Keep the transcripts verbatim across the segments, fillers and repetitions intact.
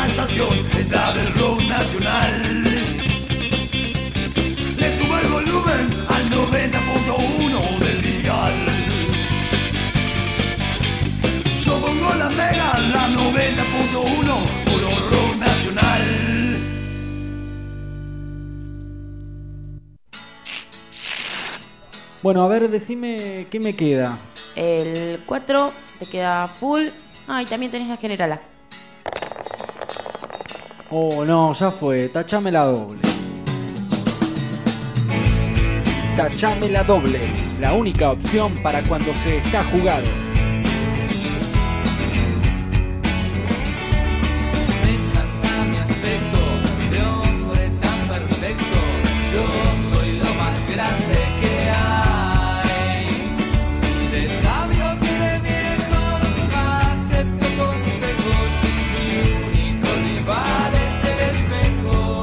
estación es la del rock nacional. Le subo el volumen al noventa punto uno del dial. Yo pongo la mega, la noventa punto uno, puro rock nacional. Bueno, a ver, decime qué me queda. El cuatro te queda full. Ah, y también tenés la generala. Oh, no, ya fue. Tachame la doble. Tachame la doble. La única opción para cuando se está jugado. Me encanta mi aspecto de hombre tan perfecto. Yo soy lo más grande que hay. Y de sabios y de viejos acepto consejos. Mi único rival es el espejo.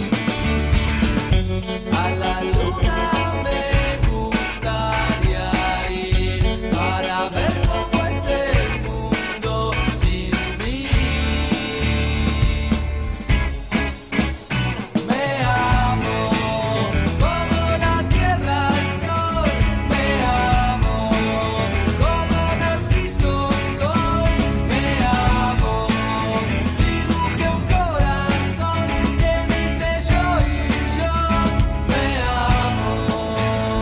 A la luna me gustaría ir para ver cómo es el mundo sin mí. Me amo como la tierra al sol. Me amo como Narciso soy. Me amo. Dibujé un corazón que dice yo y yo. Me amo.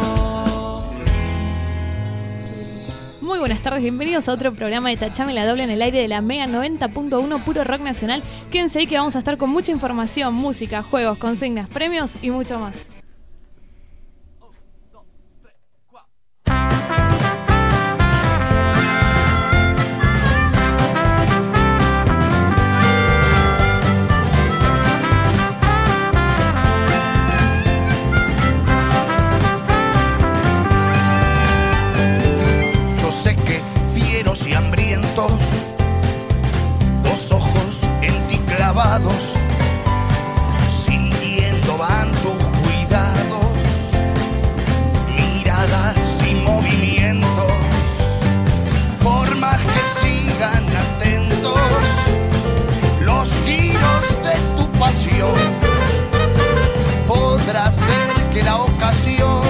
Muy buenas tardes, bienvenidos a otro programa de Tachame la Doble en el aire de la Mega noventa punto uno, puro rock nacional. Quédense ahí que vamos a estar con mucha información, música, juegos, consignas, premios y mucho más. Yo sé que fieros y hambrientos, dos ojos en ti clavados, siguiendo van tus cuidados, miradas y movimientos, por más que sigan atentos, los giros de tu pasión, podrá ser que la ocasión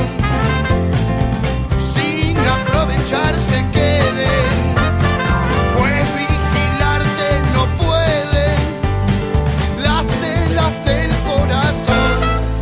sin aprovecharse queden, pues vigilarte no pueden las telas del corazón.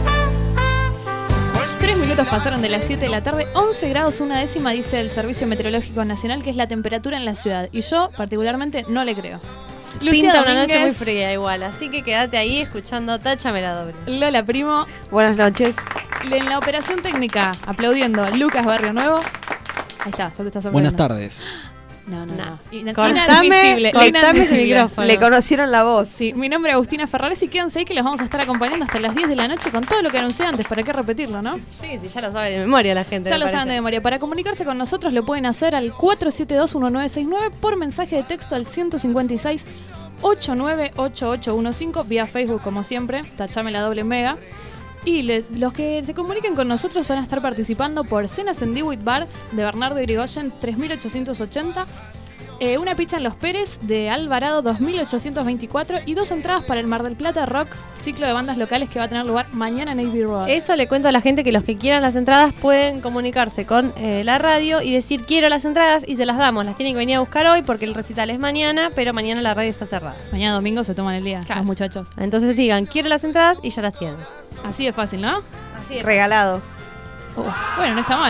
Pues Tres minutos pasaron de las siete de la tarde, once grados una décima dice el Servicio Meteorológico Nacional, que es la temperatura en la ciudad. Y yo, particularmente, no le creo. Lucía Pinta una Domínguez, noche muy fría igual, así que quédate ahí escuchando Táchame la Doble. Lola Primo, Buenas noches. en la operación técnica, aplaudiendo, Lucas Barrio Nuevo. Ahí está, ya te estás sorprendiendo. Buenas tardes. No, no, no. No. Ina- Cortame, inadmisible, cortame ese inadmisible. micrófono. Le conocieron la voz. Sí, mi nombre es Agustina Ferrares y quédense ahí que los vamos a estar acompañando hasta las diez de la noche con todo lo que anuncié antes. ¿Para qué repetirlo, no? Sí, sí, ya lo sabe de memoria la gente. Ya me lo parece. saben de memoria. Para comunicarse con nosotros lo pueden hacer al cuatro siete dos uno nueve seis nueve por mensaje de texto al ciento cincuenta y seis ochenta y nueve ochenta y ocho quince vía Facebook como siempre, Tachame la Doble Mega. Y le- los que se comuniquen con nosotros van a estar participando por cenas en DeWitt Bar de Bernardo Irigoyen tres mil ochocientos ochenta, eh, una pizza en Los Pérez de Alvarado dos mil ochocientos veinticuatro y dos entradas para el Mar del Plata Rock, ciclo de bandas locales que va a tener lugar mañana en Navy Road. Eso le cuento a la gente que los que quieran las entradas pueden comunicarse con eh, la radio y decir quiero las entradas y se las damos. Las tienen que venir a buscar hoy porque el recital es mañana, pero mañana la radio está cerrada. Mañana domingo se toman el día, Claro. los muchachos. Entonces digan quiero las entradas y ya las tienen. Así de fácil, ¿no? Así Regalado. Uh, bueno, no está mal.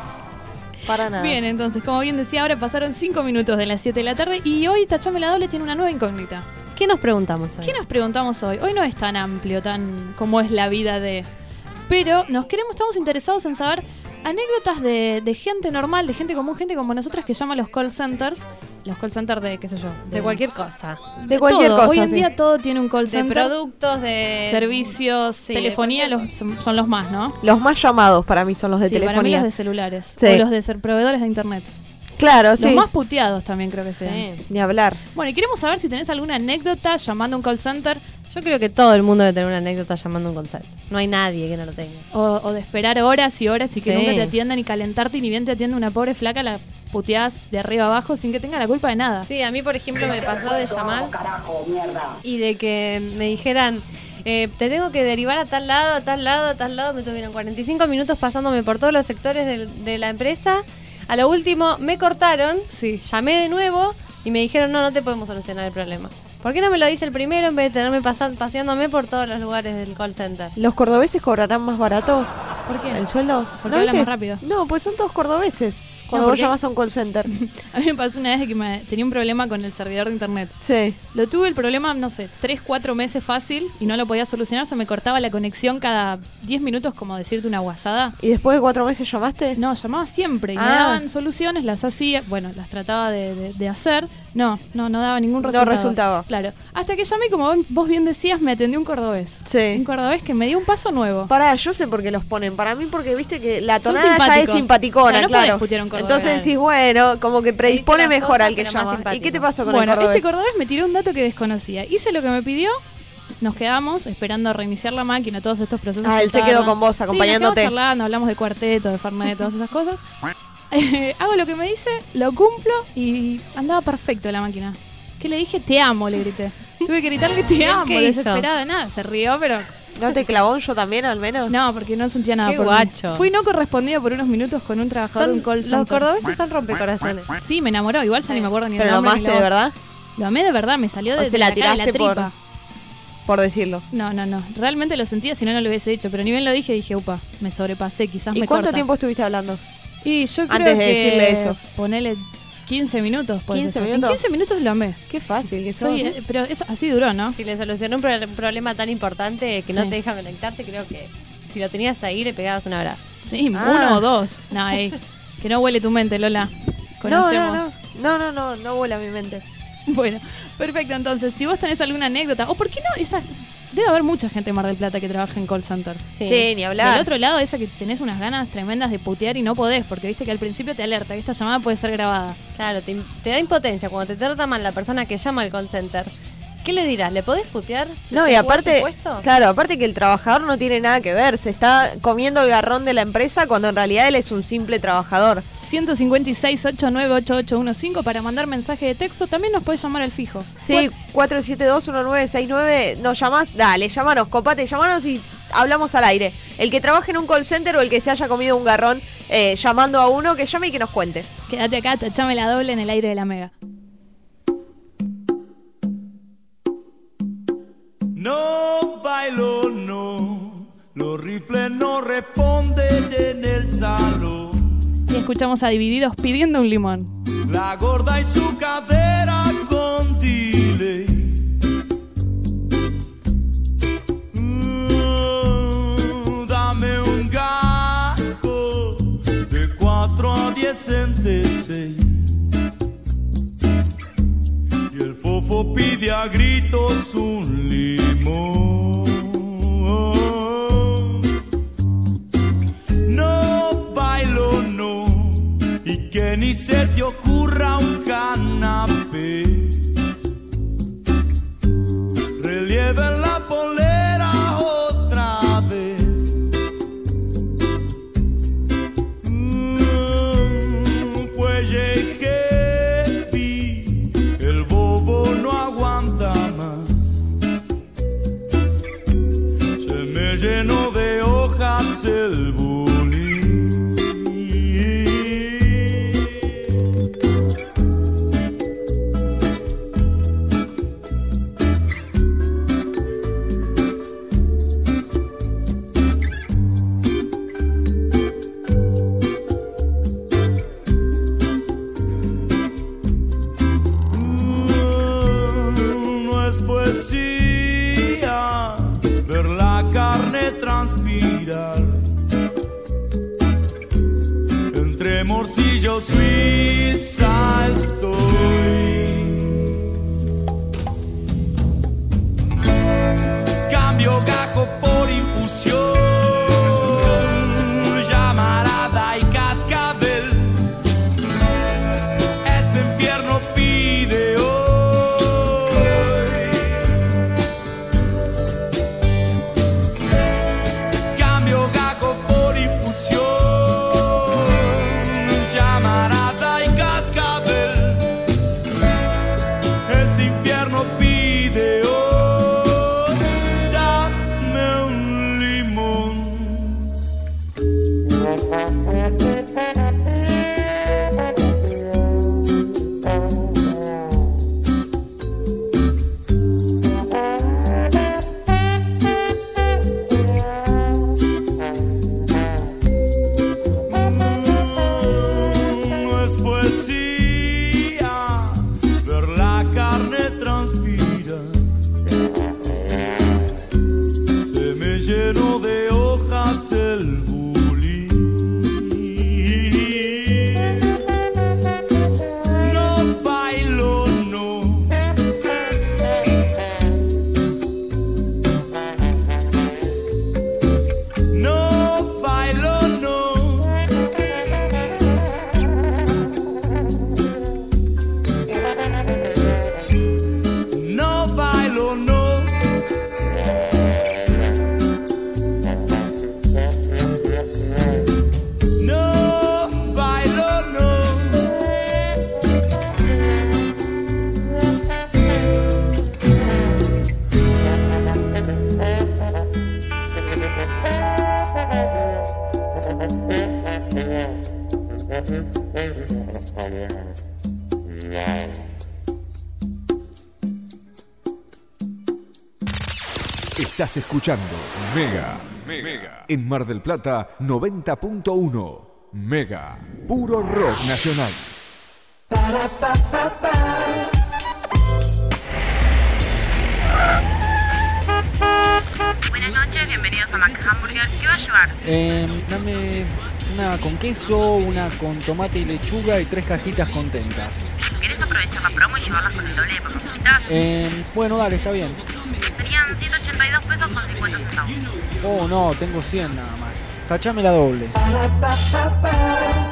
Para nada. Bien, entonces, como bien decía, ahora pasaron cinco minutos de las siete de la tarde y hoy Tachame la Doble tiene una nueva incógnita. ¿Qué nos preguntamos hoy? ¿Qué nos preguntamos hoy? Hoy no es tan amplio, tan como es la vida de... Pero nos queremos, estamos interesados en saber anécdotas de, de gente normal, de gente común, gente como nosotras que llama a los call centers. Los call centers de, qué sé yo. De cualquier cosa. De cualquier todo. cosa. Hoy en sí. día todo tiene un call De center. productos, de Servicios, Sí, telefonía, de cualquier- los, son, son los más, ¿no? Los más llamados para mí son los de Sí, para mí telefonía. los de celulares. Sí. O los de ser proveedores de internet. Claro, sí. Los más puteados también creo que sean. Sí. Ni hablar. Bueno, y queremos saber si tenés alguna anécdota llamando a un call center Yo creo que todo el mundo debe tener una anécdota llamando a un concepto. No hay nadie que no lo tenga. o, o de esperar horas y horas y que Sí. nunca te atiendan y calentarte y ni bien te atiende una pobre flaca, la puteás de arriba abajo sin que tenga la culpa de nada. Sí, a mí, por ejemplo, me pasó de llamar y de que me dijeran, eh, te tengo que derivar a tal lado, a tal lado, a tal lado. Me tuvieron cuarenta y cinco minutos pasándome por todos los sectores de, de la empresa. A lo último, me cortaron, Sí. llamé de nuevo y me dijeron, no, no te podemos solucionar el problema. ¿Por qué no me lo dice el primero en vez de tenerme pasan, paseándome por todos los lugares del call center? ¿Los cordobeses cobrarán más barato? ¿Por qué? ¿El sueldo? Porque ¿No hablan viste? más rápido. No, pues son todos cordobeses. Cuando No, vos porque- llamas a un call center. A mí me pasó una vez que me, tenía un problema con el servidor de internet. Sí. Lo tuve el problema, no sé, tres, cuatro meses fácil y no lo podía solucionar. Se me cortaba la conexión cada diez minutos, como decirte una guasada. ¿Y después de cuatro meses llamaste? No, llamaba siempre y me Ah. daban soluciones, las hacía, bueno, las trataba de, de- de hacer. No, no, no daba ningún No resultado. resultaba. Claro. Hasta que llamé, como vos- vos bien decías, me atendió un cordobés. Sí. Un cordobés que me dio un paso nuevo. Pará, yo sé por qué los ponen. Para mí porque viste que la Son tonada ya es simpáticos. simpaticona, Claro, no podés claro. putear a un cordobés. Entonces decís, bueno, como que predispone las mejor cosas, al que pero más llama. ¿Y simpático. qué te pasó con Bueno, el cordobés? este cordobés me tiró un dato que desconocía. Hice lo que me pidió. Nos quedamos esperando a reiniciar la máquina, todos estos procesos. Ah, que él se tardan. quedó con vos, Sí, acompañándote. nos quedamos charlando, hablamos de cuarteto, de Fernet, todas esas cosas. Eh, hago lo que me dice, lo cumplo y andaba perfecto la máquina. ¿Qué le dije? Te amo, le grité. Tuve que gritarle te amo, ¿Qué hizo? desesperada. Nada, se rió, pero ¿No te clavó un yo también al menos? no, porque no sentía nada Qué por mí. guacho. Fui no correspondido por unos minutos con un trabajador de un call Son- center. los cordobeses son rompecorazones. Sí, me enamoró. Igual ya ni me acuerdo ni el Pero lo nombre ni amaste la de voz. verdad, Lo amé de verdad, me salió O de, se de la la, cara de la tiraste por- tripa. por decirlo. No, no, no. Realmente lo sentía, si no, no lo hubiese hecho. Pero ni bien lo dije, dije, upa, me sobrepasé, quizás ¿Y me cuánto corta. tiempo estuviste hablando? Y yo creo antes de que decirle eso? Ponele quince minutos. puede ¿quince ser. minutos? En quince minutos lo amé. Qué fácil que sos. Soy, eh, pero eso así duró, ¿no? Si le solucionó un, pro- un problema tan importante que no Sí. te deja conectarte, creo que si lo tenías ahí le pegabas un abrazo. Sí, Ah. uno o dos. No, ey, que no huele tu mente, Lola. no, Conocemos. no, no, no, no, no, no vuela mi mente. Bueno, perfecto. Entonces, si vos tenés alguna anécdota, o por qué no, esa debe haber mucha gente en Mar del Plata que trabaja en call center. Sí, ni hablar. Del otro lado, esa que tenés unas ganas tremendas de putear y no podés, porque viste que al principio te alerta que esta llamada puede ser grabada. Claro, te, te da impotencia cuando te trata mal la persona que llama al call center. ¿Qué le dirás? ¿Le podés putear? No, ¿Te y jugás tu aparte, puesto? claro, aparte que el trabajador no tiene nada que ver, se está comiendo el garrón de la empresa cuando en realidad él es un simple trabajador. ciento cincuenta y seis, ochenta y nueve, ochenta y ocho quince para mandar mensaje de texto. También nos podés llamar al fijo. Sí, cuatro siete dos uno nueve seis nueve, ¿nos llamás? Dale, llámanos, copate, llámanos y hablamos al aire. El que trabaje en un call center o el que se haya comido un garrón eh, llamando a uno, que llame y que nos cuente. Quédate acá, tachame la doble en el aire de la Mega. No bailo, no, los rifles no responden en el salón. Y escuchamos a Divididos pidiendo un limón. La gorda y su cadera con delay. Mm, dame un gajo de cuatro a diez seis. Y el fofo pide a gritos un limón. No bailo, no, y que ni se te ocurra un canapé. Relieve en la polera otra vez. Mm, fuelle heavy, el bobo no aguanta más. Se me llenó de hojas el bulín. Mm, no es poesía ver la carne transpirar entre morcillos suiza estoy. Cambio gajo por infusión, llamarada y cascabel. Este infierno pide hoy. Cambio gajo por infusión, llamarada y cascabel. lleno de hojas el bulín. No bailo, no. No bailo, no. No bailo, no. Estás escuchando Mega, Mega en Mar del Plata noventa punto uno. Mega, puro rock nacional. Para, pa, pa, pa. Buenas noches, bienvenidos a Max Hamburger. ¿Qué va a llevar? Eh, dame una con queso, una con tomate y lechuga y tres cajitas contentas. ¿Querés aprovechar la promo y llevarlas con el doble de papas fritas? Eh, bueno, dale, está bien. Serían ciento ochenta y dos pesos con cincuenta centavos. Oh, no, tengo cien nada más. Tachame la doble. Para, pa, pa, pa.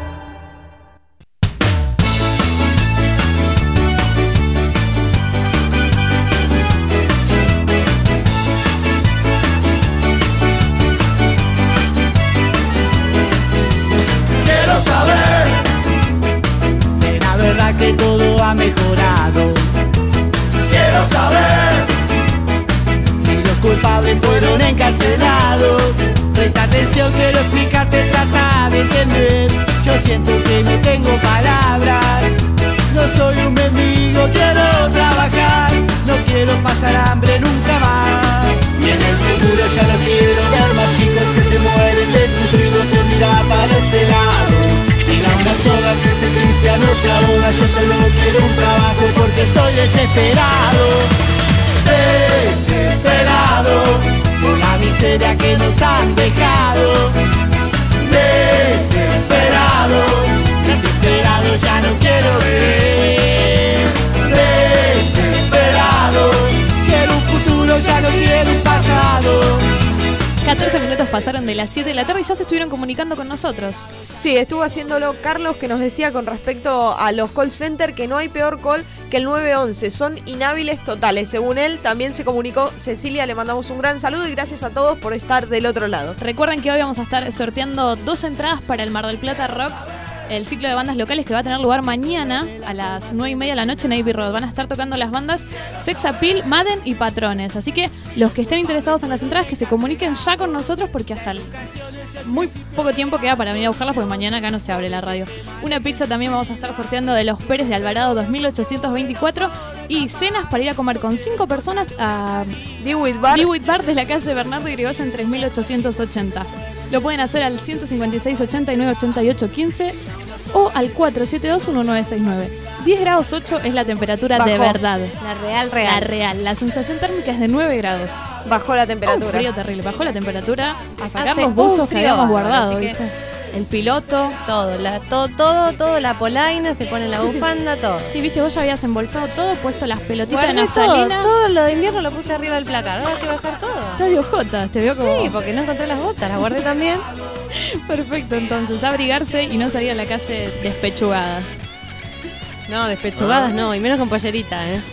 Quiero saber, ¿será verdad que todo ha mejorado? quiero saber Si los culpables fueron encarcelados. Presta atención, quiero explicarte, trata de entender. Yo siento que no tengo palabras. No soy un mendigo, quiero trabajar. No quiero pasar hambre nunca más. Y en el futuro ya no quiero ver más chicos que se mueren desnutridos. Te mira para este lado. Tira una soga que este cristiano se ahoga. Yo solo quiero un trabajo porque estoy desesperado. Desesperado por la miseria que nos han dejado. Desesperado, desesperado, ya no quiero ver. Desesperado, quiero un futuro, ya no quiero un pasado. catorce minutos pasaron de las siete de la tarde y ya se estuvieron comunicando con nosotros. Sí, estuvo haciéndolo Carlos, que nos decía con respecto a los call center que no hay peor call que el nueve once. Son inhábiles totales. Según él, también se comunicó Cecilia. Le mandamos un gran saludo y gracias a todos por estar del otro lado. Recuerden que hoy vamos a estar sorteando dos entradas para el Mar del Plata Rock, el ciclo de bandas locales que va a tener lugar mañana a las nueve y media de la noche en Abbey Road. Van a estar tocando las bandas Sex Appeal, Madden y Patrones. Así que los que estén interesados en las entradas, que se comuniquen ya con nosotros porque hasta el muy poco tiempo queda para venir a buscarlas porque mañana acá no se abre la radio. Una pizza también vamos a estar sorteando de los Pérez de Alvarado dos mil ochocientos veinticuatro y cenas para ir a comer con cinco personas a Dewitt Bar. Dewitt Bar de la calle Bernardo Irigoyen en tres mil ochocientos ochenta. Lo pueden hacer al ciento cincuenta y seis, ochenta y nueve, ochenta y ocho, quince o al cuatro siete dos, uno nueve seis nueve. diez grados ocho es la temperatura Bajó. de verdad. La real, real. La real. La sensación térmica es de nueve grados. Bajó la temperatura. Un frío terrible. Bajó la temperatura a sacar Hace los un buzos que frío habíamos bárbaro, guardado. así que- ¿viste? El piloto. Todo, la, todo, todo, todo, la polaina, se pone la bufanda, todo. Sí, viste, vos ya habías embolsado todo, puesto las pelotitas Guardé de todo, naftalina. todo lo de invierno lo puse arriba del placar. Ahora tengo que bajar todo. Estás de ojotas, te veo como... Sí, porque no encontré las botas, las guardé también. Perfecto, entonces, abrigarse y no salir a la calle despechugadas. No, despechugadas no, y menos con pollerita, ¿eh?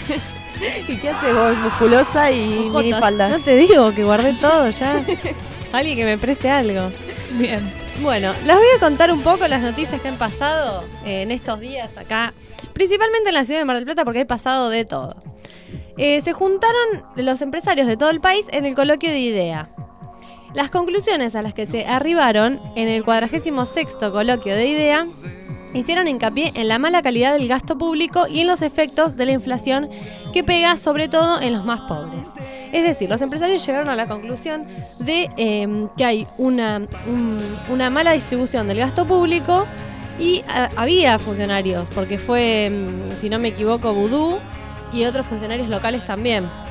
¿Y qué haces vos? Musculosa y Ojotas. minifalda. No te digo que guardé todo ya. Alguien que me preste algo. Bien. Bueno, les voy a contar un poco las noticias que han pasado eh, en estos días acá, principalmente en la ciudad de Mar del Plata, porque he pasado de todo. Eh, se juntaron los empresarios de todo el país en el coloquio de IDEA. Las conclusiones a las que se arribaron en el cuadragésimo sexto coloquio de IDEA hicieron hincapié en la mala calidad del gasto público y en los efectos de la inflación que pega sobre todo en los más pobres. Es decir, los empresarios llegaron a la conclusión de eh, que hay una, un- una mala distribución del gasto público y a- había funcionarios, porque fue, mm, si no me equivoco, Vudú y otros funcionarios locales también,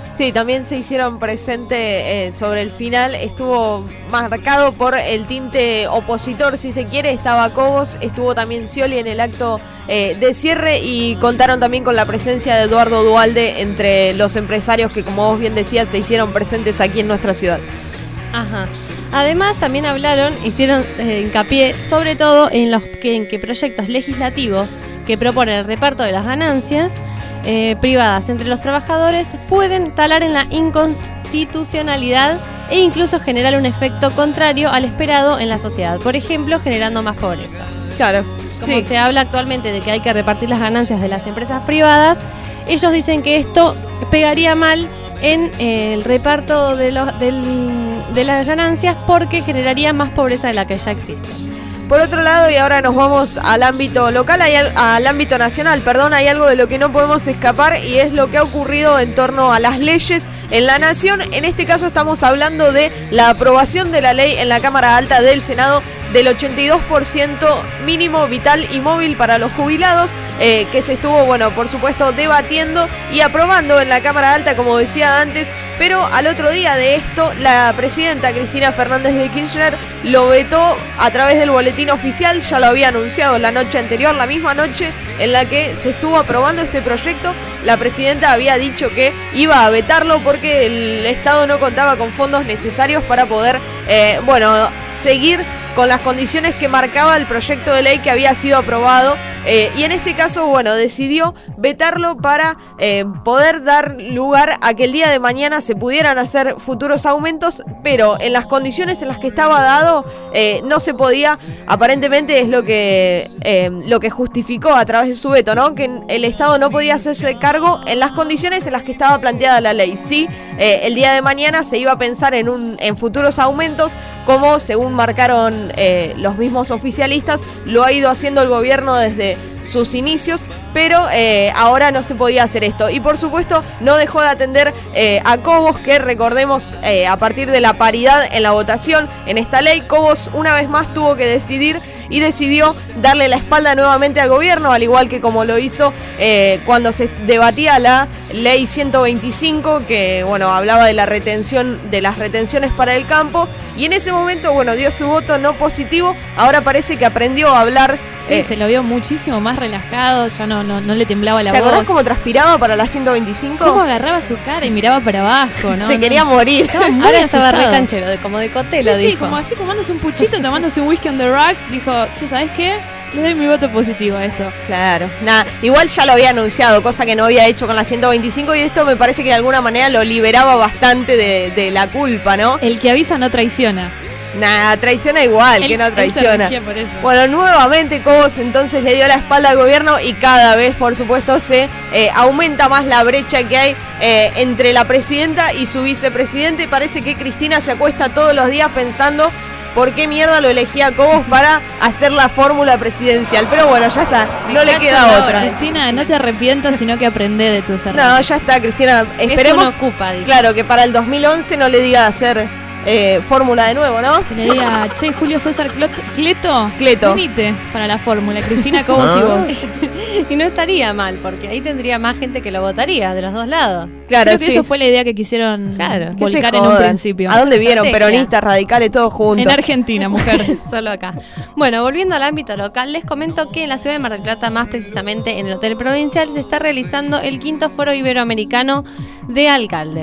Sí, también se hicieron presente eh, sobre el final, estuvo marcado por el tinte opositor, si se quiere, estaba Cobos, estuvo también Scioli en el acto eh, de cierre y contaron también con la presencia de Eduardo Duhalde entre los empresarios que, como vos bien decías, se hicieron presentes aquí en nuestra ciudad. Ajá. Además, también hablaron, hicieron eh, hincapié sobre todo en los que, en que proyectos legislativos que proponen el reparto de las ganancias eh, privadas entre los trabajadores pueden talar en la inconstitucionalidad e incluso generar un efecto contrario al esperado en la sociedad, por ejemplo, generando más pobreza. Claro. Como Sí. se habla actualmente de que hay que repartir las ganancias de las empresas privadas, ellos dicen que esto pegaría mal en eh, el reparto de, los, del, de las ganancias porque generaría más pobreza de la que ya existe. Por otro lado, y ahora nos vamos al ámbito local, hay al, al ámbito nacional, perdón, hay algo de lo que no podemos escapar y es lo que ha ocurrido en torno a las leyes en la nación. En este caso estamos hablando de la aprobación de la ley en la Cámara Alta del Senado del ochenta y dos por ciento mínimo vital y móvil para los jubilados, eh, que se estuvo, bueno, por supuesto, debatiendo y aprobando en la Cámara Alta, como decía antes, pero al otro día de esto, la presidenta Cristina Fernández de Kirchner lo vetó a través del boletín oficial, ya lo había anunciado la noche anterior, la misma noche en la que se estuvo aprobando este proyecto, la presidenta había dicho que iba a vetarlo porque el Estado no contaba con fondos necesarios para poder, eh, bueno, seguir con las condiciones que marcaba el proyecto de ley que había sido aprobado, eh, y en este caso, bueno, decidió vetarlo para eh, poder dar lugar a que el día de mañana se pudieran hacer futuros aumentos, pero en las condiciones en las que estaba dado eh, no se podía, aparentemente es lo que eh, lo que justificó a través de su veto, ¿no? Que el Estado no podía hacerse cargo en las condiciones en las que estaba planteada la ley. Sí, eh, el día de mañana se iba a pensar en, un, en futuros aumentos, como según marcaron eh, los mismos oficialistas, lo ha ido haciendo el gobierno desde sus inicios, pero eh, ahora no se podía hacer esto. Y por supuesto no dejó de atender eh, a Cobos, que recordemos eh, a partir de la paridad en la votación en esta ley, Cobos una vez más tuvo que decidir y decidió darle la espalda nuevamente al gobierno, al igual que como lo hizo eh, cuando se debatía la ley ciento veinticinco, que bueno, hablaba de la retención, de las retenciones para el campo, y en ese momento, bueno, dio su voto no positivo. Ahora parece que aprendió a hablar. Sí, eh, se lo vio muchísimo más relajado, ya no, no, no le temblaba la ¿Te voz. acordás cómo transpiraba para la ciento veinticinco? Cómo agarraba su cara y miraba para abajo, ¿no? Se No. quería morir. Estaba muy Ahora estaba asustado. re canchero, de- como de cotelo, Sí, sí, dijo. como así fumándose un puchito, tomándose un whisky on the rocks, dijo, che, ¿sabes qué? Le doy mi voto positivo a esto. Claro, nada, igual ya lo había anunciado, cosa que no había hecho con la ciento veinticinco, y esto me parece que de alguna manera lo liberaba bastante de, de la culpa, ¿no? El que avisa no traiciona. Nada, traiciona igual, Él- que no él se traiciona. regía por eso. Bueno, nuevamente Cobos entonces le dio la espalda al gobierno y cada vez, por supuesto, se eh, aumenta más la brecha que hay eh, entre la presidenta y su vicepresidente. Parece que Cristina se acuesta todos los días pensando por qué mierda lo elegía a Cobos para hacer la fórmula presidencial. Pero bueno, ya está, no le queda otra. Cristina, no te arrepientas, sino que aprende de tus errores. No, ya está, Cristina. Esperemos, Eso no ocupa, dijo. claro, que para el dos mil once no le diga hacer eh, fórmula de nuevo, ¿no? Que le diga, che, Julio César Clot- Cleto, Cleto. venite para la fórmula. Cristina, Cobos y vos. Y no estaría mal, porque ahí tendría más gente que lo votaría, de los dos lados. Claro, Creo que sí. eso fue la idea que quisieron Claro. Que se volcar en un jodan. principio. ¿A dónde vieron? Estrategia. Peronistas, radicales, todos juntos. En Argentina, mujer. Solo acá. Bueno, volviendo al ámbito local, les comento que en la ciudad de Mar del Plata, más precisamente en el Hotel Provincial, se está realizando el quinto Foro Iberoamericano de Alcaldes.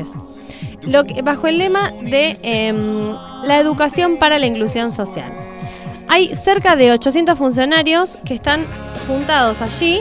Lo que, bajo el lema de em, la educación para la inclusión social. Hay cerca de ochocientos funcionarios que están juntados allí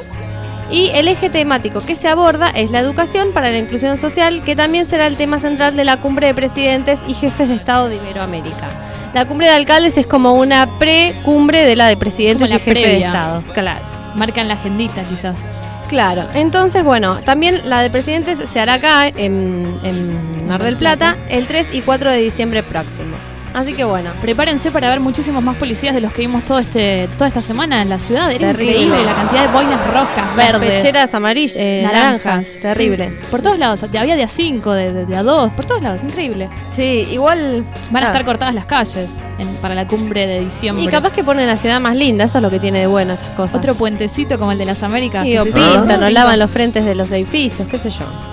y el eje temático que se aborda es la educación para la inclusión social, que también será el tema central de la cumbre de presidentes y jefes de Estado de Iberoamérica. La cumbre de alcaldes es como una pre-cumbre de la de presidentes Como la y jefes de previa. Estado. Claro. Marcan la agendita, quizás. Claro, entonces bueno, también la de presidentes se hará acá en, en Mar del Plata el tres y cuatro de diciembre próximos. Así que bueno, Prepárense para ver muchísimos más policías de los que vimos todo este, toda esta semana en la ciudad. Era Terrible. increíble la cantidad de boinas rojas, las verdes, pecheras amarillas, eh, naranjas, Sí. terrible. Por todos lados. Había de a cinco, de, de, de a dos, por todos lados. Increíble. Sí, igual Van a nada. estar cortadas las calles en- para la cumbre de diciembre. Y capaz que ponen la ciudad más linda, eso es lo que tiene de bueno esas cosas. Otro puentecito como el de las Américas. Y que o se- pintan, o cinco. lavan los frentes de los edificios, qué sé yo.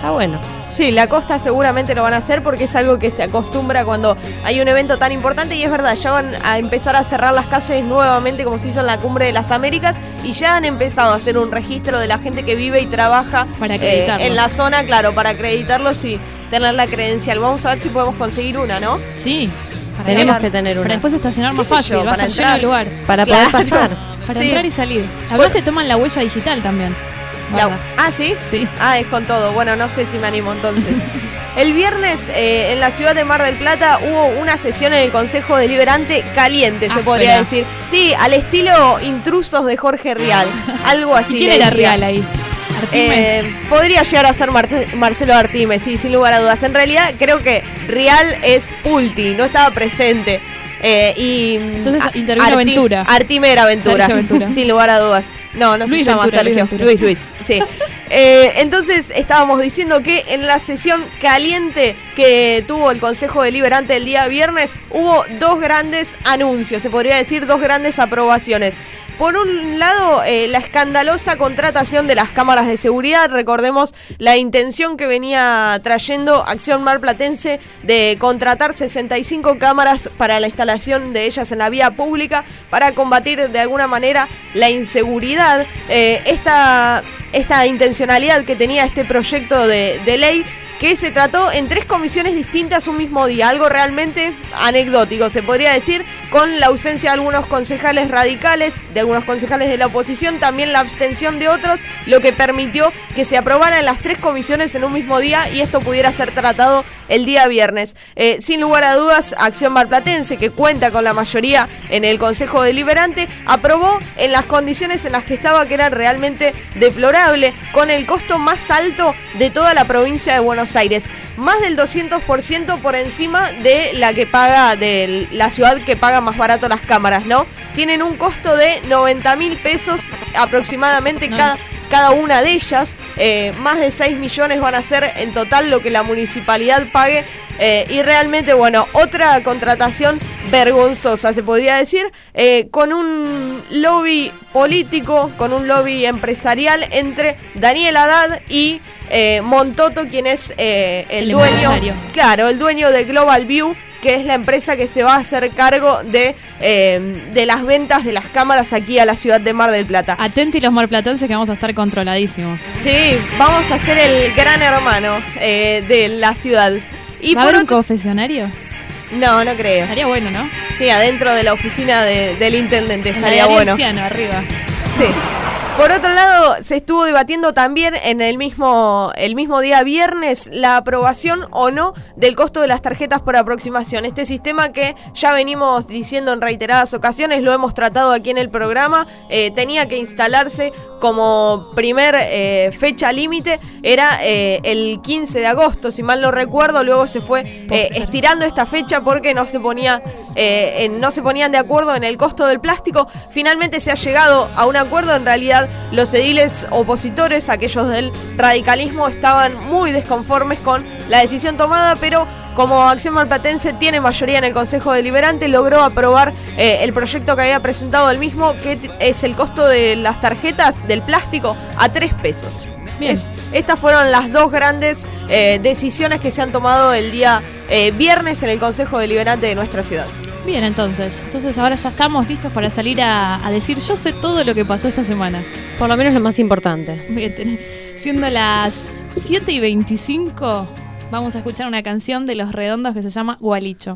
Está bueno. Sí, la costa seguramente lo van a hacer porque es algo que se acostumbra cuando hay un evento tan importante y es verdad, ya van a empezar a cerrar las calles nuevamente como se hizo en la Cumbre de las Américas y ya han empezado a hacer un registro de la gente que vive y trabaja para eh, en la zona, claro, para acreditarlos y tener la credencial. Vamos a ver si podemos conseguir una, ¿no? Sí. Para Tenemos que tener una. Para después estacionar más ¿Qué sé fácil, yo, va a para estar lleno el lugar. Para Claro. poder pasar. Para Sí. entrar y salir. Además te toman la huella digital también. La- Guarda. ah, ¿sí? Sí. Ah, es con todo. Bueno, no sé si me animo entonces. El viernes eh, en la ciudad de Mar del Plata hubo una sesión en el Consejo Deliberante caliente, se Ah, podría espera. decir. Sí, al estilo Intrusos de Jorge Rial. Algo así. ¿Y quién le era decía. Rial ahí? ¿Artime? Eh, podría llegar a ser Marte- Marcelo Artime, sí, sin lugar a dudas. En realidad creo que Rial es Pulti, no estaba presente. Eh, y Entonces a- intervino Arti- Ventura. Artime era Ventura, Sergio Ventura. sin lugar a dudas. No, no Luis se llama Ventura, Sergio. Luis Ventura. Luis, Luis, sí. Eh, entonces estábamos diciendo que en la sesión caliente que tuvo el Consejo Deliberante el día viernes hubo dos grandes anuncios, se podría decir dos grandes aprobaciones. Por un lado, eh, la escandalosa contratación de las cámaras de seguridad. Recordemos la intención que venía trayendo Acción Marplatense de contratar sesenta y cinco cámaras para la instalación de ellas en la vía pública para combatir de alguna manera la inseguridad. Eh, esta, esta intencionalidad que tenía este proyecto de, de ley, que se trató en tres comisiones distintas un mismo día, algo realmente anecdótico, se podría decir, con la ausencia de algunos concejales radicales, de algunos concejales de la oposición, también la abstención de otros, lo que permitió que se aprobaran las tres comisiones en un mismo día y esto pudiera ser tratado el día viernes. Eh, sin lugar a dudas, Acción Marplatense, que cuenta con la mayoría en el Consejo Deliberante, aprobó en las condiciones en las que estaba, que era realmente deplorable, con el costo más alto de toda la provincia de Buenos Aires, más del doscientos por ciento por encima de la que paga, de la ciudad que paga más barato las cámaras, ¿no? Tienen un costo de noventa mil pesos aproximadamente No. cada cada una de ellas. Eh, más de seis millones van a ser en total lo que la municipalidad pague. Eh, y realmente, bueno, otra contratación vergonzosa, se podría decir, eh, con un lobby político, con un lobby empresarial entre Daniel Haddad y eh, Montoto, quien es eh, el, El dueño, empresario. claro, el dueño de Global View, que es la empresa que se va a hacer cargo de, eh, de las ventas de las cámaras aquí a la ciudad de Mar del Plata. Atenti los marplatenses que vamos a estar controladísimos. Sí, vamos a ser el gran hermano eh, de la ciudad. Y ¿Va a por haber un otro- confesionario? No, no creo. Estaría bueno, ¿no? Sí, adentro de la oficina de- del intendente En la estaría de bueno. Anciano, arriba. Sí. Por otro lado, se estuvo debatiendo también en el mismo, el mismo día viernes la aprobación o no del costo de las tarjetas por aproximación. Este sistema que ya venimos diciendo en reiteradas ocasiones, lo hemos tratado aquí en el programa, eh, tenía que instalarse como primer eh, fecha límite, era eh, el quince de agosto, si mal no recuerdo. Luego se fue eh, estirando esta fecha porque no se, ponía, eh, en- no se ponían de acuerdo en el costo del plástico. Finalmente se ha llegado a un acuerdo. En realidad, los ediles opositores, aquellos del radicalismo, estaban muy desconformes con la decisión tomada, pero como Acción Marplatense tiene mayoría en el Consejo Deliberante, logró aprobar eh, el proyecto que había presentado el mismo, que t- es el costo de las tarjetas del plástico a tres pesos. Bien. Es- estas fueron las dos grandes eh, decisiones que se han tomado el día eh, viernes en el Consejo Deliberante de nuestra ciudad. Bien, entonces. Entonces ahora ya estamos listos para salir a, a decir yo sé todo lo que pasó esta semana. Por lo menos lo más importante. Bien, ten- siendo las siete y veinticinco, vamos a escuchar una canción de Los Redondos que se llama Gualicho.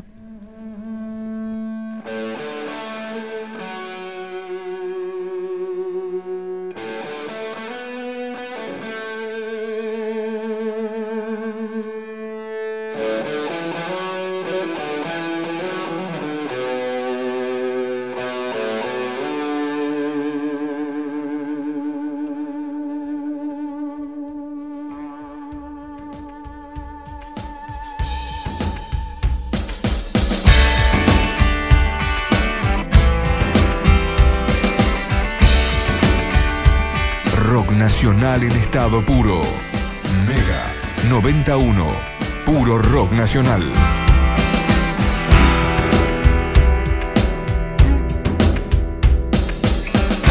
Rock nacional en estado puro. Mega noventa y uno. Puro rock nacional.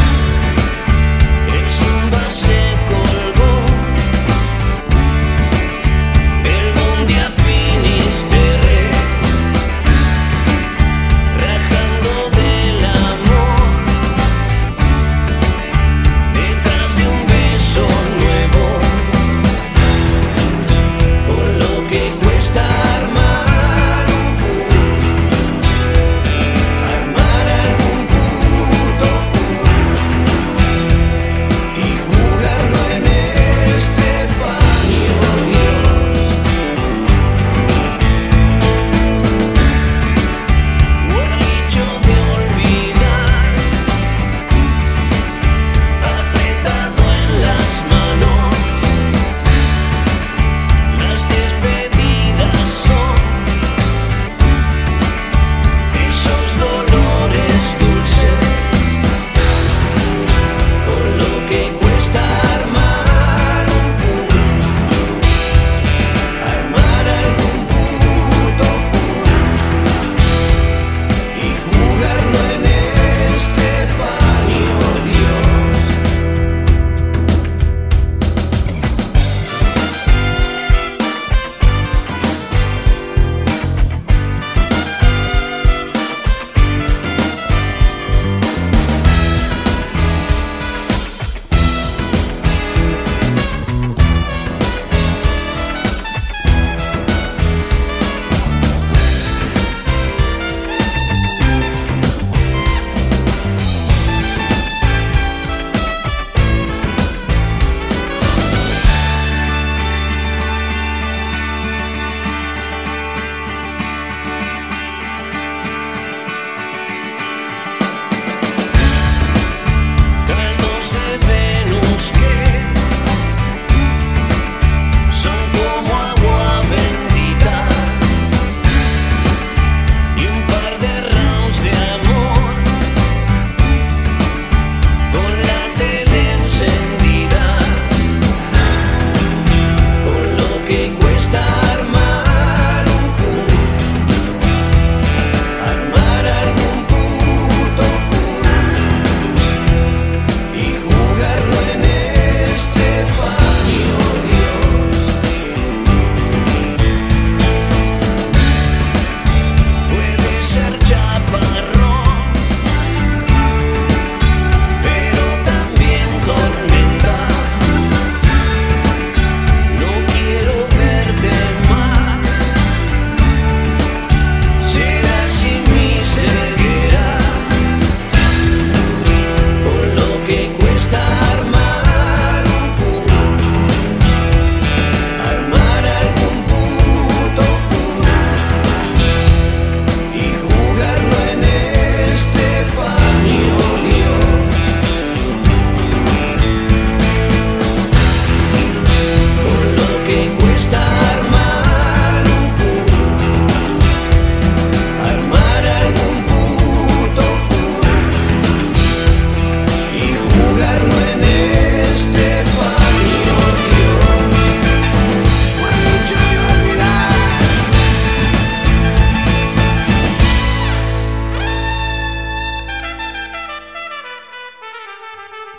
El zumba se colgó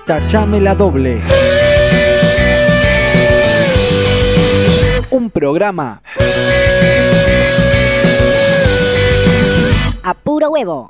Tachame la doble. Un programa a puro huevo.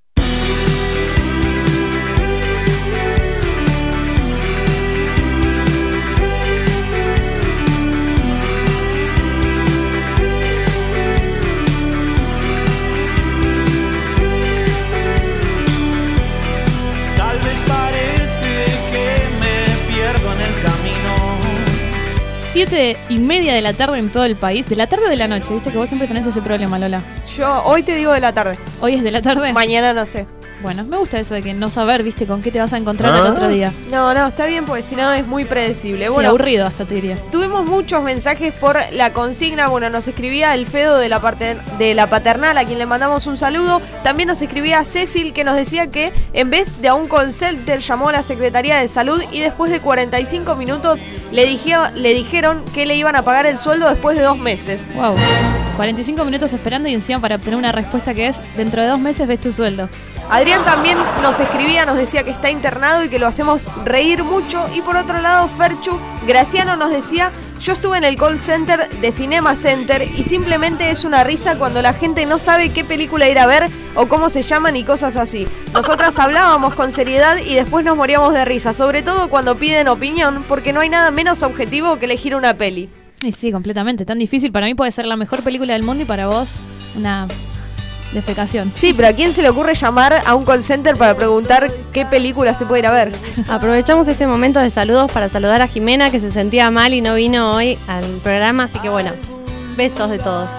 Tal vez parece que me pierdo en el camino. Siete y media de la tarde en todo el país. ¿De la tarde o de la noche? Viste que vos siempre tenés ese problema, Lola. Yo hoy te digo de la tarde. ¿Hoy es de la tarde? Mañana no sé. Bueno, me gusta eso de que no saber, viste, con qué te vas a encontrar el otro día. No, no, está bien porque si no es muy predecible. Sí, Bueno, aburrido hasta te diría. Tuvimos muchos mensajes por la consigna. Bueno, nos escribía el Fedo de la, parte, de la paternal, a quien le mandamos un saludo. También nos escribía Cecil, que nos decía que en vez de a un call center llamó a la Secretaría de Salud y después de cuarenta y cinco minutos le, dijeron, le dijeron que le iban a pagar el sueldo después de dos meses. Wow. cuarenta y cinco minutos esperando y encima para obtener una respuesta que es: dentro de dos meses ves tu sueldo. Adrián también nos escribía, nos decía que está internado y que lo hacemos reír mucho. Y por otro lado, Ferchu Graciano nos decía: yo estuve en el call center de Cinema Center y simplemente es una risa cuando la gente no sabe qué película ir a ver o cómo se llaman y cosas así. Nosotras hablábamos con seriedad y después nos moríamos de risa, sobre todo cuando piden opinión, porque no hay nada menos objetivo que elegir una peli. Y sí, completamente. Tan difícil. Para mí puede ser la mejor película del mundo y para vos una defecación. Sí, pero ¿a quién se le ocurre llamar a un call center para preguntar qué película se puede ir a ver? Aprovechamos este momento de saludos para saludar a Jimena, que se sentía mal y no vino hoy al programa, así que bueno, besos de todos.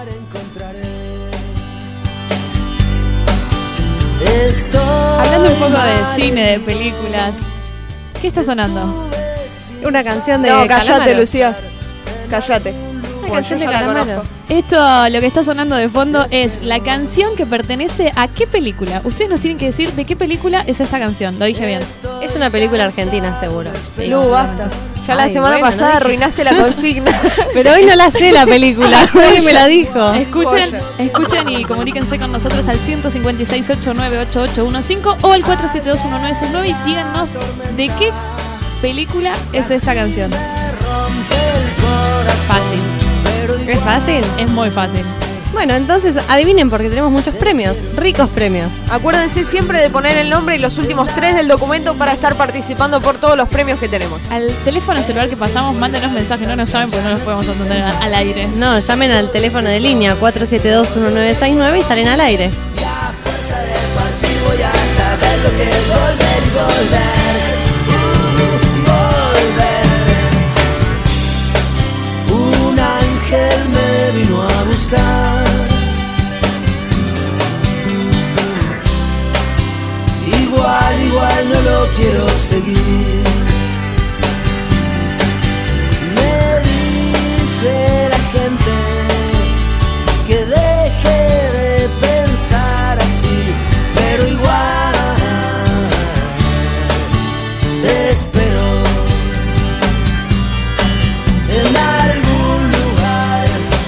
Hablando un poco de cine, de películas, ¿qué está sonando? Una canción de No, callate, Calamaro. Lucía. Callate. Una Bueno, canción yo de ya la Calamaro. conozco. Esto, lo que está sonando de fondo es la canción que pertenece a qué película. Ustedes nos tienen que decir de qué película es esta canción. Lo dije bien. Es una película argentina, seguro. Sí, Lu, basta. Ya la Ay, semana bueno, pasada no dije. arruinaste la consigna. Pero hoy no la sé la película, nadie me la dijo. Escuchen, escuchen y comuníquense con nosotros al ciento cincuenta y seis, ochenta y nueve, ochenta y ocho quince o al cuatro siete dos, uno nueve seis nueve y díganos de qué película es esa canción. Fácil. ¿Es fácil? Es muy fácil. Bueno, entonces adivinen porque tenemos muchos premios, ricos premios. Acuérdense siempre de poner el nombre y los últimos tres del documento para estar participando por todos los premios que tenemos. Al teléfono celular que pasamos, mándenos mensajes, no nos llamen porque no los podemos atender a- al aire. No, llamen al teléfono de línea cuatro siete dos, uno nueve seis nueve y salen al aire. Voy a saber lo que es volver y volver. Uh, volver. Un ángel me vino a buscar. Igual, igual no lo quiero seguir. Me dice la gente que deje de pensar así, pero igual te espero en algún lugar,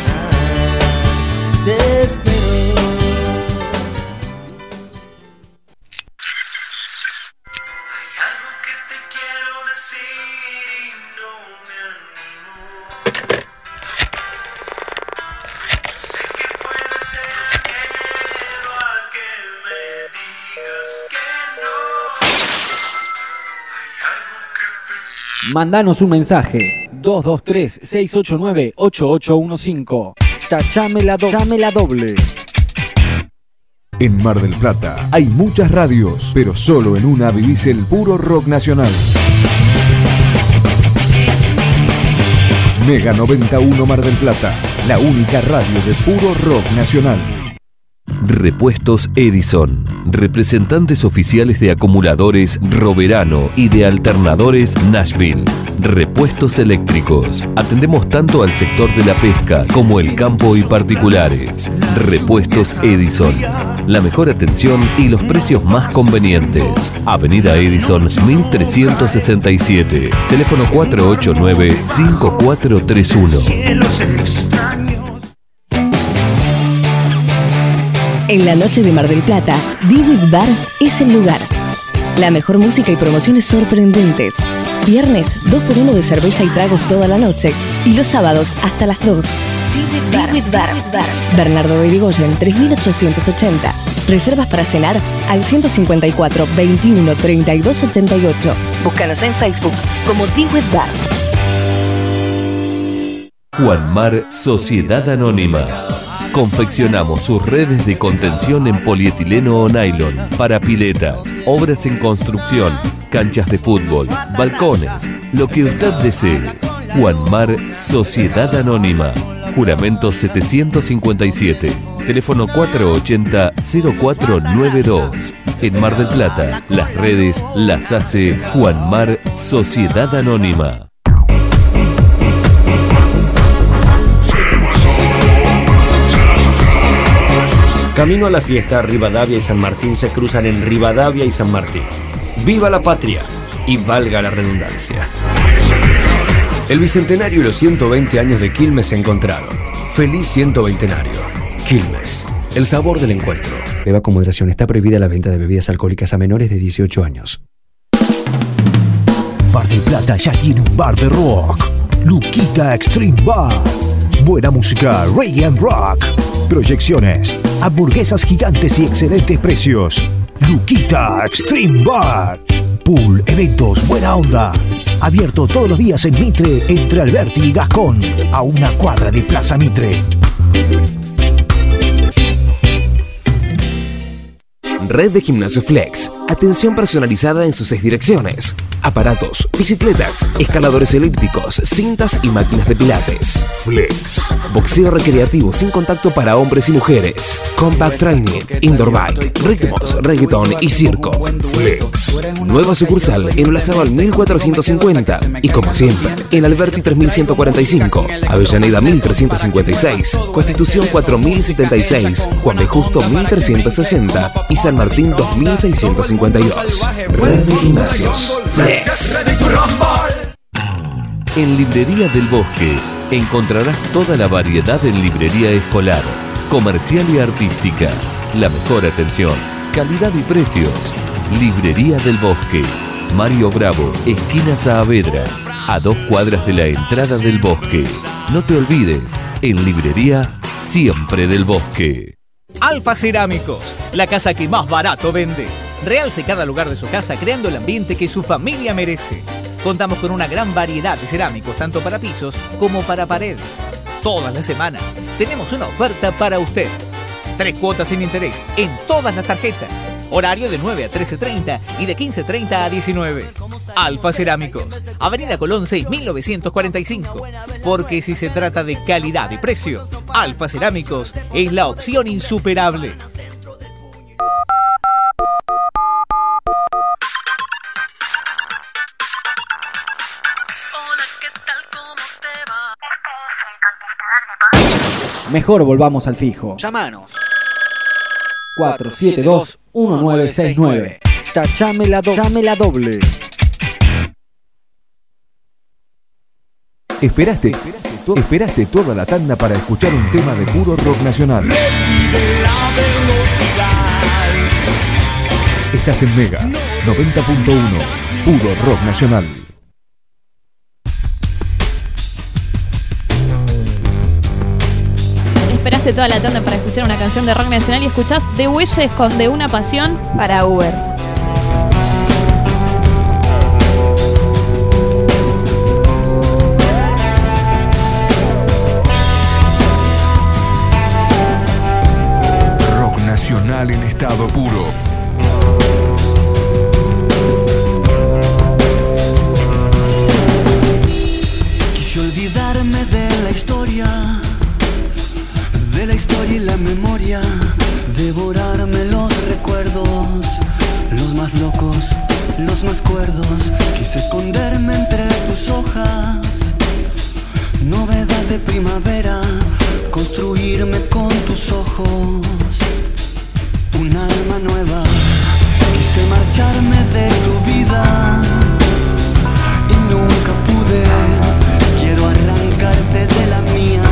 te espero. Hay algo que te quiero decir y no me animo. Yo sé que puede ser miedo a que me digas que no. Hay algo que te Mandanos un mensaje dos dos tres, seis ocho nueve, ocho ocho uno cinco. Tachame la, do- Tachame la doble. En Mar del Plata hay muchas radios, pero solo en una vivís el puro rock nacional. Mega noventa y uno Mar del Plata, la única radio de puro rock nacional. Repuestos Edison, representantes oficiales de acumuladores Roverano y de alternadores Nashville. Repuestos eléctricos. Atendemos tanto al sector de la pesca como el campo y particulares. Repuestos Edison. La mejor atención y los precios más convenientes. Avenida Edison mil trescientos sesenta y siete. Teléfono cuatro ocho nueve, cinco cuatro tres uno. En la noche de Mar del Plata, D-Week Bar es el lugar. La mejor música y promociones sorprendentes. Viernes, dos por uno de cerveza y tragos toda la noche. Y los sábados hasta las dos. David Bar. Bernardo de Irigoyen, tres mil ochocientos ochenta. Reservas para cenar al ciento cincuenta y cuatro, veintiuno, treinta y dos, ochenta y ocho. Búscanos en Facebook como David Bar. Juanmar Sociedad Anónima. Confeccionamos sus redes de contención en polietileno o nylon para piletas, obras en construcción, canchas de fútbol, balcones, lo que usted desee. Juanmar Sociedad Anónima. Juramento setecientos cincuenta y siete. Teléfono cuatrocientos ochenta, cero cuatro noventa y dos. En Mar del Plata, las redes las hace Juanmar Sociedad Anónima. Camino a la fiesta, Rivadavia y San Martín se cruzan en Rivadavia y San Martín. ¡Viva la patria! Y valga la redundancia. El bicentenario y los ciento veinte años de Quilmes se encontraron. ¡Feliz ciento veintenario! Quilmes, el sabor del encuentro. Beba con moderación. Está prohibida la venta de bebidas alcohólicas a menores de dieciocho años. Mar del Plata ya tiene un bar de rock. Luquita Extreme Bar. Buena música, reggae and rock. Proyecciones, hamburguesas gigantes y excelentes precios. Luquita Extreme Bar. Pool, eventos, buena onda. Abierto todos los días en Mitre, entre Alberti y Gascón, a una cuadra de Plaza Mitre. Red de Gimnasio Flex. Atención personalizada en sus seis direcciones. Aparatos, bicicletas, escaladores elípticos, cintas y máquinas de pilates. Flex. Boxeo recreativo sin contacto para hombres y mujeres. Compact Training, Indoor Bike, ritmos, reggaetón y circo. Flex. Nueva sucursal en Olazábal mil cuatrocientos cincuenta y como siempre, en Alberti tres mil ciento cuarenta y cinco, Avellaneda mil trescientos cincuenta y seis, Constitución cuatro mil setenta y seis, Juan B. Justo mil trescientos sesenta y San Martín dos mil seiscientos cincuenta y dos. Red de Gimnasios Flex. En Librería del Bosque encontrarás toda la variedad en librería escolar, comercial y artística. La mejor atención, calidad y precios. Librería del Bosque. Mario Bravo, esquina Saavedra, a dos cuadras de la entrada del bosque. No te olvides, en Librería Siempre del Bosque. Alfa Cerámicos, la casa que más barato vende. Realce cada lugar de su casa creando el ambiente que su familia merece. Contamos con una gran variedad de cerámicos, tanto para pisos como para paredes. Todas las semanas tenemos una oferta para usted. Tres cuotas sin interés en todas las tarjetas. Horario de nueve a trece treinta y de quince treinta a diecinueve. Alfa Cerámicos, Avenida Colón seis mil novecientos cuarenta y cinco. Porque si se trata de calidad y precio, Alfa Cerámicos es la opción insuperable. Mejor volvamos al fijo. Llámanos. cuatro siete dos, uno nueve seis nueve. Tachame la, do Tachame la doble. Esperaste, esperaste toda la tanda para escuchar un tema de puro rock nacional. Estás en Mega noventa punto uno, puro rock nacional. Esperaste toda la tanda para escuchar una canción de rock nacional y escuchás The Bueyes con De Una Pasión para Uber. Rock nacional en estado puro. Quise olvidarme de la historia, de la historia y la memoria, devorarme los recuerdos, los más locos, los más cuerdos. Quise esconderme entre tus hojas, novedad de primavera, construirme con tus ojos un alma nueva. Quise marcharme de tu vida y nunca pude. Quiero arrancarte de la mía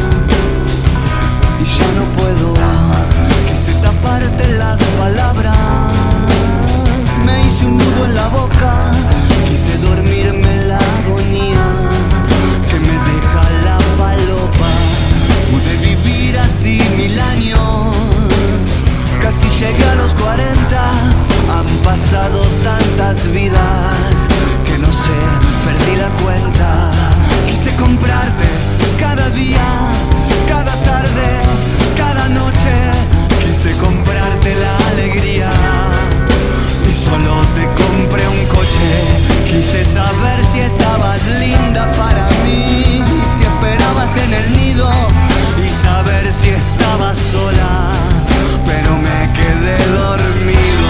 y ya no puedo. Quise taparte las palabras, me hice un beso en la boca. Quise dormirme en la agonía que me deja la falopa. Pude vivir así mil años, casi llegué a los cuarenta. Han pasado tantas vidas que no sé, perdí la cuenta. Quise comprarte cada día, cada tarde, cada noche. Quise comprarte la alegría y solo te compré un coche. Quise saber si estabas linda para mí, si esperabas en el nido y saber si estabas sola, pero me quedé dormido.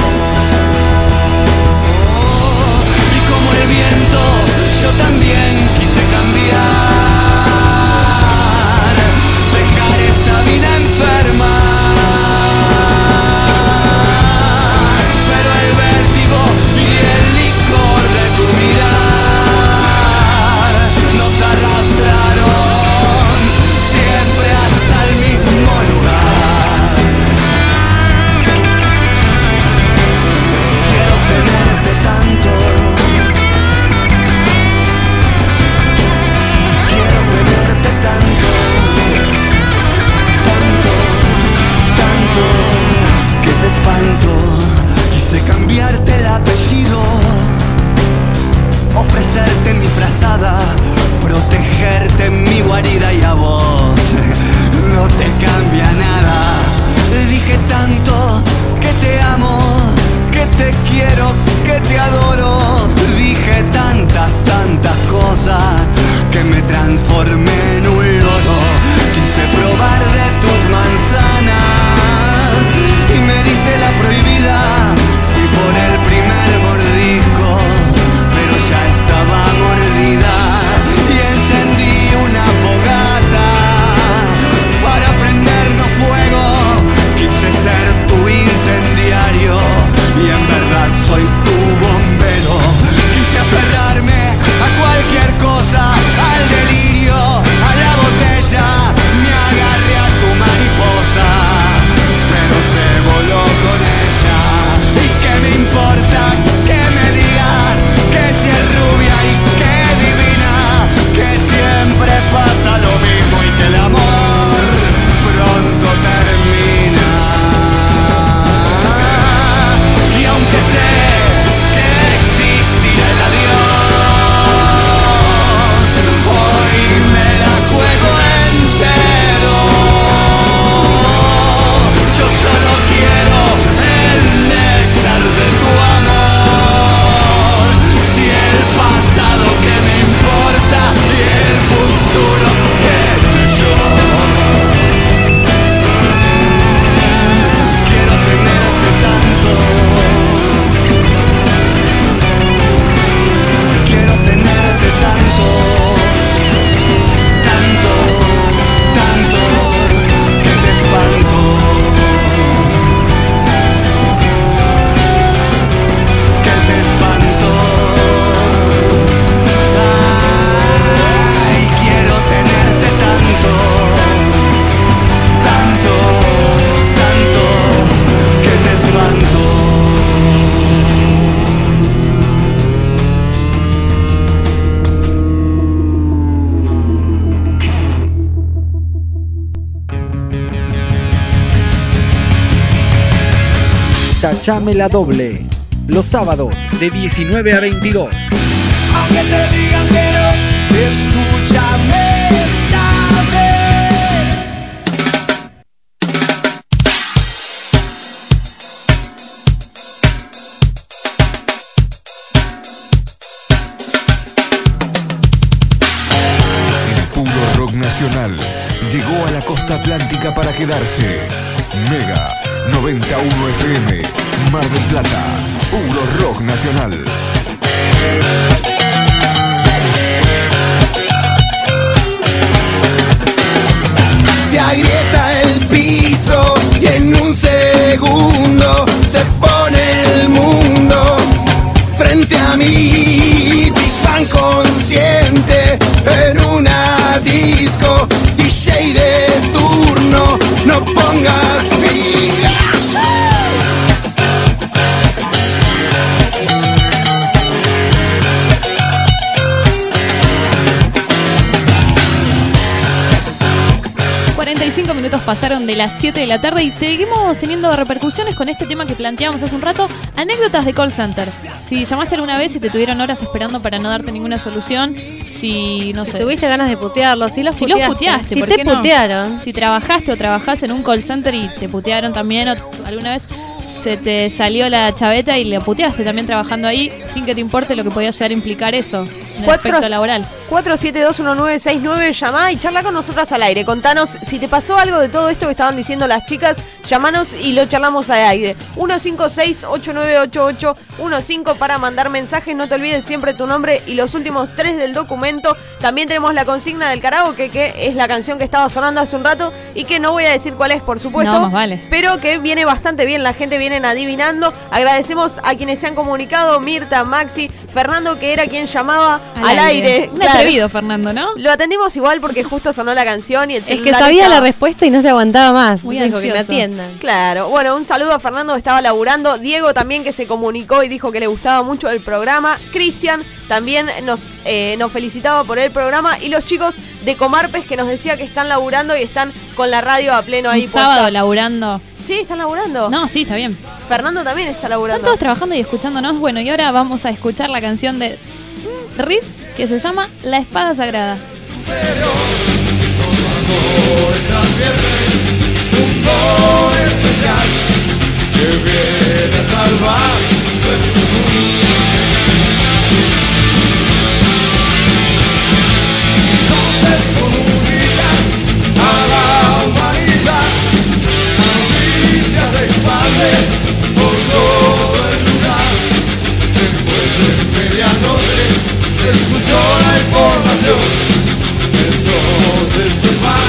Y como el viento, yo también quise cambiar, dejar esta vida enferma. Pero el vértigo y el licor de tu mirar nos arrastraron siempre hasta el mismo lugar. Quiero tenerte tanto, quiero tenerte tanto, tanto, tanto, que te espanto. Quise cambiarte el apellido, ofrecerte mi frazada, protegerte en mi guarida y a vos no te cambia nada. Dije tanto que te amo, que te quiero, que te adoro. Dije tantas, tantas cosas que me transformé en un loro. Quise probar de tus manzanas y me diste la prohibida. Fui por el primer mordisco, pero ya estaba mordida. Y encendí una fogata para prendernos fuego. Quise ser tu incendiario y en verdad soy tu bombero. Quise aferrarme a cualquier cosa, al delirio, a la botella. Me agarré a tu mariposa, pero se voló con ella. ¿Y qué me importa que me digas que si es rubia y que divina, que siempre pasa lo mismo y que el amor pronto termina? Y aunque sé que existirá el adiós, hoy me la juego entero. Yo solo quiero el néctar de tu amor. Si el pasado que me importa y el futuro qué sé yo. Quiero tenerte tanto, quiero tenerte tanto, tanto, tanto, que te espanto, que te espanto. Ay, quiero tenerte tanto, tanto, tanto, que te espanto. Tachame la doble. Los sábados de diecinueve a veintidós. Aunque te digan que no, escúchame esta vez. El puro rock nacional llegó a la costa atlántica para quedarse. Mega noventa y uno F M, Mar del Plata, puro rock nacional. Se agrieta el piso y en un segundo se pone el mundo frente a mí. Big Bang consciente en una disco. D J de turno, no pongas fija. minutos pasaron de las siete de la tarde y seguimos teniendo repercusiones con este tema que planteamos hace un rato. Anécdotas de call center. Si llamaste alguna vez y te tuvieron horas esperando para no darte ninguna solución, si no si sé. tuviste ganas de putearlos, si los si puteaste. los puteaste, si ¿por te qué no? putearon. Si trabajaste o trabajás en un call center y te putearon también, o alguna vez se te salió la chaveta y le puteaste también trabajando ahí, sin que te importe lo que podía llegar a implicar eso en el aspecto laboral. cuatro siete dos uno nueve seis nueve, llamá y charla con nosotras al aire. Contanos si te pasó algo de todo esto que estaban diciendo las chicas. Llamanos y lo charlamos al aire. uno cinco seis ocho nueve ocho ocho uno cinco para mandar mensajes. No te olvides siempre tu nombre y los últimos tres del documento. También tenemos la consigna del karaoke, que es la canción que estaba sonando hace un rato y que no voy a decir cuál es, por supuesto. No, más vale. Pero que viene bastante bien. La gente viene adivinando. Agradecemos a quienes se han comunicado. Mirta, Maxi, Fernando, que era quien llamaba al, al aire. aire. Un Claro. atrevido, Fernando, ¿no? Lo atendimos igual porque justo sonó la canción y el Es que celular sabía estaba... la respuesta y no se aguantaba más. Muy Dijo que me ansioso. atiendan. Claro, bueno, un saludo a Fernando que estaba laburando, Diego también que se comunicó y dijo que le gustaba mucho el programa, Cristian también nos, eh, nos felicitaba por el programa y los chicos de Comarpes que nos decía que están laburando y están con la radio a pleno ahí. Un sábado puesta. laburando. Sí, están laburando. No, sí, está bien. Fernando también está laburando. Están todos trabajando y escuchándonos. Bueno, y ahora vamos a escuchar la canción de mm, Riff que se llama La Espada Sagrada. Un don especial que viene a salvar nuestro mundo. Entonces comunican a la humanidad, la noticia se expande por todo el lugar. Después de medianoche se escuchó la información. Entonces nos va.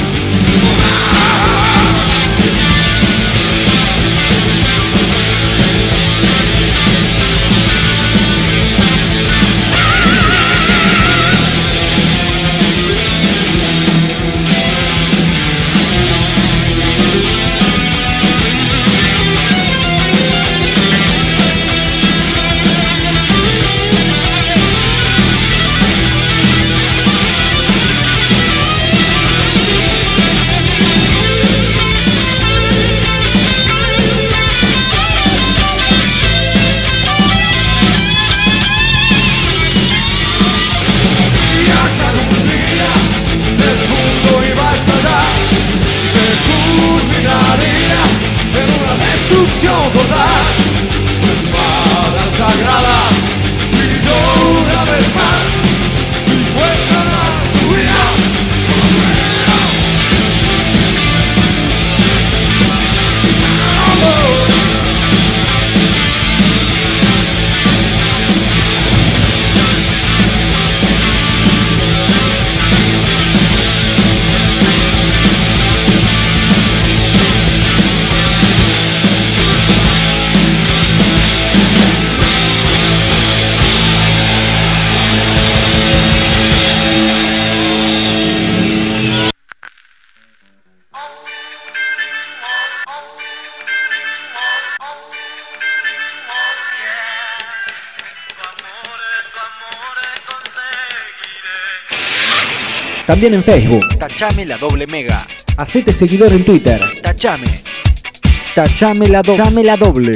Total, su espada sagrada brilló una vez más, dispuesta a dar su vida. También en Facebook. Tachame la doble mega. Hacete seguidor en Twitter. Tachame. Tachame la, do Tachame la doble.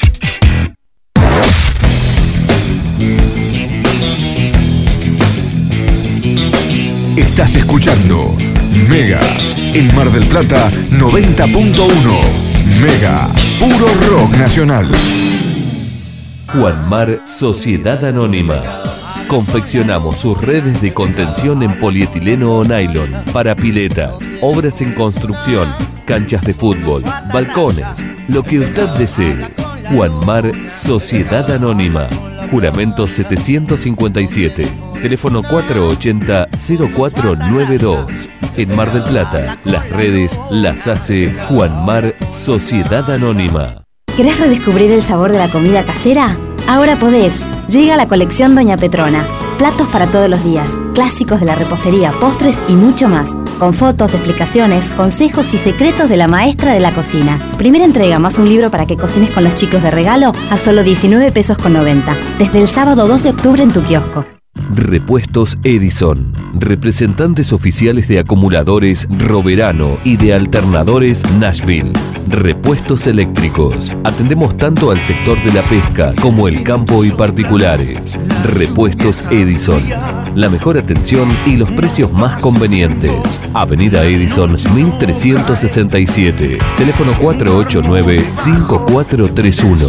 Estás escuchando Mega en Mar del Plata noventa punto uno. Mega, puro rock nacional. Juan Mar Sociedad Anónima. Confeccionamos sus redes de contención en polietileno o nylon para piletas, obras en construcción, canchas de fútbol, balcones, lo que usted desee. Juan Mar Sociedad Anónima. Juramento setecientos cincuenta y siete. Teléfono cuatro ochenta cero cuatro nueve dos. En Mar del Plata, las redes las hace Juan Mar Sociedad Anónima. ¿Querés redescubrir el sabor de la comida casera? Ahora podés. Llega la colección Doña Petrona. Platos para todos los días, clásicos de la repostería, postres y mucho más. Con fotos, explicaciones, consejos y secretos de la maestra de la cocina. Primera entrega más un libro para que cocines con los chicos de regalo a solo diecinueve pesos con noventa. Desde el sábado dos de octubre en tu kiosco. Repuestos Edison. Representantes oficiales de acumuladores Roverano y de alternadores Nashville. Repuestos eléctricos. Atendemos tanto al sector de la pesca como el campo y particulares. Repuestos Edison. La mejor atención y los precios más convenientes. Avenida Edison mil trescientos sesenta y siete. Teléfono cuatro ocho nueve, cinco cuatro tres uno.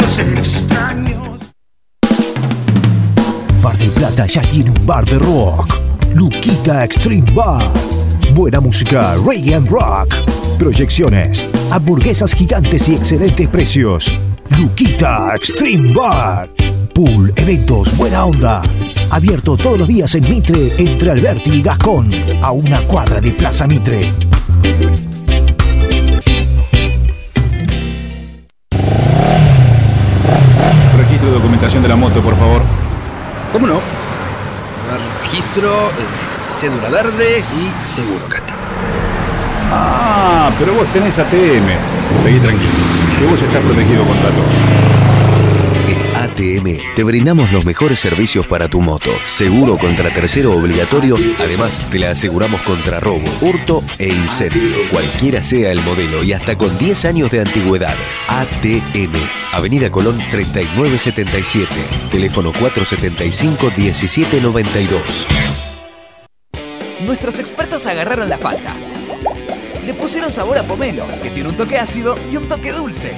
Mar del Plata ya tiene un bar de rock. Luquita Extreme Bar. Buena música, reggae and rock. Proyecciones, hamburguesas gigantes y excelentes precios. Luquita Extreme Bar. Pool, eventos, buena onda. Abierto todos los días en Mitre, entre Alberti y Gascón, a una cuadra de Plaza Mitre. Registro de documentación de la moto, por favor. ¿Cómo no? Registro, eh, cédula verde y seguro, acá está. Ah, pero vos tenés A T M. Seguí tranquilo, que vos estás protegido contra todo. En A T M te brindamos los mejores servicios para tu moto. Seguro contra tercero obligatorio. Además, te la aseguramos contra robo, hurto e incendio. Cualquiera sea el modelo y hasta con diez años de antigüedad. A T M. Avenida Colón treinta y nueve setenta y siete. Teléfono cuatro setenta y cinco, diecisiete noventa y dos. Nuestros expertos agarraron la falta. Le pusieron sabor a pomelo, que tiene un toque ácido y un toque dulce.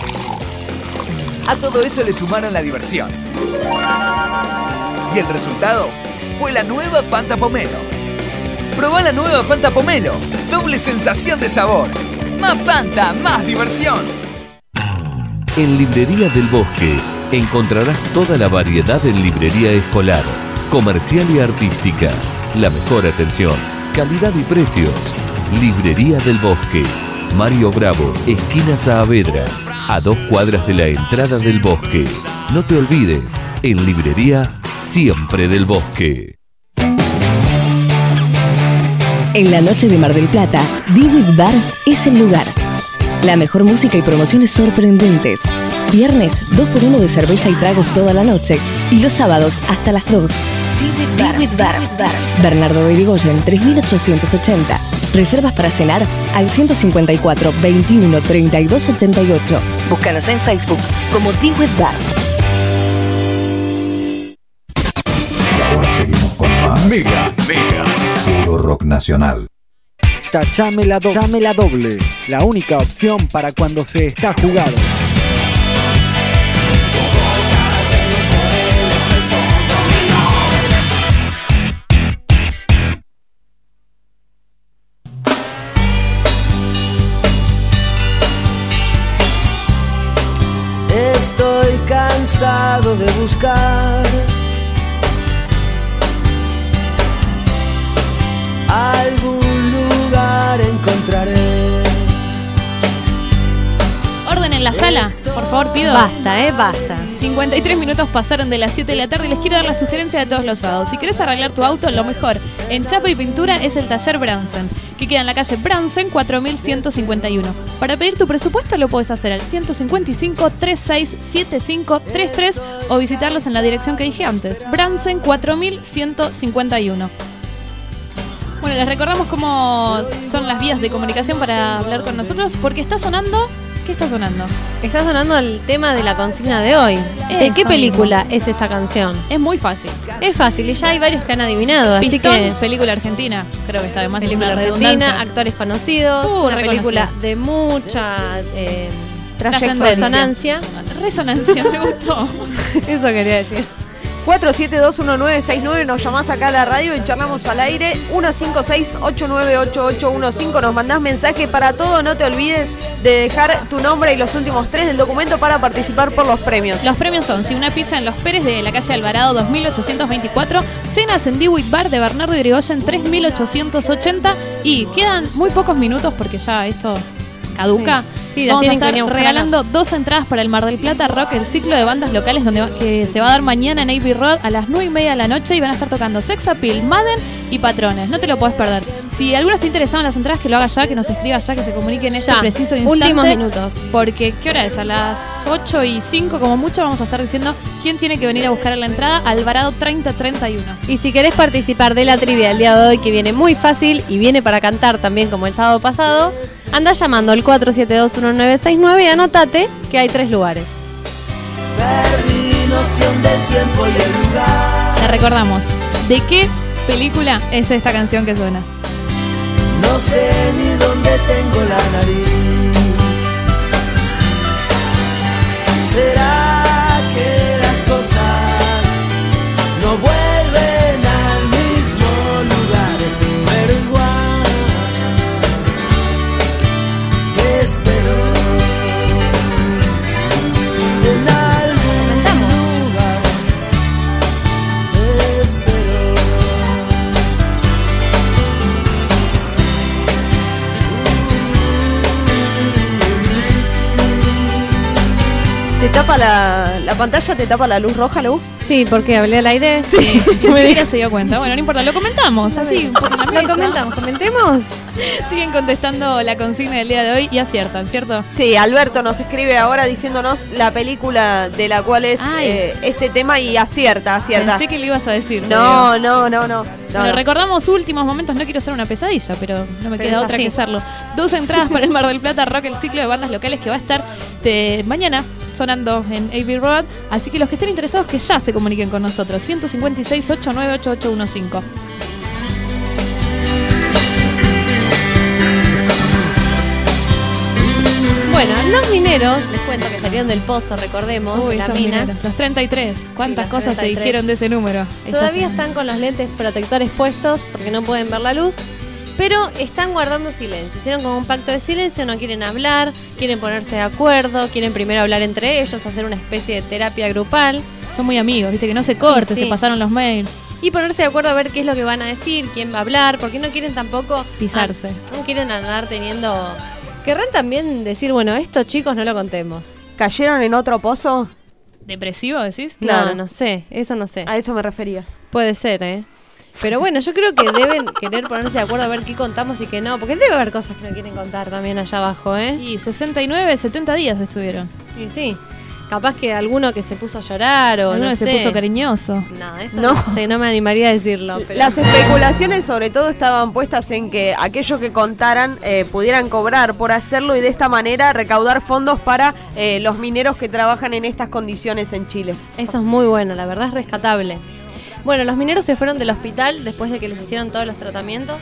A todo eso le sumaron la diversión. Y el resultado fue la nueva Fanta Pomelo. Probá la nueva Fanta Pomelo. Doble sensación de sabor. Más Fanta, más diversión. En Librería del Bosque encontrarás toda la variedad en librería escolar, comercial y artística. La mejor atención, calidad y precios. Librería del Bosque. Mario Bravo, esquina Saavedra. A dos cuadras de la entrada del bosque. No te olvides, en Librería Siempre del Bosque. En la noche de Mar del Plata, D-With Bar es el lugar. La mejor música y promociones sorprendentes. Viernes, dos por uno de cerveza y tragos toda la noche. Y los sábados hasta las dos. D-With Bar. Bar. Bernardo de Irigoyen, tres mil ochocientos ochenta. Reservas para cenar al ciento cincuenta y cuatro, veintiuno, treinta y dos, ochenta y ocho. Búscanos en Facebook como D-With Bar. Y ahora seguimos con más. Mega, Mega. Puro rock nacional. Tachame la, do Tachame la doble, la única opción para cuando se está jugado. Estoy cansado de buscar algún lugar, encontraré. Orden en la sala, por favor, pido. Basta, eh, basta. cincuenta y tres minutos pasaron de las siete de la tarde y les quiero dar la sugerencia de todos los sábados. Si querés arreglar tu auto, lo mejor en chapa y pintura es el taller Bransen, que queda en la calle Bransen cuatro mil ciento cincuenta y uno. Para pedir tu presupuesto lo puedes hacer al ciento cincuenta y cinco, treinta y seis, setenta y cinco, treinta y tres o visitarlos en la dirección que dije antes, Bransen cuatro mil ciento cincuenta y uno. Bueno, les recordamos cómo son las vías de comunicación para hablar con nosotros, porque está sonando... ¿Qué está sonando? Está sonando el tema de la consigna de hoy. ¿De Eso qué película mismo. es esta canción? Es muy fácil. Es fácil y ya hay varios que han adivinado. Así Pistón, que película argentina. Creo que está además película una argentina, redundancia. actores conocidos, Uh, una película reconocida. de mucha eh, Trascendencia. resonancia. Resonancia, me gustó. Eso quería decir. cuatro siete dos uno nueve seis nueve, nos llamás acá a la radio y charlamos al aire. Uno cinco seis, ocho nueve ocho ocho uno cinco, nos mandás mensaje para todo. No te olvides de dejar tu nombre y los últimos tres del documento para participar por los premios. Los premios son: si una pizza en Los Pérez de la calle Alvarado dos mil ochocientos veinticuatro, cenas en D-With Bar de Bernardo Irigoyen tres mil ochocientos ochenta, y quedan muy pocos minutos porque ya esto caduca. Sí, las Vamos a tienen que estar venir a buscar regalando acá. dos entradas para el Mar del Plata Rock, el ciclo de bandas locales donde va- que se va a dar mañana en Navy Road a las nueve y media de la noche, y van a estar tocando Sex Appeal, Madden y Patrones. No te lo puedes perder. Si alguno está interesado en las entradas, que lo haga ya, que nos escriba ya, que se comunique en este Ya. preciso instante. Últimos minutos. Porque, ¿qué hora es? A las ocho y cinco como mucho vamos a estar diciendo quién tiene que venir a buscar la entrada. Alvarado treinta treinta y uno. Y si querés participar de la trivia del día de hoy, que viene muy fácil y viene para cantar también como el sábado pasado, anda llamando al cuatro siete dos uno nueve seis nueve y anótate que hay tres lugares. Perdí noción del tiempo y el lugar. Te recordamos, ¿de qué película es esta canción que suena? No sé ni dónde tengo la nariz. ¿Será que las cosas no vuelven al mismo lugar? Pero igual te espero en algún lugar. Te espero. ¿Te tapa la, la pantalla? ¿Te tapa la luz roja, Lu? Sí, porque hablé al aire. Sí, ni siquiera se dio cuenta. Bueno, no importa, lo comentamos, así, un poco en la Lo mesa. comentamos, comentemos. Siguen contestando la consigna del día de hoy y aciertan, ¿cierto? Sí, Alberto nos escribe ahora diciéndonos la película de la cual es eh, este tema y acierta, acierta. Pensé que lo ibas a decir. No, no, no, no. Bueno, no. recordamos últimos momentos, no quiero ser una pesadilla, pero no me Pero queda es otra así. que serlo. Dos entradas para el Mar del Plata Rock, el ciclo de bandas locales que va a estar de mañana sonando en A B Road. Así que los que estén interesados que ya se comuniquen con nosotros. ciento cincuenta y seis, ochenta y nueve, ochenta y ocho quince. Bueno, los mineros, les cuento que salieron del pozo, recordemos, Uy, de la estos mina. mineros. Los treinta y tres. ¿Cuántas Sí, los cosas treinta se y tres. dijeron de ese número? Esta Todavía semana? están con los lentes protectores puestos porque no pueden ver la luz, pero están guardando silencio. Hicieron como un pacto de silencio, no quieren hablar, quieren ponerse de acuerdo, quieren primero hablar entre ellos, hacer una especie de terapia grupal. Son muy amigos, viste, que no se corte, Sí, sí. se pasaron los mails. Y ponerse de acuerdo a ver qué es lo que van a decir, quién va a hablar, porque no quieren tampoco Pisarse. ah, no quieren andar teniendo... Querrán también decir, bueno, esto chicos no lo contemos. ¿Cayeron en otro pozo? ¿Depresivo decís? No, no sé, eso no sé. A eso me refería. Puede ser, ¿eh? Pero bueno, yo creo que deben querer ponerse de acuerdo a ver qué contamos y qué no, porque debe haber cosas que no quieren contar también allá abajo, ¿eh? Y sesenta y nueve, setenta días estuvieron. Sí, sí. Capaz que alguno que se puso a llorar o Alguno no que sé. se puso cariñoso. No, eso No. no, sé, no me animaría a decirlo. Pero... Las especulaciones sobre todo estaban puestas en que aquellos que contaran eh, pudieran cobrar por hacerlo y de esta manera recaudar fondos para eh, los mineros que trabajan en estas condiciones en Chile. Eso es muy bueno, la verdad es rescatable. Bueno, los mineros se fueron del hospital después de que les hicieron todos los tratamientos.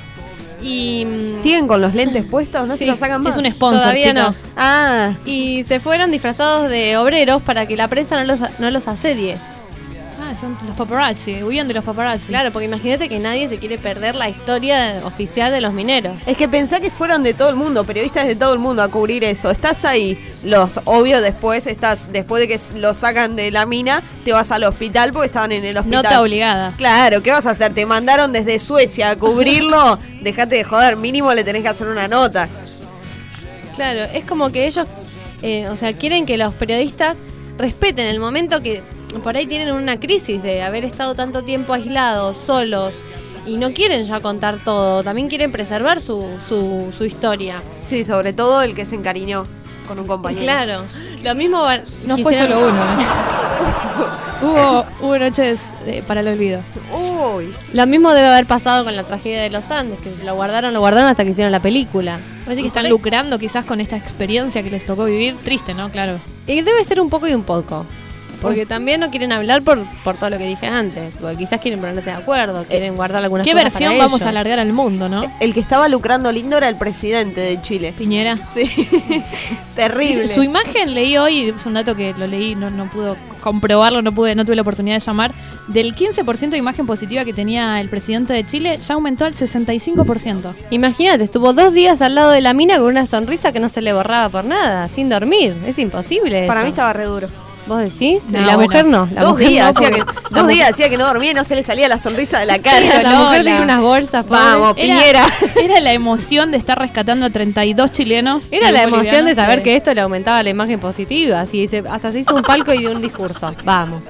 Y ¿siguen con los lentes puestos? ¿No Sí, se los sacan más? es un sponsor, Todavía chicos. no. Ah, Y se fueron disfrazados de obreros para que la prensa no los, no los asedie. Ah, son los paparazzi, huían de los paparazzi. Claro, porque imagínate que nadie se quiere perder la historia oficial de los mineros. es que pensá que fueron de todo el mundo, periodistas de todo el mundo a cubrir eso. Estás ahí, los obvio después estás después de que los sacan de la mina, te vas al hospital porque estaban en el hospital. Nota obligada. Claro, ¿qué vas a hacer? Te mandaron desde Suecia a cubrirlo. Dejate de joder, mínimo le tenés que hacer una nota. Claro, es como que ellos, eh, o sea, quieren que los periodistas respeten el momento que por ahí tienen una crisis de haber estado tanto tiempo aislados, solos, y no quieren ya contar todo, también quieren preservar su, su, su historia. Sí, sobre todo el que se encariñó con un compañero. Claro, lo mismo va- No fue quisieron- solo uno. ¿eh? hubo, hubo noches eh, para el olvido. Uy. Lo mismo debe haber pasado con la tragedia de los Andes, que lo guardaron, lo guardaron hasta que hicieron la película. Parece que están lucrando quizás con esta experiencia que les tocó vivir. Triste, ¿no? Claro. Y debe ser un poco y un poco. Porque también no quieren hablar por, por todo lo que dije antes. Porque quizás quieren ponerse de acuerdo, quieren guardar algunas ¿Qué cosas versión para vamos ellos. a alargar al mundo, no? El que estaba lucrando lindo era el presidente de Chile. Piñera. Sí. Terrible. Y su imagen leí hoy, es un dato que lo leí, no, no pude comprobarlo, no pude, no tuve la oportunidad de llamar. Del quince por ciento de imagen positiva que tenía el presidente de Chile, ya aumentó al sesenta y cinco por ciento. Imagínate, estuvo dos días al lado de la mina con una sonrisa que no se le borraba por nada, sin dormir. Es imposible Para eso. mí estaba re duro. ¿Vos decís? No, Y la bueno. mujer no. La dos mujer días, no, hacía que, porque- la dos mu- días hacía que no dormía y no se le salía la sonrisa de la cara. Pero La mujer Lola. tenía unas bolsas. pobre. Vamos, Piñera. Era la emoción de estar rescatando a treinta y dos chilenos. Era y la un emoción de boliviano saber que esto le aumentaba la imagen positiva. Así se, hasta se hizo un palco y dio un discurso. Vamos.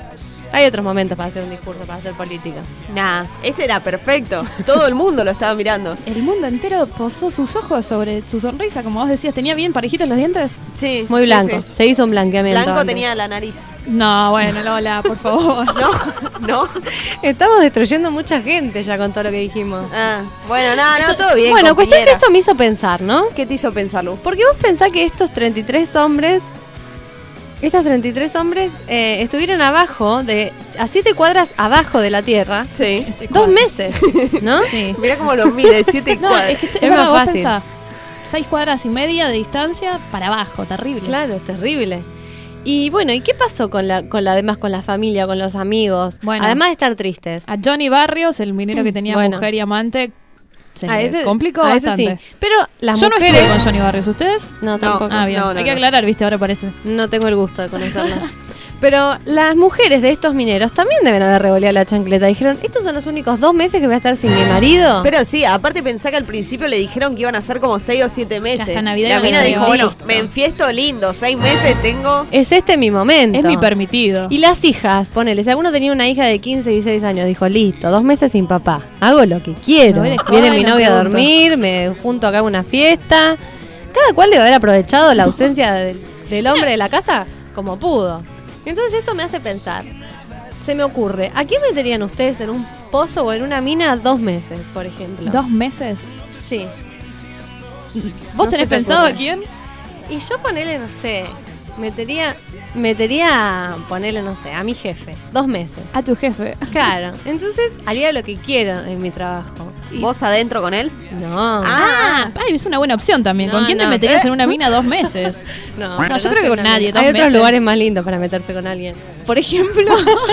Hay otros momentos para hacer un discurso, para hacer política. Nah, ese era perfecto. Todo el mundo lo estaba mirando. El mundo entero posó sus ojos sobre su sonrisa, como vos decías. ¿Tenía bien parejitos los dientes? Sí. Muy sí, blanco. sí. Se hizo un blanqueamiento. Blanco antes. tenía la nariz. No, bueno, Lola, por favor. No, no. Estamos destruyendo mucha gente ya con todo lo que dijimos. Ah, bueno, nada, no, todo bien. Bueno, cuestión que compañera. esto me hizo pensar, ¿no? ¿Qué te hizo pensar, Lu? Porque vos pensás que estos treinta y tres hombres, estos treinta y tres hombres eh, estuvieron abajo, de a siete cuadras abajo de la Tierra. Sí. Dos meses, ¿no? Sí. Mirá cómo los mide, siete No, cuadras. es que esto- Es es verdad, más vos fácil. pensá, seis cuadras y media de distancia para abajo, terrible. Claro, es terrible. Y bueno, ¿y qué pasó con la, con la además con la familia, con los amigos? Bueno. Además de estar tristes. A Johnny Barrios, el minero que tenía Bueno. mujer y amante, se A le ese- complicó a ese bastante. sí. Pero las Yo no mujeres... estuve con Johnny Barrios, ¿ustedes? No, tampoco. Ah, bien. No, no, Hay que no. aclarar, viste, ahora parece. No tengo el gusto de conocerla. Pero las mujeres de estos mineros también deben haber revoleado la chancleta. Dijeron, estos son los únicos dos meses que voy a estar sin mi marido. Pero sí, aparte pensá que al principio le dijeron que iban a ser como seis o siete meses. hasta Navidad La iban mina a dijo, llegar. bueno, Listo. me enfiesto lindo, seis meses tengo... Es este mi momento. Es mi permitido. Y las hijas, ponele, si alguno tenía una hija de quince, dieciséis años, dijo, listo, dos meses sin papá. Hago lo que quiero. Me voy de joda Viene y mi no novia a pregunto. dormir, me junto acá a una fiesta. Cada cual debe haber aprovechado la ausencia del, del hombre de la casa como pudo. Entonces esto me hace pensar. Se me ocurre, ¿a quién meterían ustedes en un pozo o en una mina dos meses, por ejemplo? ¿Dos meses? Sí. ¿Vos No tenés se te pensado ocurre. a quién? Y yo ponele, no sé, metería, metería, ponele, no sé, a mi jefe, dos meses. A tu jefe. Claro, entonces haría lo que quiero en mi trabajo. ¿Vos adentro con él? No. Ah, ay, es una buena opción también. ¿Con No, quién te no. meterías ¿Eh? en una mina dos meses? No, No, pero yo creo sé que con también. nadie, dos Hay otros meses. lugares más lindos para meterse con alguien. Por ejemplo.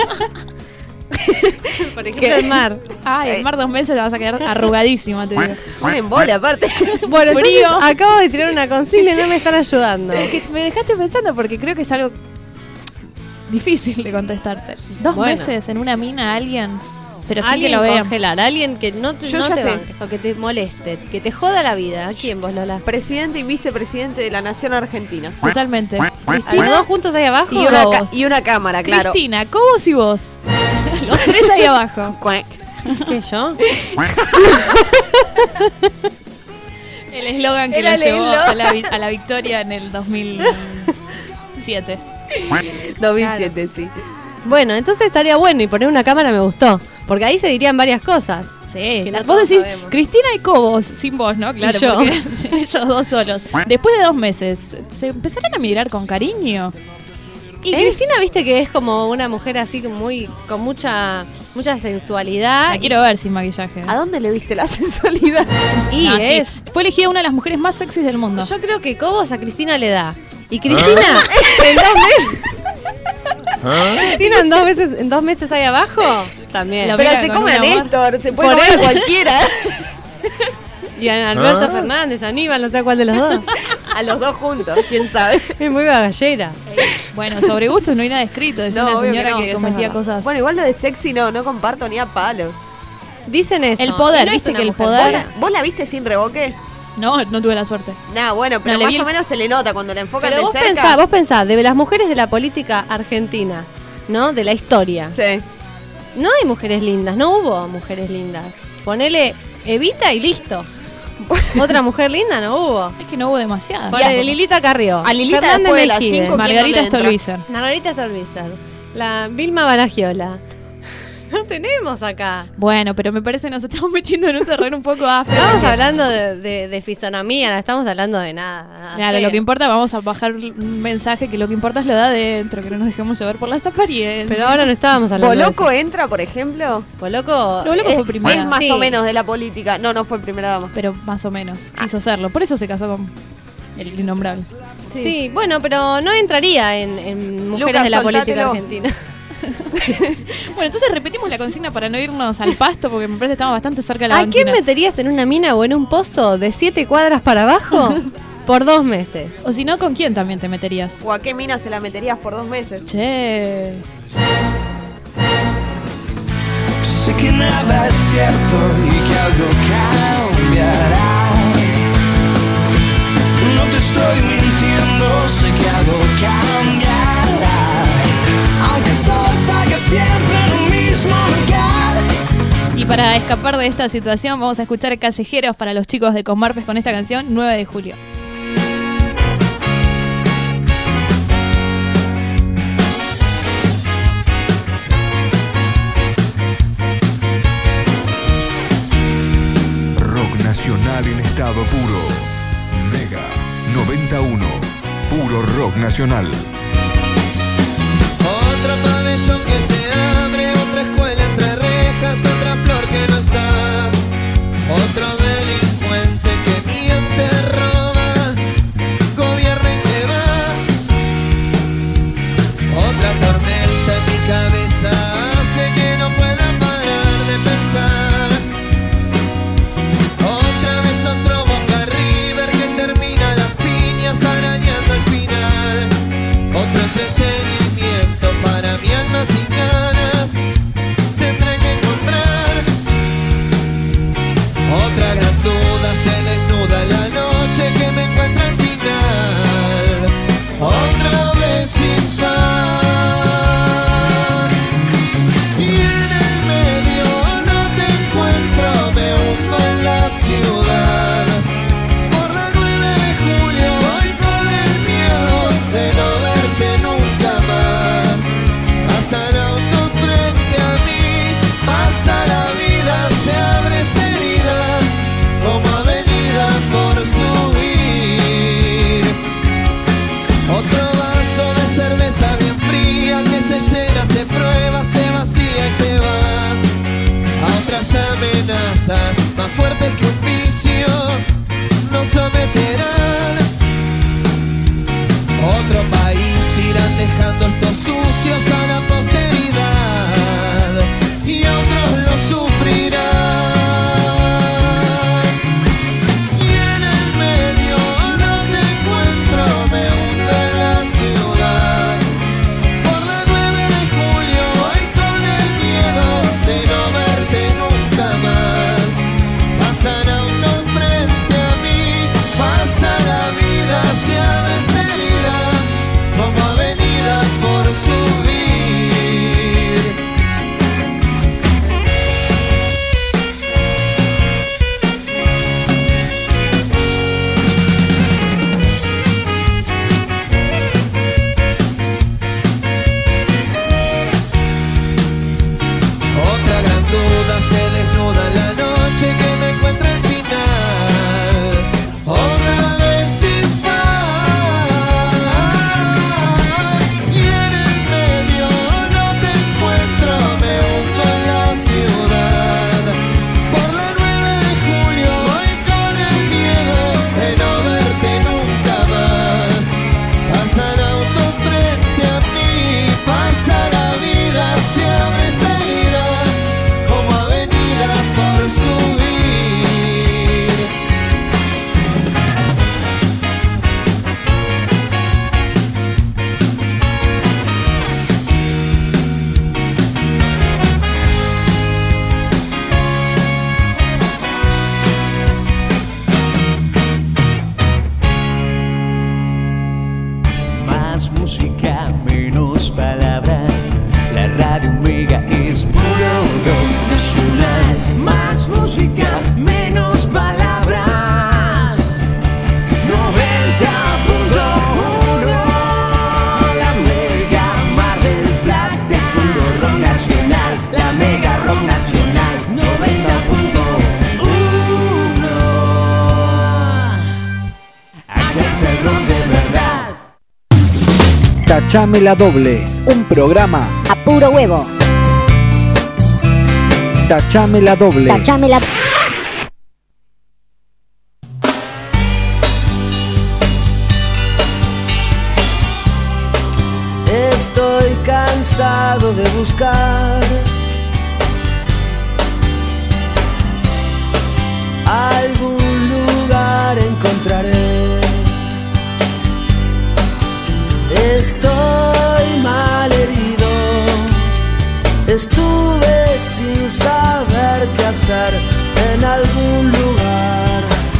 Por ejemplo, el mar. Ay, el mar dos meses te vas a quedar arrugadísima, te digo. Un embole aparte. Bueno, entonces Frío. acabo de tirar una consigna y no me están ayudando. Es que me dejaste pensando porque creo que es algo difícil de contestarte. Dos Bueno. meses en una mina a alguien, pero sin que Alguien lo vean. congelar, alguien que no te, Yo no ya te sé. banques o que te moleste, que te joda la vida. ¿A quién vos, Lola? Presidente y vicepresidente de la Nación Argentina. Totalmente. ¿A los Cristina dos juntos ahí abajo? Y una, ca- Cobos. y una cámara, claro. Cristina, Cobos y vos. Los tres ahí abajo. Cuac. ¿Qué yo? El eslogan que Era lo el llevó eslogan. a la, vi- a la victoria en el dos mil siete. dos mil siete, sí. Bueno, entonces estaría bueno y poner una cámara me gustó. Porque ahí se dirían varias cosas. Sí, Que no vos todos decís sabemos. Cristina y Cobos, sin vos, ¿no? Claro, Y yo. porque ellos dos solos. Después de dos meses, ¿se empezarán a mirar con cariño? Y Cristina, viste que es como una mujer así muy con mucha mucha sensualidad. La quiero ver sin maquillaje. ¿A dónde le viste la sensualidad? Y No, sí, es. Fue elegida una de las mujeres más sexys del mundo. Yo creo que Cobos a Cristina le da. Y Cristina en dos meses. Cristina en dos meses, en dos meses ahí abajo. También. Lo Pero mira se con come a un amor. Néstor, se puede Por comer a eso. cualquiera. Y a Alberto Fernández, a Aníbal, no sé cuál de los dos. A los dos juntos, quién sabe. Es muy bagallera. Bueno, sobre gustos no hay nada escrito. Es una obvio señora no, que, eso es cometía verdad. cosas. Bueno, igual lo de sexy no, no comparto ni a palos. Dicen eso. El poder, Y no es viste una que el mujer poder- ¿Vos la, vos la viste sin revoque? No, no tuve la suerte. Nah, bueno, pero No, le más vi o el- menos se le nota cuando la enfocan Pero de vos cerca. pensás, vos pensás, de las mujeres de la política argentina, ¿no? De la historia. Sí. No hay mujeres lindas, no hubo mujeres lindas. Ponele Evita y listo. Otra mujer linda no hubo. Es que no hubo demasiadas. Ponele Lilita Carrió. A Lilita Fernández después de las Mejide, cinco, ¿quién Margarita no le entra? Stolbizer. Margarita Stolbizer. La Vilma Baragiola. No tenemos acá. Bueno, pero me parece que nos estamos metiendo en un terreno un poco áspero. Estamos hablando de, de, de fisonomía, no estamos hablando de nada. nada Claro, feo. lo que importa, vamos a bajar un mensaje que lo que importa es lo de adentro, que no nos dejemos llevar por las apariencias. Pero ahora no estábamos hablando ¿Boloco de entra, por ejemplo? eso. Boloco. Boloco Es- fue primera. Es más Sí. o menos de la política. No, no fue primera dama. Pero más o menos, quiso serlo. Por eso se casó con el innombrable. Sí. bueno, pero no entraría en, en mujeres Lucas, de la política soltátelo. argentina. Bueno, entonces repetimos la consigna para no irnos al pasto, porque me parece que estamos bastante cerca de la ¿A quién banquina. meterías en una mina o en un pozo de siete cuadras para abajo por dos meses? O si no, ¿con quién también te meterías? ¿O a qué mina se la meterías por dos meses? Che. Sé que nada es cierto y que algo cambiará. No te estoy mintiendo, sé que algo cambiará. Aunque el sol salga siempre en un mismo lugar. Y para escapar de esta situación vamos a escuchar Callejeros para los chicos de Comarpes con esta canción nueve de julio. Rock nacional en estado puro. Mega noventa y uno. Puro rock nacional. Otro pabellón que se abre, otra escuela entre rejas, otra flor que no está, otro delincuente que miente, roba, gobierna y se va. Otra tormenta en mi cabeza hace que no pueda parar de pensar. Otra vez otro Boca River que termina las piñas arañando el final. Otro entretenimiento para mi alma sin ganas, tendré que encontrar. Otra gran duda se desnuda en la noche que me encuentra al final. Otra vez sin paz. Y en el medio no te encuentro, me hundo en la ciudad. Por la nueve de julio voy con el miedo de no verte nunca más. Pasan autos frente a mí, pasa la vida, se abre esta herida como avenida por subir. Otro vaso de cerveza bien fría que se llena, se prueba, se vacía y se va. A otras amenazas más fuertes que un vicio nos someterán. Otro país irán dejando estos sucios a la posteridad y otros lo sufrirán. Y en el medio no te encuentro, me hundo en la ciudad. Por la nueve de julio voy con el miedo de no verte nunca más. Pasan autos frente a mí, pasa la vida, se abre esta herida como avenida por subir. Otra gran duda se desnuda en la noche que me encuentra al final. Otra vez sin paz. Y en el medio no te encuentro, me hundo en la ciudad. Por la nueve de julio voy con el miedo de no verte nunca más. Pasan autos frente a mí, pasa la vida, se abre esta herida como avenida por subir. Más música, menos palabras. La radio Mega es puro rock nacional. Más música, menos palabras. noventa punto uno. La Mega Mar del Plata es puro rock nacional. La Mega Rock Nacional. noventa punto uno. Aquí está el rock de verdad. Tachame la doble, un programa A puro huevo. Tachame la doble. Tachame la... Estoy cansado de buscar algún lugar, encontraré. Estoy mal herido, estuve sin saber qué hacer en algún lugar.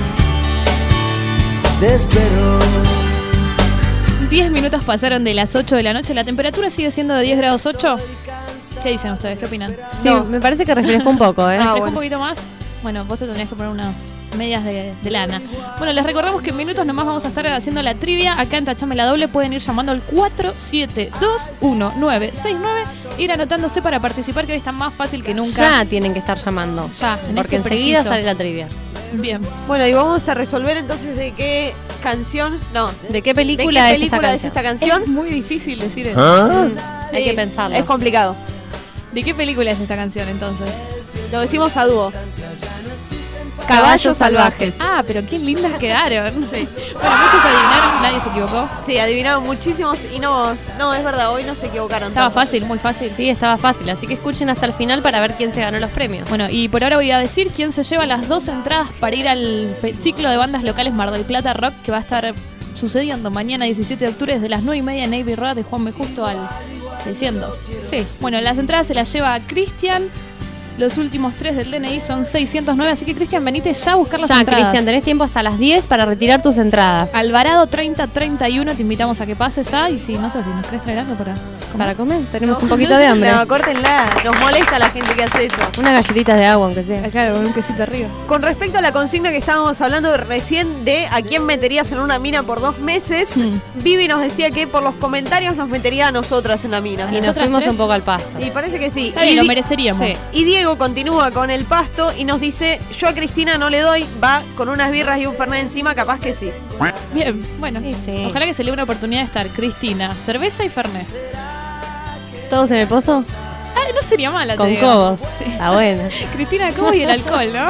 Te espero. diez minutos pasaron de las ocho de la noche. La temperatura sigue siendo de diez grados ocho. ¿Qué dicen ustedes? ¿Qué opinan? Sí, No. me parece que refresca un poco, ¿eh? ¿Refresca Ah, un bueno. poquito más? Bueno, vos te tendrías que poner unas medias de, de lana. Bueno, les recordamos que en minutos nomás vamos a estar haciendo la trivia. Acá en Tachame la Doble pueden ir llamando al cuatro siete dos uno nueve seis nueve. Ir anotándose para participar, que hoy está más fácil que nunca. Ya tienen que estar llamando. Ya, en Porque este enseguida preciso. sale la trivia. Bien. Bueno, y vamos a resolver entonces de qué canción. No. ¿De qué película, ¿De qué es, esta película es canción? esta canción? Es muy difícil decir eso. ¿Ah? Hay Sí, que pensarlo. Es complicado. ¿De qué película es esta canción entonces? Lo decimos a dúo. Caballos salvajes. Ah, pero qué lindas quedaron. Sí. Bueno, muchos adivinaron, nadie se equivocó. Sí, adivinaron muchísimos y no, no, es verdad, hoy no se equivocaron. Estaba tanto. fácil, muy fácil. Sí, estaba fácil, así que escuchen hasta el final para ver quién se ganó los premios. Bueno, y por ahora voy a decir quién se lleva las dos entradas para ir al fe- ciclo de bandas locales Mar del Plata Rock, que va a estar sucediendo mañana diecisiete de octubre desde las nueve y media en Navy Road de Juan B. Justo al seiscientos. Sí. Bueno, las entradas se las lleva Cristian. Los últimos tres del D N I son seiscientos nueve, así que Cristian, venite ya a buscar las Ya, entradas. Cristian, tenés tiempo hasta las diez para retirar tus entradas. Alvarado treinta treinta y uno, te invitamos a que pases ya. Y si no sé si nos querés traer algo para comer. Para comer, tenemos un poquito de hambre. No, córtenla, nos molesta la gente que hace eso. Unas galletitas de agua, aunque sea. Claro, un quesito arriba. Con respecto a la consigna que estábamos hablando recién de a quién meterías en una mina por dos meses, Hmm. Vivi nos decía que por los comentarios nos metería a nosotras en la mina. Y nos nosotras fuimos tres. un poco al pasto. Y parece que sí. Está bien, Y lo Di- mereceríamos. Sí. Y Diego continúa con el pasto y nos dice, yo a Cristina no le doy, va con unas birras y un fernet encima, capaz que sí. Bien, bueno. Sí, sí. Ojalá que se le dé una oportunidad de estar Cristina, cerveza y fernet. ¿Todos en el pozo? Ah, no sería mala, te Con digo. cobos. Sí. Está bueno. Cristina Cobos y el alcohol, ¿no?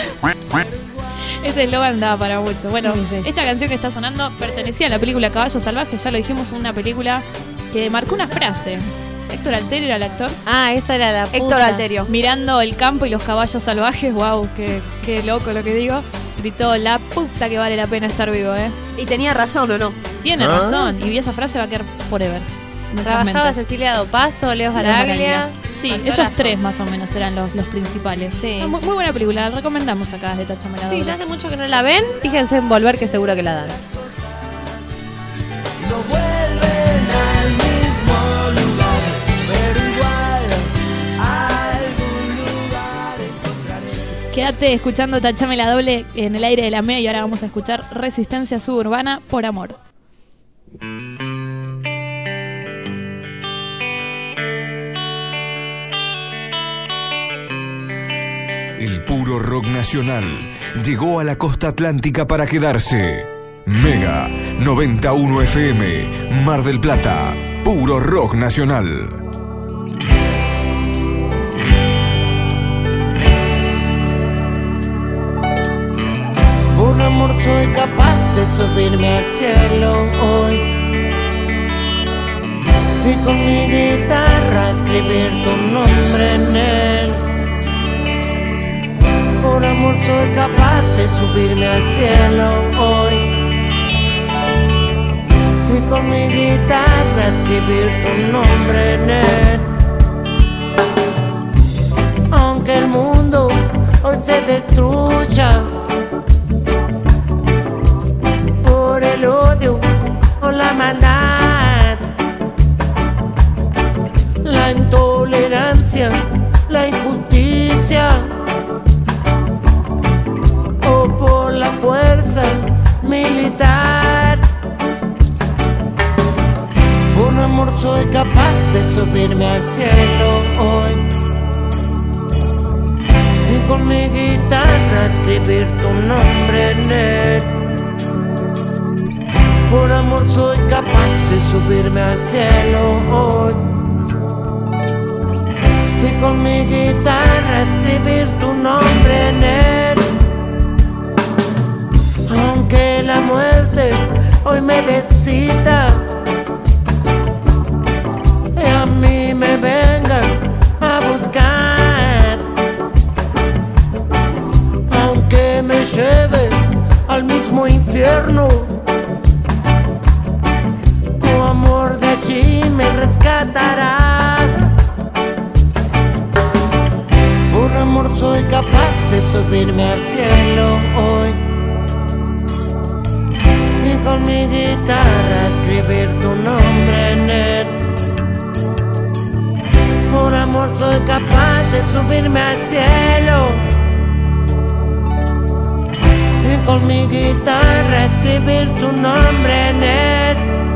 Ese eslogan da para mucho. Bueno, Sí, sí. esta canción que está sonando pertenecía a la película Caballos Salvajes, ya lo dijimos, una película que marcó una frase. Héctor Alterio era el actor. Ah, esa era la puta. Héctor Alterio. Mirando el campo y los caballos salvajes, wow, qué, qué loco lo que digo. Gritó, la puta que vale la pena estar vivo, ¿eh? Y tenía razón, ¿o no? Tiene ¿Ah? razón, y esa frase va a quedar forever. en nuestras Trabajaba mentes. Cecilia Dopazo, Leo Leo Baraglia. Baraglia. Sí, Actorazo. ellos tres más o menos eran los, los principales. Sí. Ah, Muy, muy buena película, la recomendamos acá desde Tachame la Sí, Doble. si hace mucho que no la ven, fíjense en Volver, que seguro que la dan. No vuelven al mismo lugar, pero igual a algún lugar encontraré. Quédate escuchando Tachame la Doble en el aire de la M E A y ahora vamos a escuchar Resistencia Suburbana por Amor. El puro rock nacional llegó a la costa atlántica para quedarse. Mega noventa y uno F M, Mar del Plata, puro rock nacional. Por amor soy capaz de subirme al cielo hoy y con mi guitarra escribir tu nombre en él. Por amor soy capaz de subirme al cielo hoy y con mi guitarra escribir tu nombre en él. Aunque el mundo hoy se destruya por el odio o la maldad, la intolerancia, la injusticia, o por la fuerza militar. Por amor soy capaz de subirme al cielo hoy y con mi guitarra escribir tu nombre en él. Por amor soy capaz de subirme al cielo hoy y con mi guitarra escribir tu nombre en él. Aunque la muerte hoy me descita y a mí me vengan a buscar, aunque me lleve al mismo infierno, tu amor de allí me rescatará. Por amor soy capaz de subirme al cielo hoy y con mi guitarra escribir tu nombre en él. Por amor cielo y con mi guitarra escribir tu nombre en él.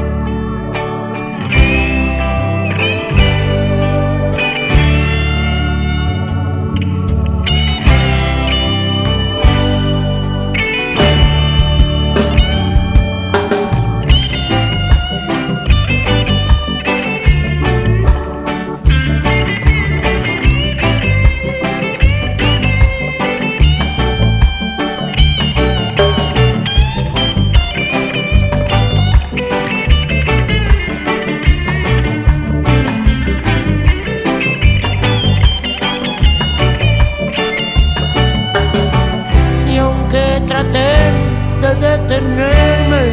Detenerme,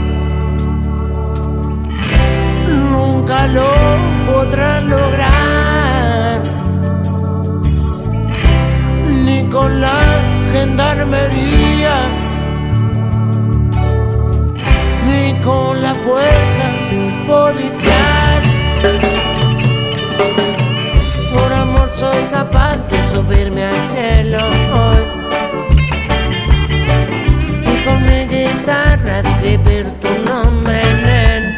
nunca lo podrán lograr, ni con la gendarmería, ni con la fuerza policial. Por amor soy capaz de subirme al cielo hoy, con mi guitarra escribir tu nombre en él.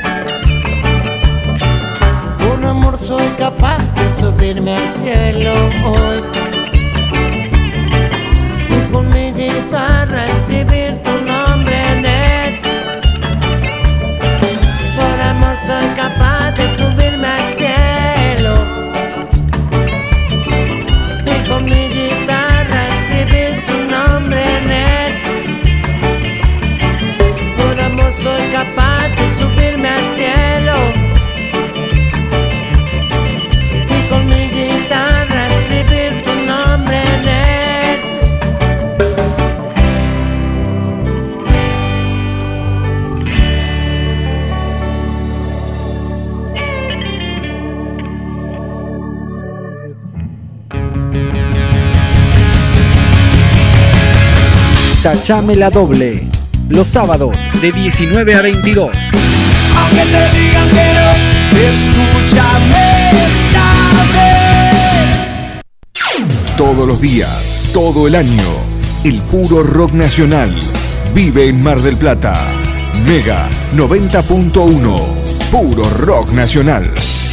Por amor soy capaz de subirme al cielo hoy y con mi guitarra escribir tu nombre en él. Por amor soy capaz de subirme al cielo y con mi guitarra escribir tu nombre en él. Soy capaz de subirme al cielo y con mi guitarra escribir tu nombre en él. Tachame la doble. Los sábados de diecinueve a veintidós. Aunque te digan que no, escúchame esta vez. Todos los días, todo el año, el puro rock nacional vive en Mar del Plata. Mega noventa punto uno, puro rock nacional.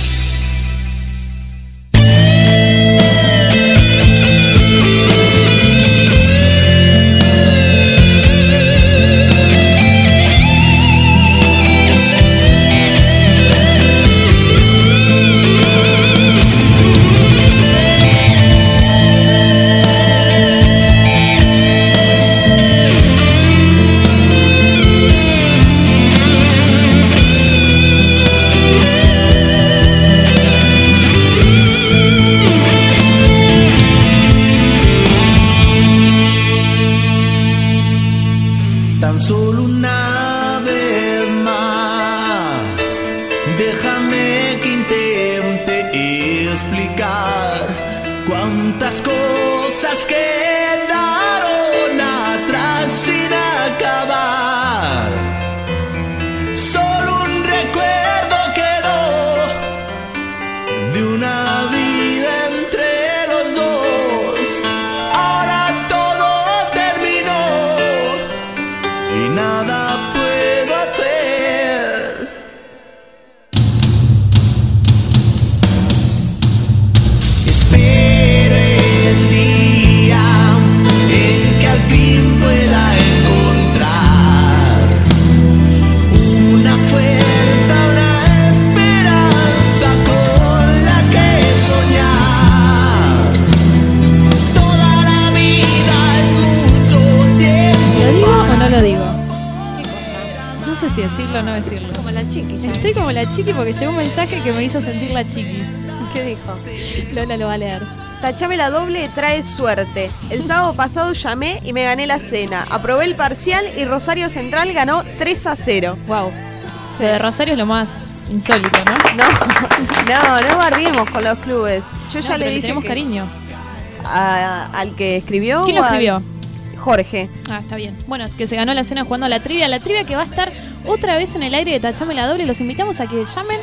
Cosas quedaron atrás sin acabar. Solo un recuerdo quedó de una vida entre los dos. Ahora todo terminó y nada puedo hacer. Espero el día en que al fin pueda encontrar una fuerza, una esperanza con la que soñar. Toda la vida es mucho tiempo. ¿Lo digo o no lo digo? No sé si decirlo o no decirlo. Como la chiqui ya. Estoy como la chiqui porque llegó un mensaje que me hizo sentir la chiqui. ¿Qué dijo? Lola lo va a leer. Tachame la doble trae suerte. El sábado pasado llamé y me gané la cena. Aprobé el parcial y Rosario Central ganó tres a cero. Wow. O sea, de Rosario es lo más insólito, ¿no? No, no, no bardiemos con los clubes. Yo No, ya le pero dije tenemos que- cariño. a- al que escribió. ¿Quién lo o al- escribió? Jorge. Ah, está bien. Bueno, que se ganó la cena jugando a la trivia. La trivia que va a estar otra vez en el aire de Tachame la doble. Los invitamos a que llamen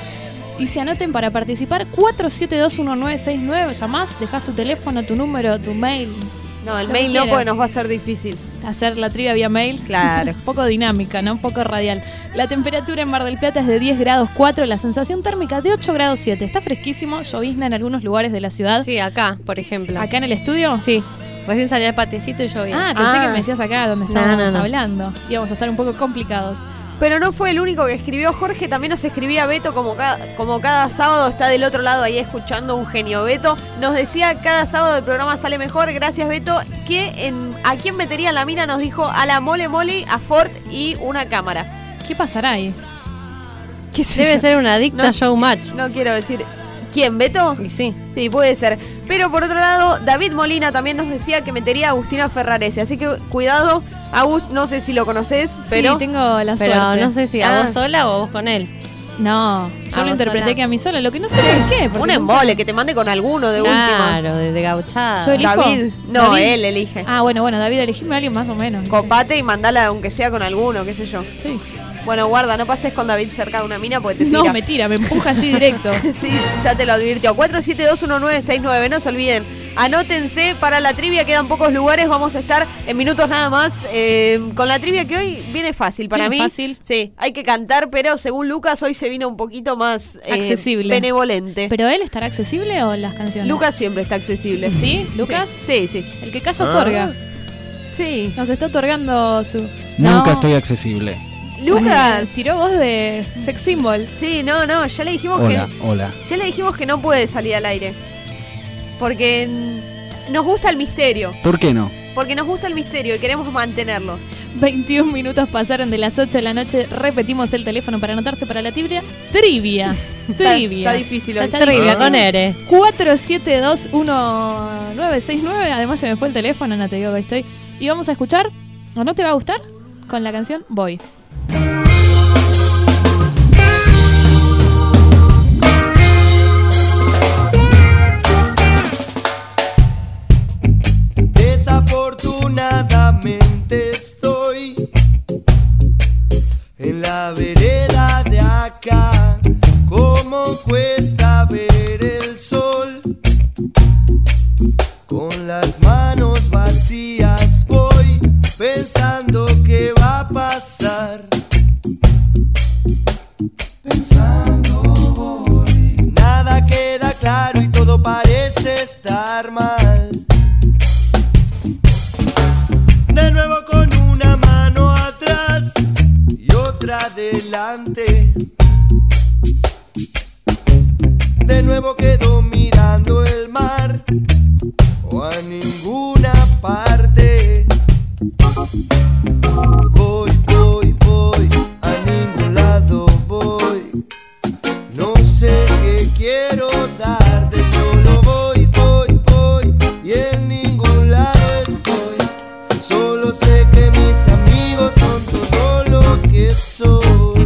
y se anoten para participar. Cuatro siete dos uno nueve seis nueve, llamás, dejás tu teléfono, tu número, tu mail. No, el lo mail que no, quieras. porque nos va a ser difícil. Hacer la trivia vía mail. Claro. Un poco dinámica, ¿no? Un poco radial. La temperatura en Mar del Plata es de diez grados cuatro, la sensación térmica de ocho grados siete. Está fresquísimo, llovizna en algunos lugares de la ciudad. Sí, acá, por ejemplo. ¿Acá en el estudio? Sí. Recién salía el patiecito y llovía. Ah, pensé Ah. que me decías acá donde estábamos No, no, no. hablando. Íbamos a estar un poco complicados. Pero no fue el único que escribió. Jorge también nos escribía. Beto, como cada, como cada sábado está del otro lado ahí escuchando, un genio. Beto nos decía, cada sábado el programa sale mejor. Gracias, Beto. Que en, ¿a quién metería la mina? Nos dijo a la Mole Mole, a Ford y una cámara. ¿Qué pasará ahí? ¿Qué sé Debe yo? ser una adicta No. a showmatch. No quiero decir. ¿Quién, Beto? Y sí. Sí, puede ser. Pero por otro lado, David Molina también nos decía que metería a Agustina Ferrarese. Así que cuidado, Agus, no sé si lo conoces, pero. Sí, tengo la Pero suerte. no sé si a Ah. vos sola o vos con él. No, yo ¿A lo vos interpreté sola? que a mí sola. Lo que no sé por qué. porque Un nunca- embole, que te mande con alguno de última. Claro, de, de gauchada. ¿Yo elijo? David. No, David. él elige. Ah, bueno, bueno, David, elegime a alguien más o menos. Combate y mandala aunque sea con alguno, qué sé yo. Sí. Bueno, guarda, no pases con David cerca de una mina porque te No, tira. me tira, me empuja así directo. Sí, ya te lo advirtió. cuatro siete dos uno nueve seis nueve, no se olviden. Anótense para la trivia, quedan pocos lugares. Vamos a estar en minutos nada más eh, con la trivia, que hoy viene fácil para Viene mí. fácil. Sí, hay que cantar, pero según Lucas hoy se vino un poquito más eh, Accesible. benevolente. ¿Pero él estará accesible o las canciones? Lucas siempre está accesible. ¿Sí? ¿Lucas? Sí, sí. El que calla Ah. otorga. Sí. Nos está otorgando su... Nunca No. estoy accesible. Lucas. Tiró voz de sex symbol. Sí, no, no, ya le dijimos Hola, que hola. ya le dijimos que no puede salir al aire. Porque mm, nos gusta el misterio. ¿Por qué no? Porque nos gusta el misterio y queremos mantenerlo. veintiún minutos pasaron de las ocho de la noche. Repetimos el teléfono para anotarse para la trivia. Trivia. Está, Trivia. está difícil hoy. Está Trivia difícil. con R. cuatro siete dos uno nueve seis nueve. Además se me fue el teléfono, no te digo que estoy. Y vamos a escuchar, ¿o no te va a gustar? Con la canción Voy. Desafortunadamente estoy en la vereda de acá. Cómo cuesta ver el sol. Con las manos vacías voy pensando qué va a pasar. Pensando voy. Nada queda claro y todo parece estar mal. De nuevo con una mano atrás y otra adelante. De nuevo quedo mirando el mar o a ninguna parte. Voy, voy, voy, a ningún lado voy. No sé qué quiero darte, solo voy, voy, voy y en ningún lado estoy. Solo sé que mis amigos son todo lo que soy.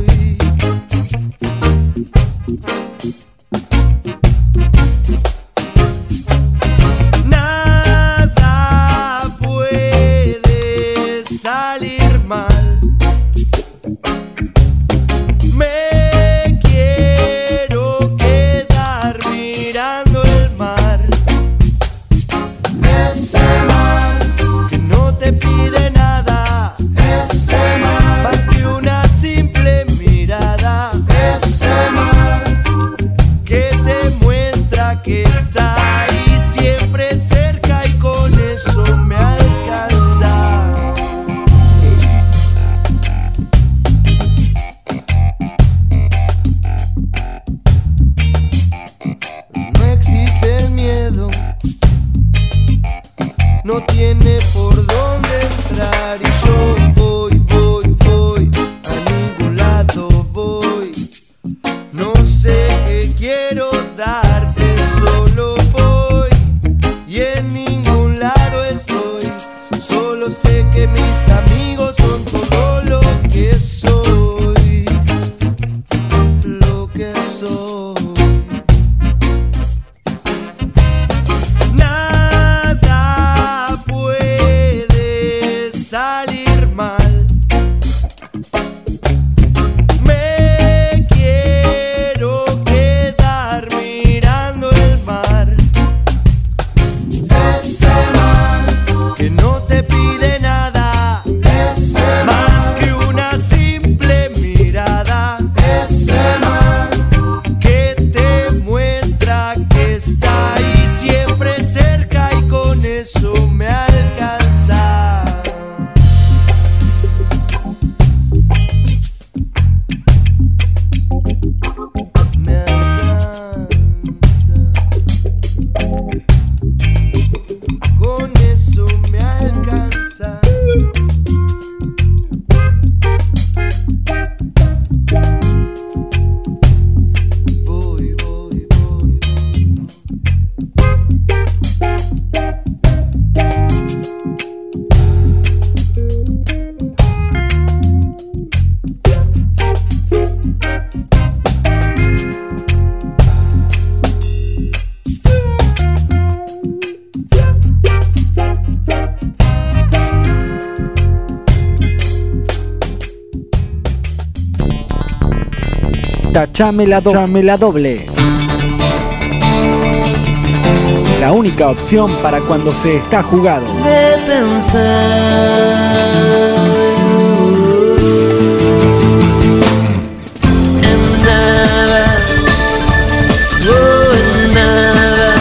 Tachame la, do Tachame la doble. La única opción para cuando se está jugado. De pensar en nada, oh, en nada.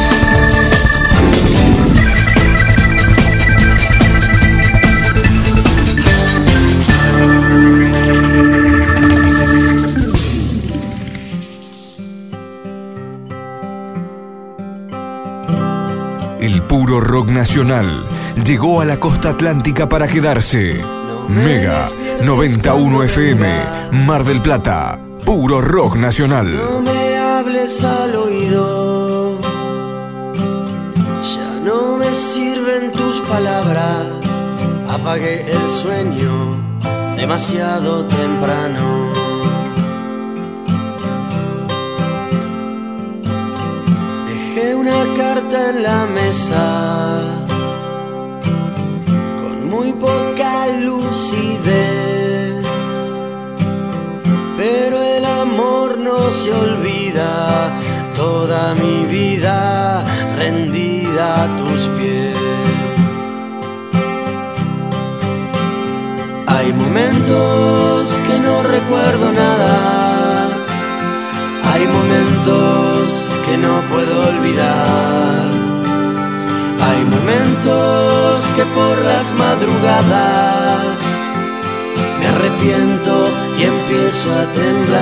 El puro rock nacional llegó a la costa atlántica para quedarse. Mega noventa y uno F M, Mar del Plata, puro rock nacional. No me hables al oído, ya no me sirven tus palabras. Apagué el sueño demasiado temprano. Dejé una carta en la mesa con muy poca lucidez, pero el amor no se olvida. Toda mi vida rendida a tus pies. Hay momentos que no recuerdo nada, hay momentos que no puedo olvidar, hay momentos que por las madrugadas me arrepiento y empiezo a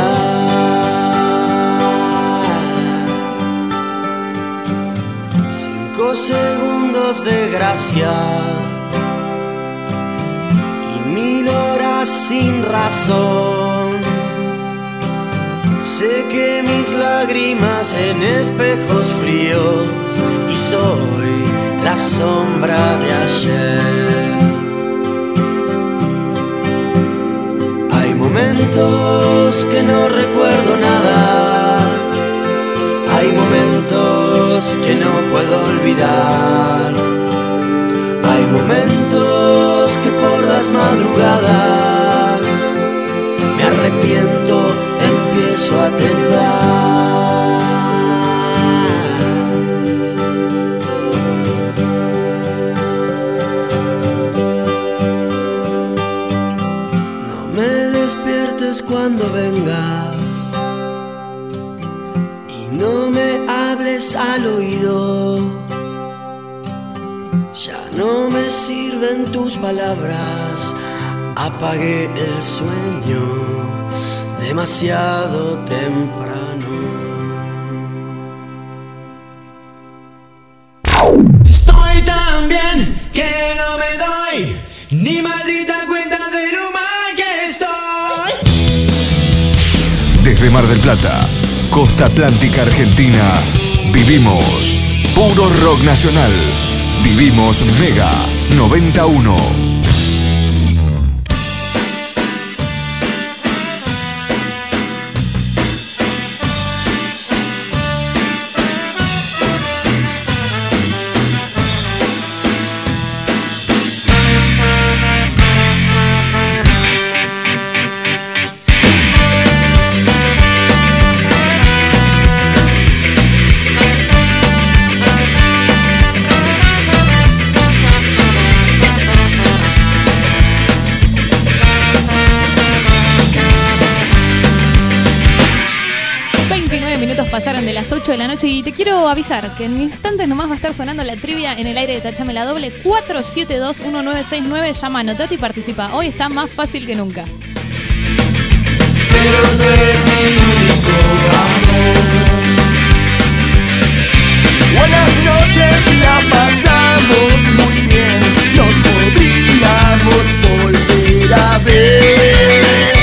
temblar. Cinco segundos de gracia y mil horas sin razón. Sé que mis lágrimas en espejos fríos y soy la sombra de ayer. Hay momentos que no recuerdo nada, hay momentos que no puedo olvidar, hay momentos que por las madrugadas me arrepiento, empiezo a temblar. No me despiertes cuando vengas y no me hables al oído. Ya no me sirven tus palabras, apagué el sueño demasiado temprano. Estoy tan bien que no me doy ni maldita cuenta de lo mal que estoy. Desde Mar del Plata, costa atlántica argentina, vivimos puro rock nacional. Vivimos Mega noventa y uno. Pasaron de las ocho de la noche y te quiero avisar que en instantes nomás va a estar sonando la trivia en el aire de Tachame la doble. Cuatro siete dos uno nueve seis nueve. Llama, anotate y participa. Hoy está más fácil que nunca. Pero no es mi único amor. Buenas noches, la pasamos muy bien. Nos podríamos volver a ver.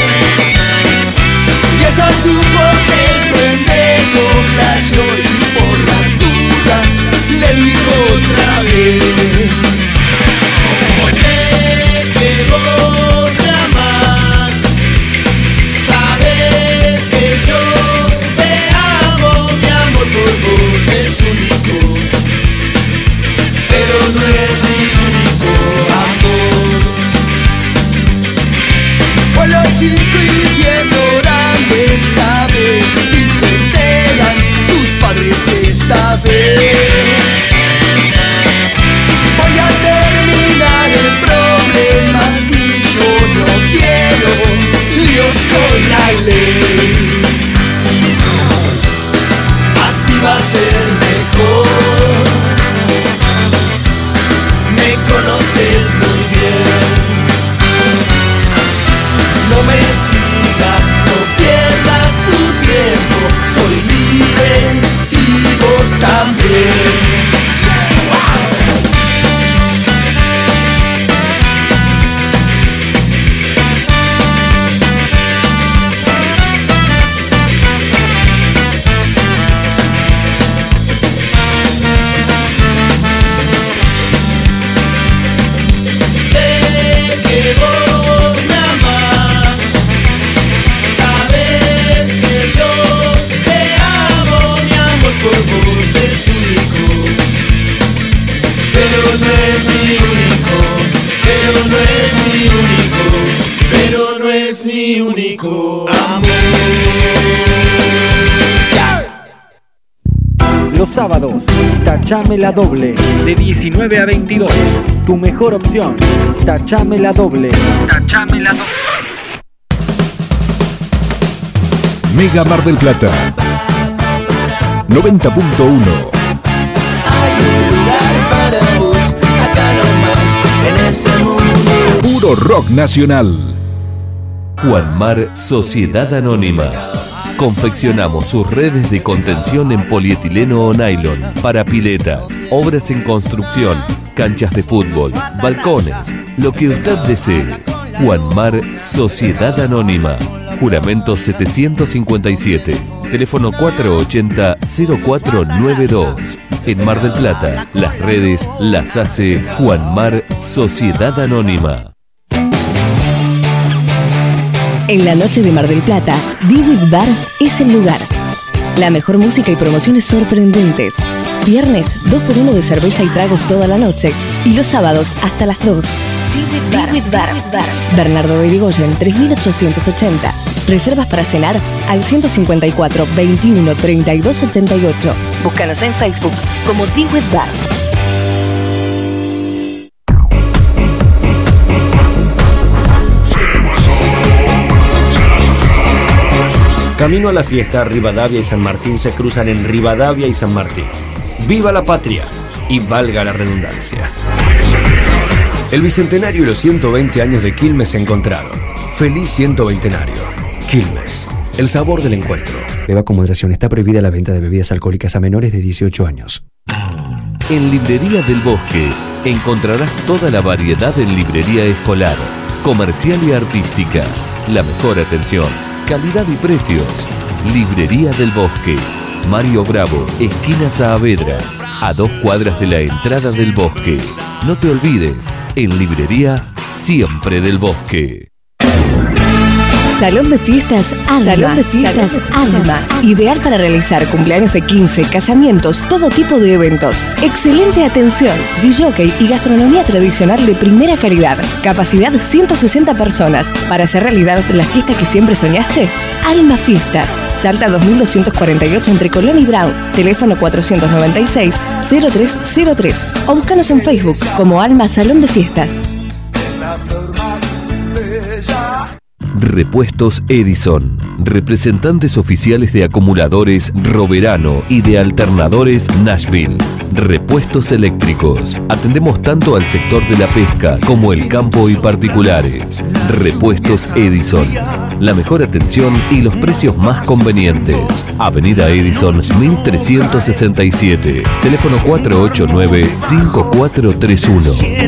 Y ella supo que el pendejo flasheó y por las dudas le dijo otra vez. Sé que vos me amás, sabes que sábados, Tachame la Doble, de diecinueve a veintidós. Tu mejor opción, Tachame la Doble. Tachame la Doble. Mega Mar del Plata noventa punto uno. Para vos, acá nomás, en ese mundo. Puro rock nacional. Juanmar Sociedad Anónima. Confeccionamos sus redes de contención en polietileno o nylon para piletas, obras en construcción, canchas de fútbol, balcones, lo que usted desee. Juanmar Sociedad Anónima. Juramento setecientos cincuenta y siete. Teléfono cuatro ochenta cero cuatro nueve dos. En Mar del Plata, las redes las hace Juanmar Sociedad Anónima. En la noche de Mar del Plata, Divid Bar es el lugar. La mejor música y promociones sorprendentes. Viernes, dos por uno de cerveza y tragos toda la noche. Y los sábados hasta las dos. Divid Bar. Bar. Bernardo de Irigoyen, tres mil ochocientos ochenta. Reservas para cenar al ciento cincuenta y cuatro, veintiuno, treinta y dos, ochenta y ocho. Búscanos en Facebook como Divid Bar. Camino a la fiesta, Rivadavia y San Martín se cruzan en Rivadavia y San Martín. ¡Viva la patria! Y valga la redundancia. El bicentenario y los ciento veinte años de Quilmes se encontraron. ¡Feliz ciento veintenario! Quilmes, el sabor del encuentro. Beba con moderación. Está prohibida la venta de bebidas alcohólicas a menores de dieciocho años. En Librería del Bosque encontrarás toda la variedad en librería escolar, comercial y artística. La mejor atención, calidad y precios. Librería del Bosque. Mario Bravo, esquina Saavedra, a dos cuadras de la entrada del bosque. No te olvides, en Librería siempre del Bosque. Salón de fiestas Alma. Salón de fiestas Alma. Ideal para realizar cumpleaños de quince, casamientos, todo tipo de eventos. Excelente atención, D J y gastronomía tradicional de primera calidad. Capacidad ciento sesenta personas. Para hacer realidad la fiesta que siempre soñaste, Alma Fiestas. Salta dos mil doscientos cuarenta y ocho entre Colón y Brown. Teléfono cuatrocientos noventa y seis, cero tres cero tres. O búscanos en Facebook como Alma Salón de Fiestas. Repuestos Edison. Representantes oficiales de acumuladores Roverano y de alternadores Nashville. Repuestos eléctricos. Atendemos tanto al sector de la pesca como el campo y particulares. Repuestos Edison. La mejor atención y los precios más convenientes. Avenida Edison mil trescientos sesenta y siete. Teléfono cuatro ocho nueve, cinco cuatro tres uno.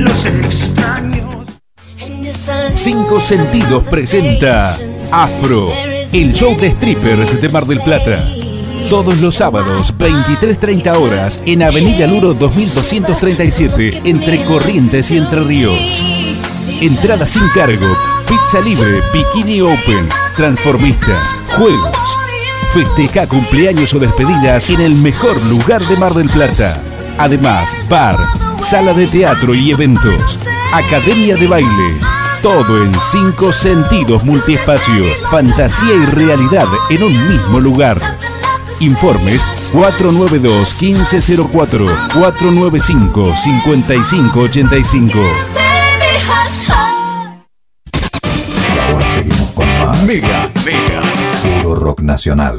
Cinco Sentidos presenta Afro, el show de strippers de Mar del Plata. Todos los sábados, veintitrés treinta horas, en Avenida Luro dos mil doscientos treinta y siete, entre Corrientes y Entre Ríos. Entrada sin cargo, pizza libre, bikini open, transformistas, juegos. Festeja cumpleaños o despedidas en el mejor lugar de Mar del Plata. Además, bar, sala de teatro y eventos, academia de baile. Todo en Cinco Sentidos Multiespacio. Fantasía y realidad en un mismo lugar. Informes cuatro nueve dos, uno cinco cero cuatro, cuatro nueve cinco, cinco cinco ocho cinco. Ahora seguimos con más Mega, Mega. Puro rock nacional.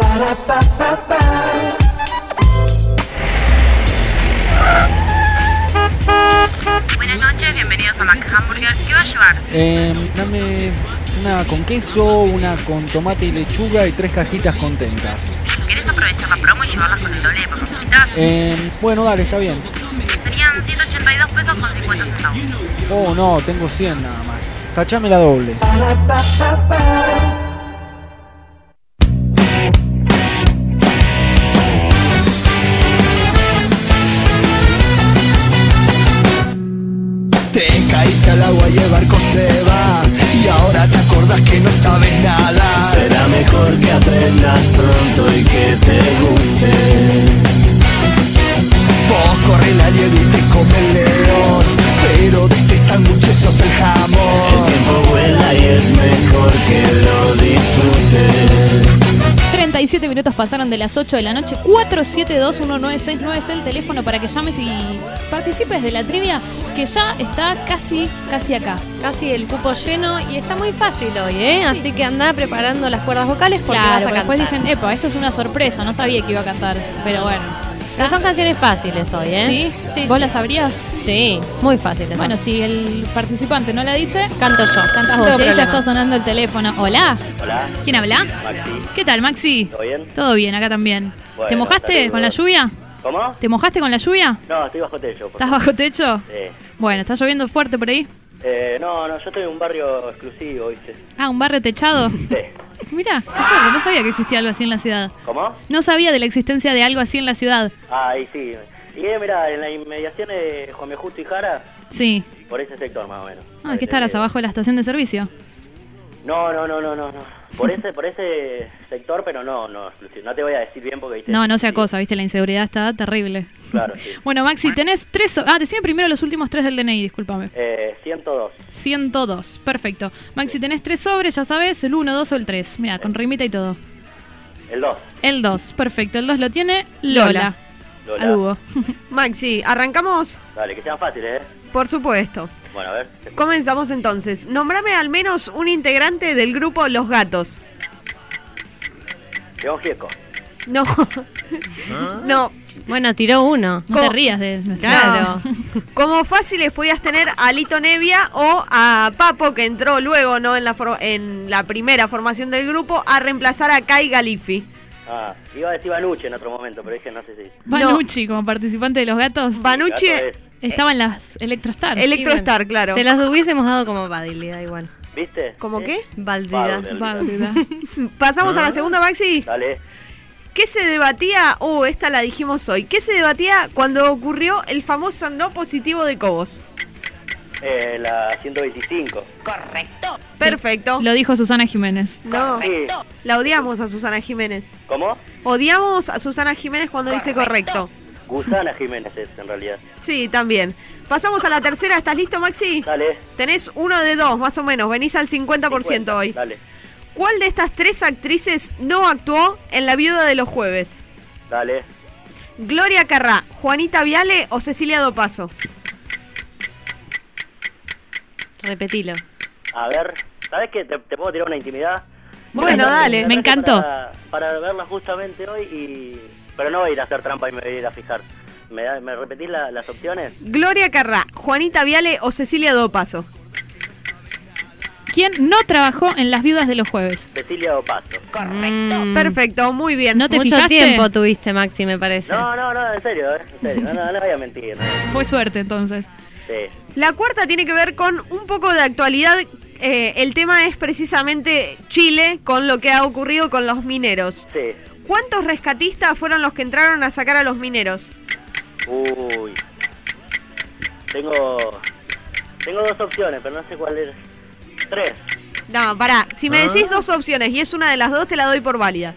Buenas noches, bienvenidos a Max Hamburger. ¿Qué va a llevarse? Eh, dame una con queso, una con tomate y lechuga y tres cajitas contentas. ¿Querés aprovechar la promo y llevarlas con el doble de papas fritas? Eh, bueno, dale, está bien. Serían ciento ochenta y dos pesos con cincuenta centavos. Oh, no, tengo cien nada más. Tachame la doble. Te caíste al agua y el barco se va, y ahora te acordás que no sabes nada. Será mejor que aprendas pronto y que te guste. Vos corre la liebre y te come el león, pero de este sándwich sos el jamón. El tiempo vuela y es mejor que lo disfrutes. cincuenta y siete minutos pasaron de las ocho de la noche. cuatro siete dos uno nueve seis nueve es el teléfono para que llames y participes de la trivia, que ya está casi, casi acá. Casi el cupo lleno y está muy fácil hoy, ¿eh? Sí. Así que anda preparando las cuerdas vocales porque claro, vas a porque cantar. después dicen, epa, esto es una sorpresa, no sabía que iba a cantar, pero bueno. Pero son canciones fáciles hoy, ¿eh? ¿Sí? sí ¿Vos sí. las sabrías? Sí, muy fáciles. Bueno, son. si el participante no la dice, canto yo. Cantas No vos. tengo Y ya problema. está sonando el teléfono. Hola. Hola. ¿Quién habla? Maxi. ¿Qué tal, Maxi? ¿Todo bien? Todo bien, acá también. Bueno, ¿Te mojaste saludos. con la lluvia? ¿Cómo? ¿Te mojaste con la lluvia? No, estoy bajo techo. por ¿Estás favor. bajo techo? Sí. Bueno, ¿está lloviendo fuerte por ahí? Eh, no, no, yo estoy en un barrio exclusivo, ¿viste? Ah, ¿un barrio techado? Sí. Mirá, qué suerte, no sabía que existía algo así en la ciudad. ¿Cómo? No sabía de la existencia de algo así en la ciudad. Ah, ahí sí. Y eh, mirá, en la inmediación de Juan B. Justo y Jara, Sí. por ese sector más o menos. Ah, ¿qué estarás abajo de la estación de servicio? No, no, no, no, no, no. Por ese, por ese sector, pero no, no, exclusivo. No te voy a decir bien porque ¿viste? No, no sea cosa, viste, la inseguridad está terrible. Claro, sí. Bueno, Maxi, tenés tres... so- Ah, decime primero los últimos tres del D N I, discúlpame. Eh, ciento dos. ciento dos, perfecto. Maxi, tenés tres sobres, ya sabes, el uno, dos o el tres. Mira, con rimita y todo. El dos. El dos, perfecto. El dos lo tiene Lola. Lola. Al Hugo. Maxi, ¿arrancamos? Dale, que sean fáciles, ¿eh? Por supuesto. Bueno, a ver. Comenzamos entonces. Nombrame al menos un integrante del grupo Los Gatos. León Gieco. No. No. Bueno, tiró uno. No te rías de... Claro. Como fáciles podías tener a Lito Nevia o a Papo, que entró luego, ¿no? En la, for- en la primera formación del grupo, a reemplazar a Kai Galifi. Ah, iba a decir Banucci en otro momento, pero dije no sé si. Banucci, como participante de los gatos. Banucci Gato es. estaba en las Electrostar. Electrostar, claro. Te las hubiésemos dado como válida igual. ¿Viste? ¿Cómo ¿Sí? qué? Válida. Válida. Pasamos a la segunda, Maxi. Dale. ¿Qué se debatía? Uh, esta la dijimos hoy. ¿Qué se debatía cuando ocurrió el famoso no positivo de Cobos? Eh, la ciento veinticinco. Correcto. Perfecto. Lo dijo Susana Jiménez. No, Sí. la odiamos a Susana Jiménez. ¿Cómo? Odiamos a Susana Jiménez cuando dice correcto. Gusana Jiménez es en realidad. Sí, también. Pasamos a la tercera. ¿Estás listo, Maxi? Dale. Tenés uno de dos, más o menos. Venís al cincuenta por ciento hoy. Dale. ¿Cuál de estas tres actrices no actuó en La Viuda de los Jueves? Dale. Gloria Carrá, Juanita Viale o Cecilia Dopaso. Repetilo. A ver, ¿sabes qué? ¿Te, te puedo tirar una intimidad? Bueno, Para- dale. Me encantó. Para, para verla justamente hoy y... Pero no voy a ir a hacer trampa y me voy a ir a fijar. ¿Me, da- me repetís la- las opciones? Gloria Carrá, Juanita Viale o Cecilia Dopaso. ¿Quién no trabajó en Las Viudas de los Jueves? Cecilia Dopaso. Correcto. Perfecto, muy bien. ¿No te Mucho fijaste? tiempo tuviste, Maxi, me parece. No, no, no, en serio, ¿eh? En serio. No, no, no voy a mentir. ¿no? Fue suerte entonces. Sí. La cuarta tiene que ver con un poco de actualidad. Eh, el tema es precisamente Chile, con lo que ha ocurrido con los mineros. Sí. ¿Cuántos rescatistas fueron los que entraron a sacar a los mineros? Uy. Tengo... Tengo dos opciones, pero no sé cuál es. Tres. No, pará. Si me decís dos opciones y es una de las dos, te la doy por válida.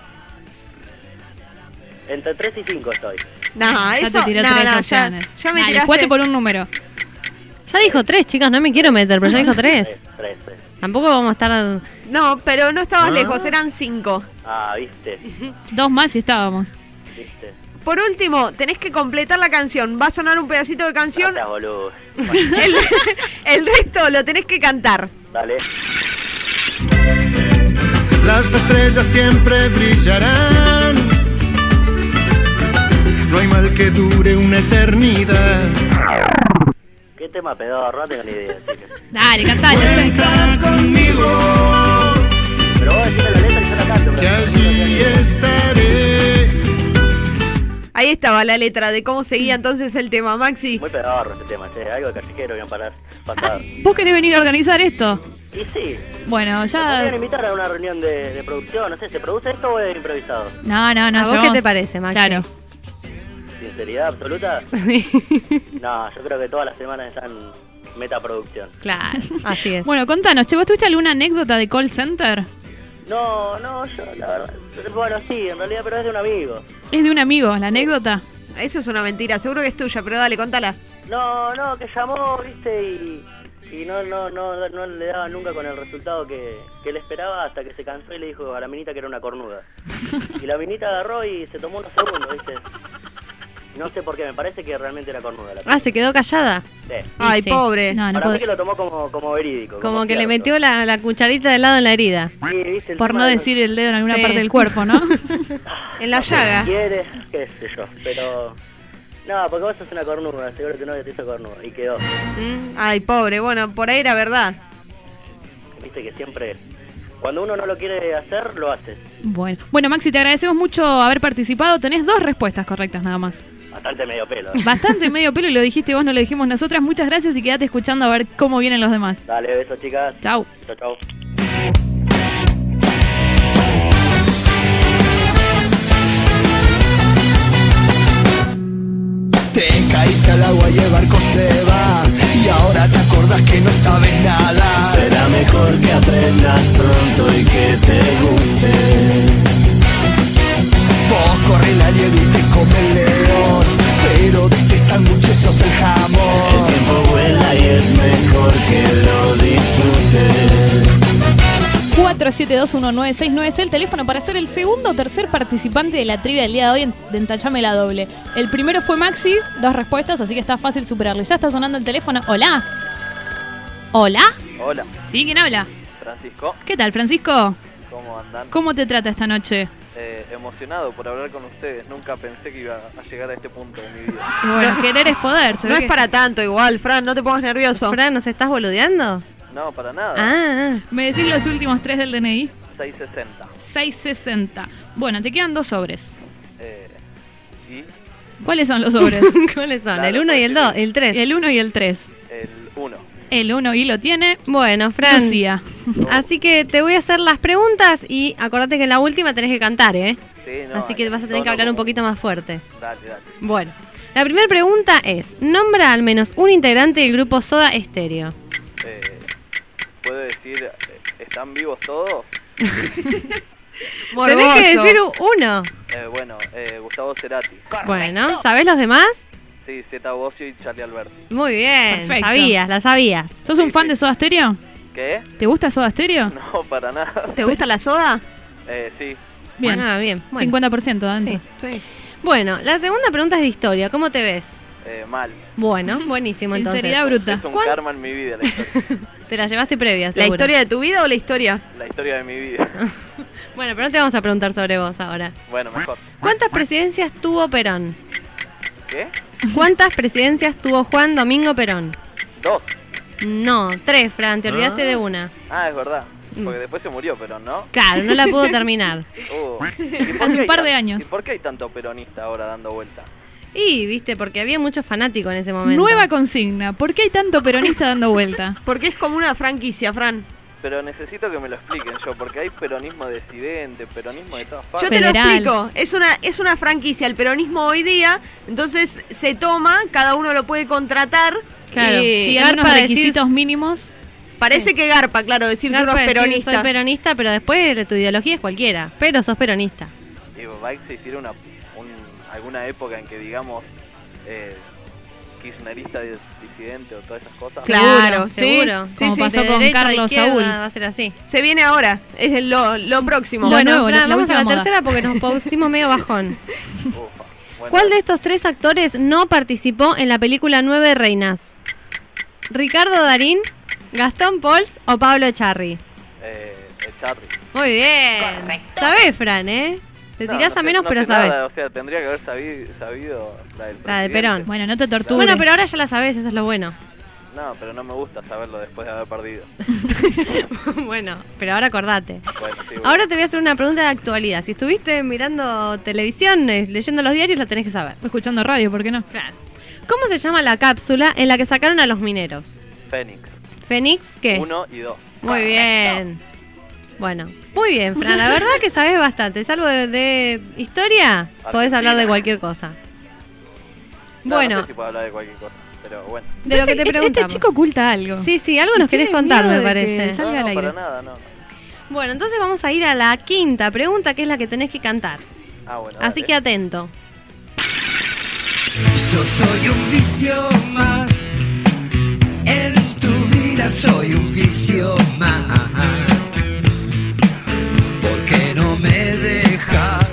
Entre tres y cinco estoy. No, Ya eso... te tiró no, tres no, ya, opciones. ya me Dale, tiraste... jugate por un número. Ya dijo tres, chicas, no me quiero meter, pero ya dijo tres. Tres, tres, tres. Tampoco vamos a estar... No, pero no estabas lejos, eran cinco. Ah, viste. Dos más y estábamos. Viste. Por último, tenés que completar la canción. Va a sonar un pedacito de canción. No seas boludo. El, el resto lo tenés que cantar. Dale. Las estrellas siempre brillarán. No hay mal que dure una eternidad. ¿Qué tema pedorro? No tengo ni idea, chicas. Dale, cantalo. Cuenta conmigo, Pero vos decime la letra y yo la canto. que pero- allí estaré. Ahí estaba la letra de cómo seguía entonces el tema, Maxi. Muy pedorro este tema, che. Algo de callejero bien para pasar. ¿Vos querés venir a organizar esto? Y sí. Bueno, ¿Me podrían ya... invitar a una reunión de, de producción? No sé, ¿se produce esto o es improvisado? No, no, no. ¿A vos qué llevamos- te parece, Maxi? Claro. ¿Sinceridad absoluta? No, yo creo que todas las semanas están metaproducción. Claro, así es. Bueno, contanos, che, ¿vos tuviste alguna anécdota de call center? No, no, yo la verdad. Bueno, sí, en realidad, pero es de un amigo. Es de un amigo, la anécdota. Eso es una mentira, seguro que es tuya, pero dale, contala. No, no, que llamó, viste, y, y no, no, no, no le daba nunca con el resultado que, que él esperaba hasta que se cansó y le dijo a la minita que era una cornuda. Y la minita agarró y se tomó unos segundos, ¿viste? No sé por qué, me parece que realmente era cornuda. La ah, ¿se quedó callada? Sí. Ay, sí. Pobre. No, no Para puedo... mí que lo tomó como, como verídico. Como, como que cierto. le metió la, la cucharita de lado en la herida. Sí, ¿viste? El Por tema no de- decir el dedo en alguna Sí. parte del cuerpo, ¿no? En la No sé llaga. si quieres, qué sé yo, pero... No, porque vos sos una cornuda, seguro que no te hizo cornuda. Y quedó. Mm, Ay, pobre. Bueno, por ahí era verdad. Viste que siempre... Cuando uno no lo quiere hacer, lo hace. Bueno. bueno, Maxi, te agradecemos mucho haber participado. Tenés dos respuestas correctas nada más. Bastante medio pelo. Bastante medio pelo y lo dijiste vos, no lo dijimos nosotras. Muchas gracias y quédate escuchando a ver cómo vienen los demás. Dale, besos, chicas. Chau. Chau, chau. Te caíste al agua y el barco se va y ahora te acordás que no sabes nada. Será mejor que aprendas pronto y que te guste. Vos corre la liebre y te come el león, pero de este sándwich sos el jamón. El tiempo vuela y es mejor que lo disfrutes. cuatro siete dos uno nueve seis nueve es el teléfono para ser el segundo o tercer participante de la trivia del día de hoy en, en Tachame la Doble. El primero fue Maxi, dos respuestas, así que está fácil superarlo. Ya está sonando el teléfono. Hola. Hola. Hola, ¿Sí? ¿Quién habla? Francisco. ¿Qué tal, Francisco? ¿Cómo andan? ¿Cómo te trata esta noche? Eh, emocionado por hablar con ustedes. Nunca pensé que iba a llegar a este punto de mi vida. Bueno, querer es poder. se No ve es que- para tanto igual, Fran, no te pongas nervioso. Fran, ¿nos estás boludeando? No, para nada. Ah, ¿Me decís los últimos tres del D N I? seiscientos sesenta. seiscientos sesenta. Bueno, te quedan dos sobres. Eh, ¿Y? ¿Cuáles son los sobres? ¿cuáles son? Claro, ¿El uno y el dos? ¿El tres? El uno y el tres. El uno. El uno y lo tiene Bueno, Fran. Lucía. Así que te voy a hacer las preguntas y acordate que en la última tenés que cantar, ¿eh? Sí, no, Así que vas a tener que tono hablar un como- poquito más fuerte. Dale, dale. Bueno, la primera pregunta es, nombra al menos un integrante del grupo Soda Stereo. Eh, ¿Puedo decir, eh, están vivos todos? Tenés que decir uno. Eh, bueno, eh, Gustavo Cerati. Bueno, ¿sabés los demás? Sí, Zeta Bosio y Charlie Alberti. Muy bien, Perfecto. sabías, la sabías. ¿Sos un fan de Soda Stereo? ¿Qué? ¿Te gusta Soda Stereo? No, para nada. ¿Te gusta la soda? Eh, sí. Bien. Ah, bien. Bueno. cincuenta por ciento adentro. Sí. Bueno, la segunda pregunta es de historia. ¿Cómo te ves? Eh, mal. Bueno, buenísimo entonces. Sinceridad bruta. Es un ¿Cuán- karma en mi vida la historia. Te la llevaste previa, ¿La seguro. historia de tu vida o la historia? La historia de mi vida. Bueno, pero no te vamos a preguntar sobre vos ahora. Bueno, mejor. ¿Cuántas presidencias tuvo Perón? ¿Qué? ¿Cuántas presidencias tuvo Juan Domingo Perón? Dos. No, tres, Fran, te olvidaste Ah. de una. Ah, es verdad. Porque después se murió, pero no. Claro, no la pudo terminar. Uh, ¿y por Hace qué un hay par de tan- años. ¿Y por qué hay tanto peronista ahora dando vuelta? Y, viste, porque había muchos fanáticos en ese momento. Nueva consigna. ¿Por qué hay tanto peronista dando vuelta? Porque es como una franquicia, Fran. Pero necesito que me lo expliquen yo, porque hay peronismo disidente, peronismo de todas Yo partes. te lo Federal. explico. Es una, es una franquicia, el peronismo hoy día. Entonces se toma, cada uno lo puede contratar. Claro. y Sí, Garpa algunos decir- requisitos mínimos. parece que garpa, claro, decir que Garpa uno es decir, peronista. soy peronista, pero después tu ideología es cualquiera. Pero sos peronista. Digo, va a existir una, un- alguna época en que digamos eh, kirchnerista dis- disidente o todas esas cosas. Claro, sí, seguro. sí, Como sí. pasó De con derecha a Carlos izquierda Saúl. Va a ser así. Se viene ahora, es lo, lo próximo. Lo Bueno, nuevo, Fran, la vamos a última la moda. tercera porque nos pusimos medio bajón. Ufa. Bueno, ¿Cuál de estos tres actores no participó en la película Nueve Reinas? ¿Ricardo Darín, Gastón Pauls o Pablo Echarri? eh, Echarri. Muy bien. Sabés, Fran, ¿eh? Te No, tirás no a sé- menos, no pero sé sabés. nada, o sea, tendría que haber sabido, sabido la del La de presidente. Perón. Bueno, no te tortures. Bueno, pero ahora ya la sabés, eso es lo bueno. No, pero no me gusta saberlo después de haber perdido. Bueno, pero ahora acordate. Bueno, sí, bueno. Ahora te voy a hacer una pregunta de actualidad. Si estuviste mirando televisión, eh, leyendo los diarios, la tenés que saber. Escuchando radio, ¿por qué no? Claro. ¿Cómo se llama la cápsula en la que sacaron a los mineros? Fénix. ¿Fénix qué? Uno y dos. Muy bien. Bueno, muy bien, Fran. La verdad que sabes bastante. Salvo de, de historia, podés hablar de cualquier cosa. No, Bueno, no sé si puedo hablar de cualquier cosa, pero bueno. de lo que te Este- preguntamos. Este chico oculta algo. Sí, sí, algo nos querés Tiene contar, miedo me de parece. que salga no, al no, aire. para nada, no. Bueno, entonces vamos a ir a la quinta pregunta, que es la que tenés que cantar. Ah, bueno. Así dale. que atento. Yo soy un vicio más en tu vida. ya soy un vicio más. ¿Por qué no me dejas?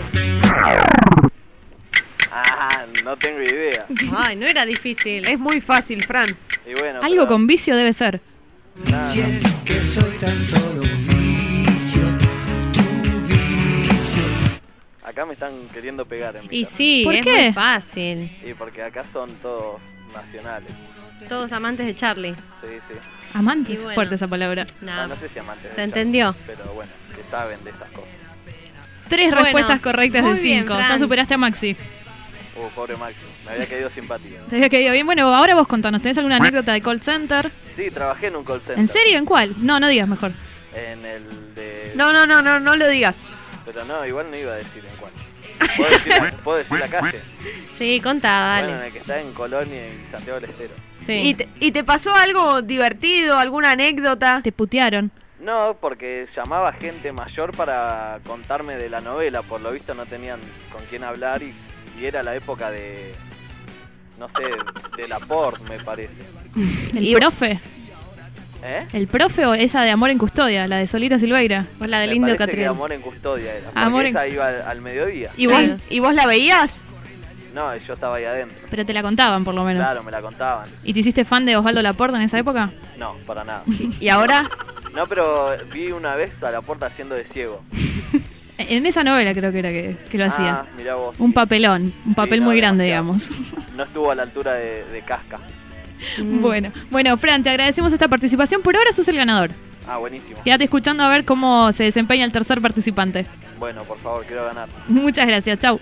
Ah, no tengo idea. Ay, no era difícil. Es muy fácil, Fran. Y bueno, Algo pero- con vicio debe ser. Nada, Si es que soy tan solo un vicio, tu vicio. acá me están queriendo pegar en mi Y casa. sí, ¿Por es qué? muy fácil. Y porque acá son todos nacionales. Todos amantes de Charlie. Sí, sí. Amantes, Y bueno. fuerte esa palabra. No, Ah, no sé si amantes. de se Charlie, entendió. Pero bueno, que saben de estas cosas. Tres Bueno, respuestas correctas de muy bien, cinco. Fran. Ya superaste a Maxi. Uh, pobre Maxi, me había caído simpatía. Te había caído bien. Bueno, ahora vos contanos. ¿Tenés alguna anécdota de call center? Sí, trabajé en un call center. ¿En serio? ¿En cuál? No, no digas mejor. En el de... No, no, no, no, no lo digas. Pero no, igual no iba a decir en cuál. ¿Puedo decir, ¿puedo decir la calle? Sí, contá, dale. Bueno, en el que está en Colonia y Santiago del Estero. Sí. ¿Y te, ¿Y te pasó algo divertido, alguna anécdota? Te putearon. No, porque llamaba gente mayor para contarme de la novela. Por lo visto no tenían con quién hablar y, y era la época de... No sé, de la por, me parece. ¿El Y- profe? ¿Eh? ¿El profe o esa de Amor en Custodia? La de Solita Silveira. O la del Me Indio parece que Catriel. Amor en Custodia era. Porque Amor en- esa iba al, al mediodía. ¿Y, Sí. vos, ¿Y vos la veías? No, yo estaba ahí adentro. Pero te la contaban, por lo menos. Claro, me la contaban. ¿Y te hiciste fan de Osvaldo Laporta en esa época? No, para nada. ¿Y ahora? No, pero vi una vez a la puerta haciendo de ciego. En esa novela creo que era que, que lo hacía. Ah, mirá vos. Un papelón. Un papel no, muy grande, demasiado. digamos. No estuvo a la altura de, de Casca. Bueno, bueno, Fran, te agradecemos esta participación. Por ahora sos el ganador. Ah, buenísimo. Quédate escuchando a ver cómo se desempeña el tercer participante. Bueno, por favor, quiero ganar. Muchas gracias, chau.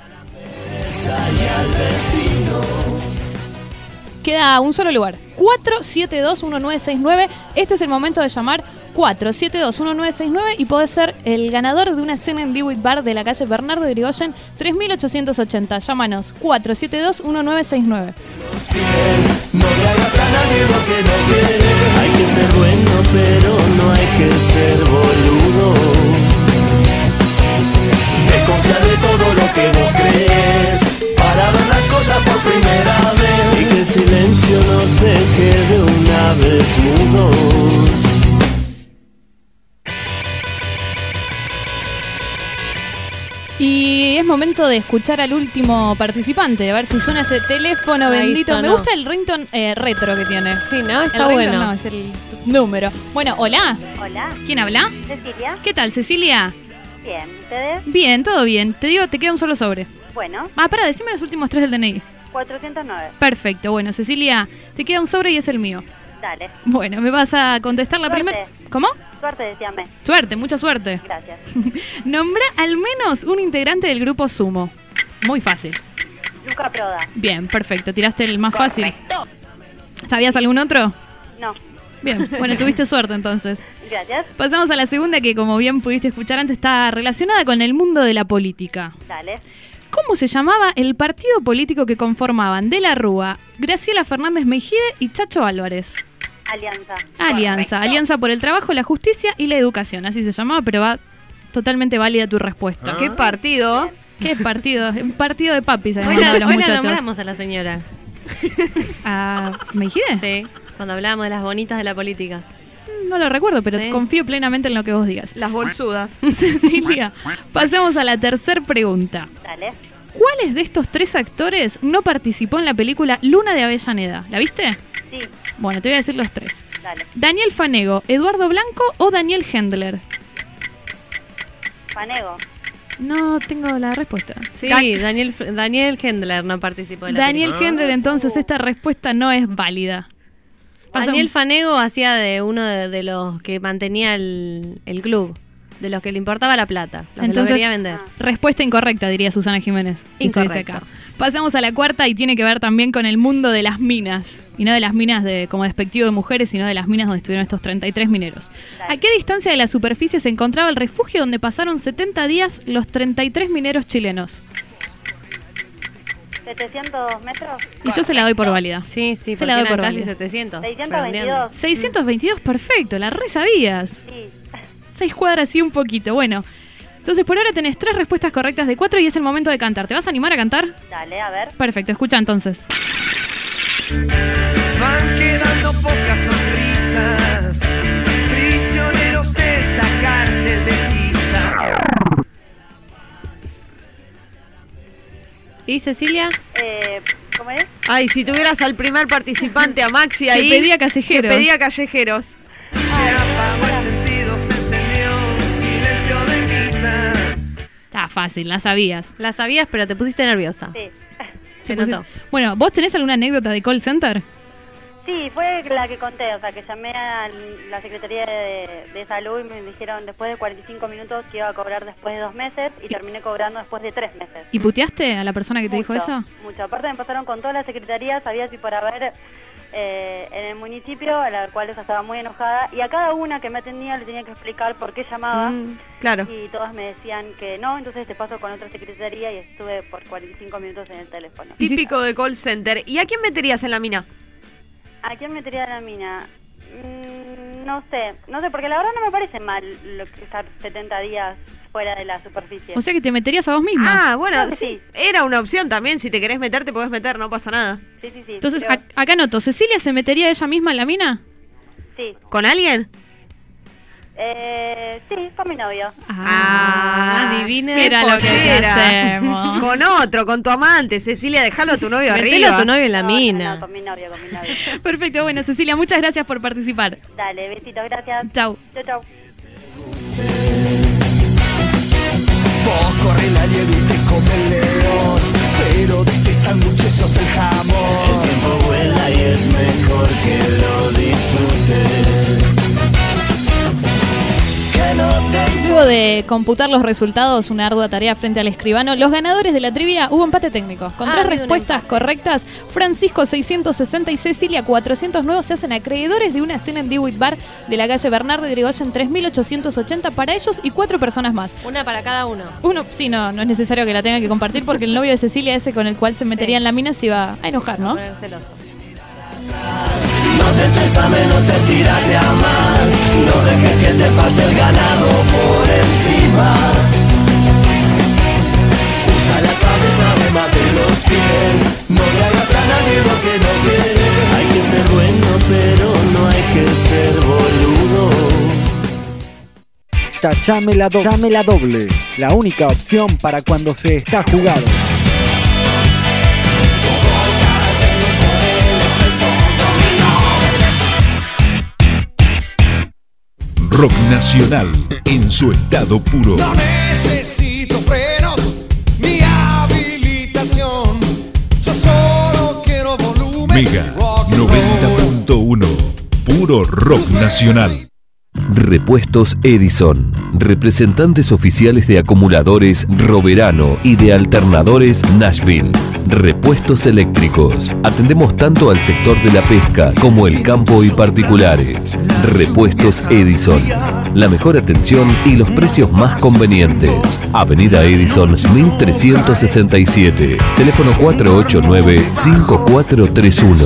Queda un solo lugar. cuatro siete dos uno nueve seis nueve. Este es el momento de llamar cuatro siete dos uno nueve seis nueve y podés ser el ganador de una cena en DeWitt Bar de la calle Bernardo de Irigoyen tres mil ochocientos ochenta. Llámanos cuatro siete dos uno nueve seis nueve. No le hagas a nadie lo que no quiere. Hay que ser bueno, pero no hay que ser boludo. Desconfía de todo lo que vos crees para ver las cosas por primera vez. Y que el silencio nos deje de una vez mudos. Y es momento de escuchar al último participante, a ver si suena ese teléfono Ahí bendito. sonó. Me gusta el ringtone eh, retro que tiene. Sí, ¿no? Está el ringtone bueno. no, es el número. Bueno, hola. Hola, ¿Quién habla? Cecilia. ¿Qué tal, Cecilia? Bien, ¿ustedes? Bien, todo bien. Te digo, te queda un solo sobre. Bueno, Ah, pará, decime los últimos tres del D N I. cuatrocientos nueve. Perfecto, bueno, Cecilia, te queda un sobre y es el mío. Dale. Bueno, me vas a contestar la Suerte. primera. ¿Cómo? Suerte, decíame. Suerte, mucha suerte. Gracias. Nombra al menos un integrante del grupo Sumo. Muy fácil. Luca Proda. Bien, perfecto. Tiraste el más fácil. ¿Sabías algún otro? No. Bien, bueno, tuviste suerte entonces. Gracias. Pasamos a la segunda que, como bien pudiste escuchar antes, está relacionada con el mundo de la política. Dale. ¿Cómo se llamaba el partido político que conformaban De la Rúa, Graciela Fernández Mejide y Chacho Álvarez? Alianza. Alianza, Alianza por el Trabajo, la Justicia y la Educación. Así se llamaba, pero va totalmente válida tu respuesta. ¿Qué partido? ¿Qué partido? Un partido de papis, Hoy además, la, de los hoy la muchachos. nombramos a la señora. ¿A Mejide? Sí, cuando hablábamos de las bonitas de la política. No lo recuerdo, pero Sí. confío plenamente en lo que vos digas. Las bolsudas. Cecilia, pasamos a la tercera pregunta. Dale. ¿Cuáles de estos tres actores no participó en la película Luna de Avellaneda? ¿La viste? Sí. Bueno, te voy a decir los tres. Dale. ¿Daniel Fanego, Eduardo Blanco o Daniel Hendler? Panego. No tengo la respuesta. Sí, Daniel Daniel Hendler no participó de la Daniel película. Hendler, entonces esta respuesta no es válida. Pasamos- Daniel Fanego hacía de uno de, de los que mantenía el, el club, de los que le importaba la plata, los que lo Entonces, quería vender. respuesta incorrecta, diría Susana Jiménez. Si estuviese Incorrecto. acá. Pasamos a la cuarta y tiene que ver también con el mundo de las minas. Y no de las minas de como despectivo de mujeres, sino de las minas donde estuvieron estos treinta y tres mineros. ¿A qué distancia de la superficie se encontraba el refugio donde pasaron setenta días los treinta y tres mineros chilenos? setecientos metros. Y yo se la doy por válida. Sí, sí, se la doy porque por eran casi válida. setecientos. seiscientos veintidós. seiscientos veintidós, perfecto, la re sabías. Sí. Seis cuadras y un poquito, bueno. Entonces por ahora tenés tres respuestas correctas de cuatro y es el momento de cantar. ¿Te vas a animar a cantar? Dale, a ver. Perfecto, escucha entonces. Van quedando pocas sonrisas ¿Y Cecilia? Eh, ¿Cómo es? Ay, si tuvieras al primer participante, a Maxi Que ahí. pedía callejeros. Que pedía callejeros. Está fácil, la sabías. La sabías, pero te pusiste nerviosa. Sí. Se Pusiste- notó. Bueno, ¿vos tenés alguna anécdota de call center? Sí, fue la que conté, o sea, que llamé a la Secretaría de, de Salud y me dijeron después de cuarenta y cinco minutos que iba a cobrar después de dos meses y terminé cobrando después de tres meses. ¿Y puteaste a la persona que te Mucho, dijo eso? Mucho. Aparte me pasaron con todas las secretarías, había si para ver eh, en el municipio, a la cual esa estaba muy enojada, y a cada una que me atendía le tenía que explicar por qué llamaba. Mm, claro. Y todas me decían que no, entonces te paso con otra secretaría y estuve por cuarenta y cinco minutos en el teléfono. Típico de call center. ¿Y a quién meterías en la mina? ¿A quién metería la mina? Mm, no sé, no sé, porque la verdad no me parece mal lo que estar setenta días fuera de la superficie. O sea que te meterías a vos misma. Ah, bueno, Creo que sí. Era una opción también. Si te querés meter, te podés meter, no pasa nada. Sí, sí, sí. Entonces, pero- a- acá noto, ¿Cecilia se metería ella misma en la mina? sí. ¿Con alguien? Eh, sí, con mi novio. Ah, adivina qué era lo que potera. hacemos. Con otro, con tu amante. Cecilia, déjalo a tu novio Metelo arriba. a tu novio en la No, no, mina. no, con mi novio, con mi novio. Perfecto, bueno, Cecilia, muchas gracias por participar. Dale, besitos, gracias. Chau. Chau, chau. Vos corre la nieve y te come el león, pero de este sándwich sos el jamón. El tiempo vuela y es mejor que lo disfrutes. Que no te... Luego de computar los resultados, una ardua tarea frente al escribano, los ganadores de la trivia hubo empate técnico. Con Ah, tres ha habido un respuestas empate. correctas, Francisco seiscientos sesenta y Cecilia cuatrocientos nueve se hacen acreedores de una cena en Dewitt Bar de la calle Bernardo de Irigoyen tres mil ochocientos ochenta para ellos y cuatro personas más. Una para cada uno. Uno, sí, no, no es necesario que la tenga que compartir porque el novio de Cecilia, ese con el cual se metería en la mina, se iba a enojar, ¿no? Poner celoso. No te eches a menos, estírate a más. No dejes que te pase el ganado por encima. Usa la cabeza, remate los pies. No le hagas a nadie lo que no quieres. Hay que ser bueno, pero no hay que ser boludo. Tachame la, do- Tachame la doble, la única opción para cuando se está jugado. Rock nacional en su estado puro. No necesito frenos ni habilitación. Yo solo quiero volumen. Mega noventa punto uno, puro rock nacional. Repuestos Edison. Representantes oficiales de acumuladores Roverano y de alternadores Nashville. Repuestos eléctricos. Atendemos tanto al sector de la pesca como el campo y particulares. Repuestos Edison. La mejor atención y los precios más convenientes. Avenida Edison mil trescientos sesenta y siete. Teléfono cuatro ocho nueve, cinco cuatro tres uno.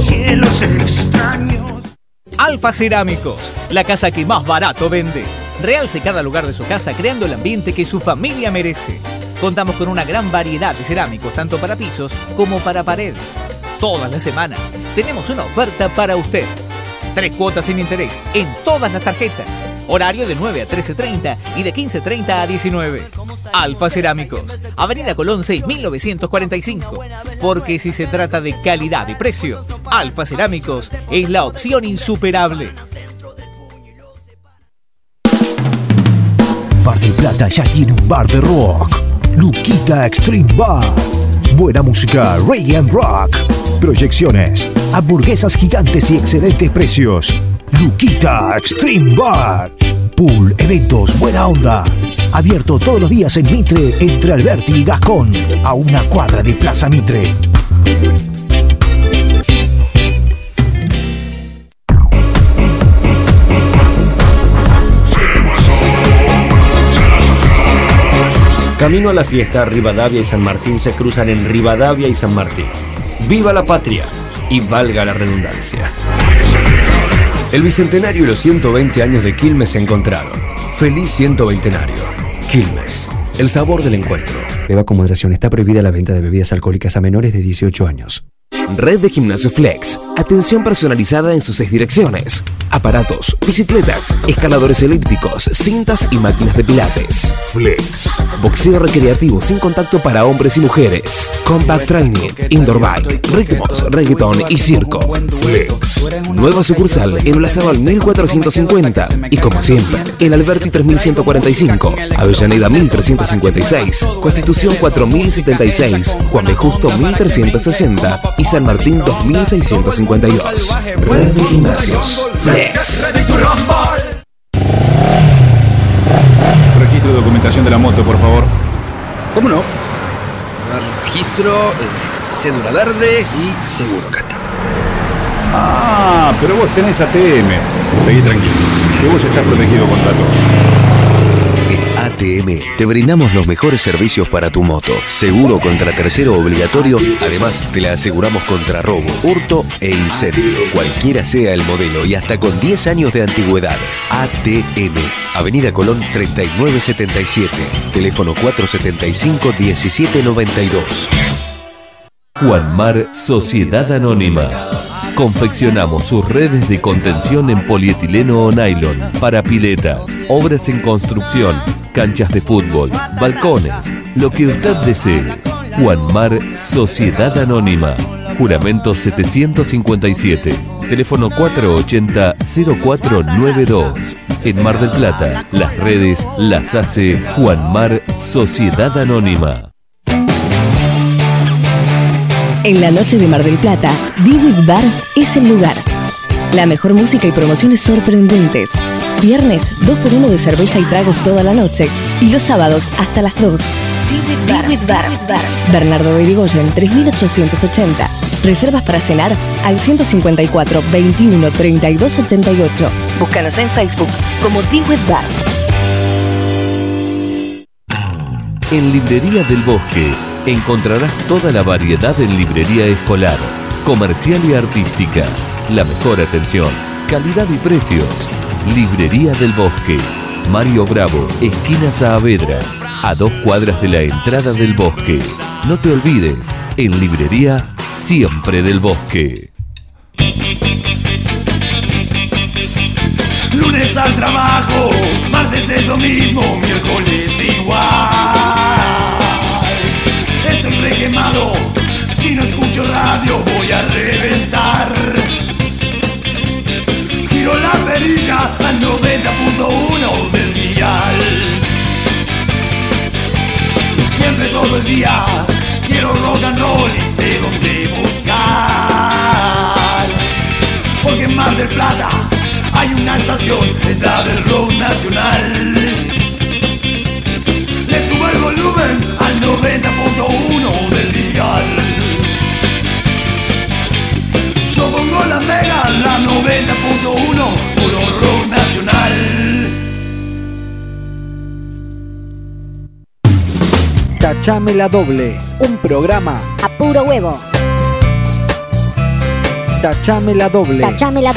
Alfa Cerámicos, la casa que más barato vende. Realce cada lugar de su casa creando el ambiente que su familia merece. Contamos con una gran variedad de cerámicos, tanto para pisos como para paredes. Todas las semanas tenemos una oferta para usted. Tres cuotas sin interés en todas las tarjetas. Horario de nueve a trece treinta y de quince treinta a diecinueve. Alfa Cerámicos, Avenida Colón seis mil novecientos cuarenta y cinco. Porque si se trata de calidad y precio, Alfa Cerámicos es la opción insuperable. Mar del Plata ya tiene un bar de rock. Luquita Extreme Bar. Buena música, reggae and rock. Proyecciones, hamburguesas gigantes y excelentes precios. Luquita Extreme Bar. Pool, eventos, buena onda. Abierto todos los días en Mitre, entre Alberti y Gascón, a una cuadra de Plaza Mitre. Camino a la fiesta, Rivadavia y San Martín se cruzan en Rivadavia y San Martín. ¡Viva la patria! Y valga la redundancia. El Bicentenario y los ciento veinte años de Quilmes se encontraron. ¡Feliz ciento veintenario! Quilmes, el sabor del encuentro. Beba con moderación. Está prohibida la venta de bebidas alcohólicas a menores de dieciocho años. Red de Gimnasio Flex. Atención personalizada en sus seis direcciones. aparatos, bicicletas, escaladores elípticos, cintas y máquinas de pilates. Flex. Boxeo recreativo sin contacto para hombres y mujeres. Combat Training, Indoor Bike, ritmos, reggaeton y circo. Flex. Nueva sucursal en Olazábal mil cuatrocientos cincuenta y como siempre, en Alberti tres mil ciento cuarenta y cinco, Avellaneda mil trescientos cincuenta y seis, Constitución cuatro mil setenta y seis, Juan B. Justo mil trescientos sesenta y San Martín dos mil seiscientos cincuenta y dos. Red de Gimnasios Flex. Registro de documentación de la moto, por favor. ¿Cómo no? Registro, eh, cédula verde y seguro, acá está. Ah, pero vos tenés A T M. Seguí tranquilo, que vos estás protegido contra todo. En A T M te brindamos los mejores servicios para tu moto. Seguro contra tercero obligatorio. Además, te la aseguramos contra robo, hurto e incendio. Cualquiera sea el modelo y hasta con diez años de antigüedad. A T M. Avenida Colón treinta y nueve setenta y siete. Teléfono cuatro setenta y cinco diecisiete noventa y dos. Juanmar Sociedad Anónima. Confeccionamos sus redes de contención en polietileno o nylon para piletas, obras en construcción, canchas de fútbol, balcones, lo que usted desee. Juanmar Sociedad Anónima. Juramento setecientos cincuenta y siete. Teléfono cuatro ochenta cero cuatro nueve dos. En Mar del Plata, las redes las hace Juanmar Sociedad Anónima. En la noche de Mar del Plata, D-With Bar es el lugar. La mejor música y promociones sorprendentes. Viernes, dos por uno de cerveza y tragos toda la noche. Y los sábados hasta las dos. D-With Bar. Bar. Bernardo de Irigoyen, tres mil ochocientos ochenta. Reservas para cenar al ciento cincuenta y cuatro, veintiuno, treinta y dos, ochenta y ocho. Búscanos en Facebook como D-With Bar. En Librería del Bosque encontrarás toda la variedad en librería escolar, comercial y artística. La mejor atención, calidad y precios. Librería del Bosque. Mario Bravo, esquina Saavedra, a dos cuadras de la entrada del bosque. No te olvides, en Librería Siempre del Bosque. Lunes al trabajo, martes es lo mismo, miércoles igual. Estoy requemado, si no escucho radio voy a reventar. Giro la perilla al noventa punto uno del dial. Siempre todo el día quiero rock and roll y sé dónde buscar. Porque en Mar del Plata hay una estación, es la del rock nacional. Le subo el volumen al noventa punto uno del dial. Yo pongo la mega, la noventa punto uno, puro rock nacional. Tachame la doble, un programa a puro huevo. Tachame la doble. Tachame la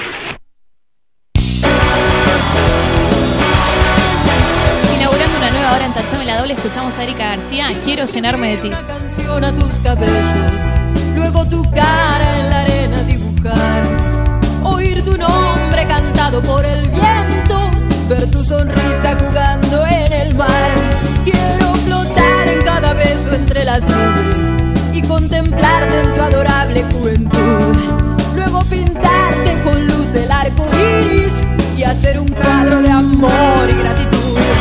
Inaugurando una nueva hora en Tachame la doble, escuchamos a Erika García, Quiero llenarme de ti. Una canción a tus cabellos, luego tu cara en la arena dibujar, oír tu nombre cantado por el viento, ver tu sonrisa jugando en el mar. Quiero flotar en cada beso entre las nubes y contemplarte en tu adorable juventud, luego pintarte con luz del arco iris y hacer un cuadro de amor y gratitud.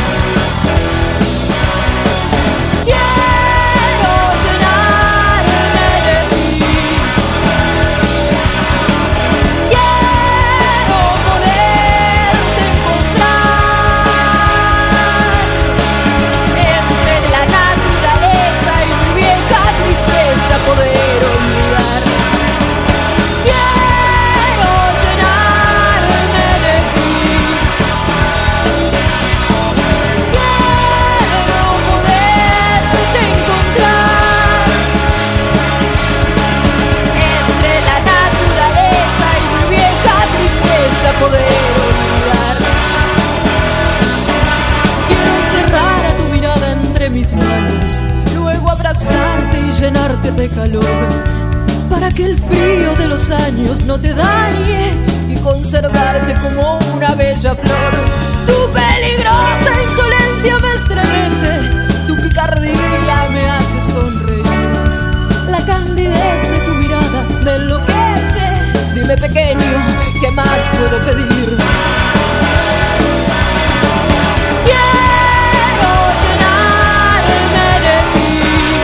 Poder olvidar. Quiero llenarme de ti. Quiero poderte encontrar entre la naturaleza y mi vieja tristeza. Poder olvidar. Quiero encerrar a tu mirada entre mis manos, luego abrazarte y llenarte de calor, para que el frío de los años no te dañe y conservarte como una bella flor. Tu peligrosa insolencia me estremece, tu picardía me hace sonreír. La candidez de tu mirada me enloquece. Dime pequeño, ¿qué más puedo pedir? Quiero llenarme de ti.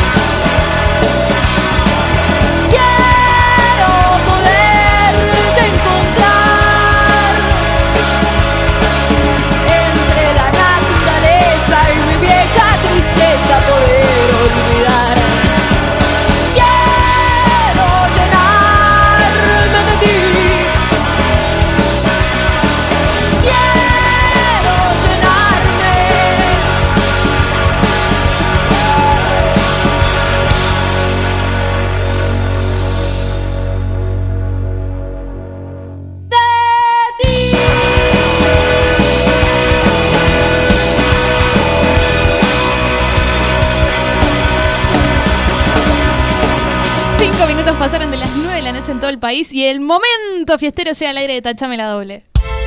Quiero poderte encontrar entre la naturaleza y mi vieja tristeza, poder olvidar. Quiero llenarme de ti. Quiero llenarme. Cinco minutos pasaron de las nueve de la noche en todo el país y el momento fiestero sea al aire de Tachame la Doble.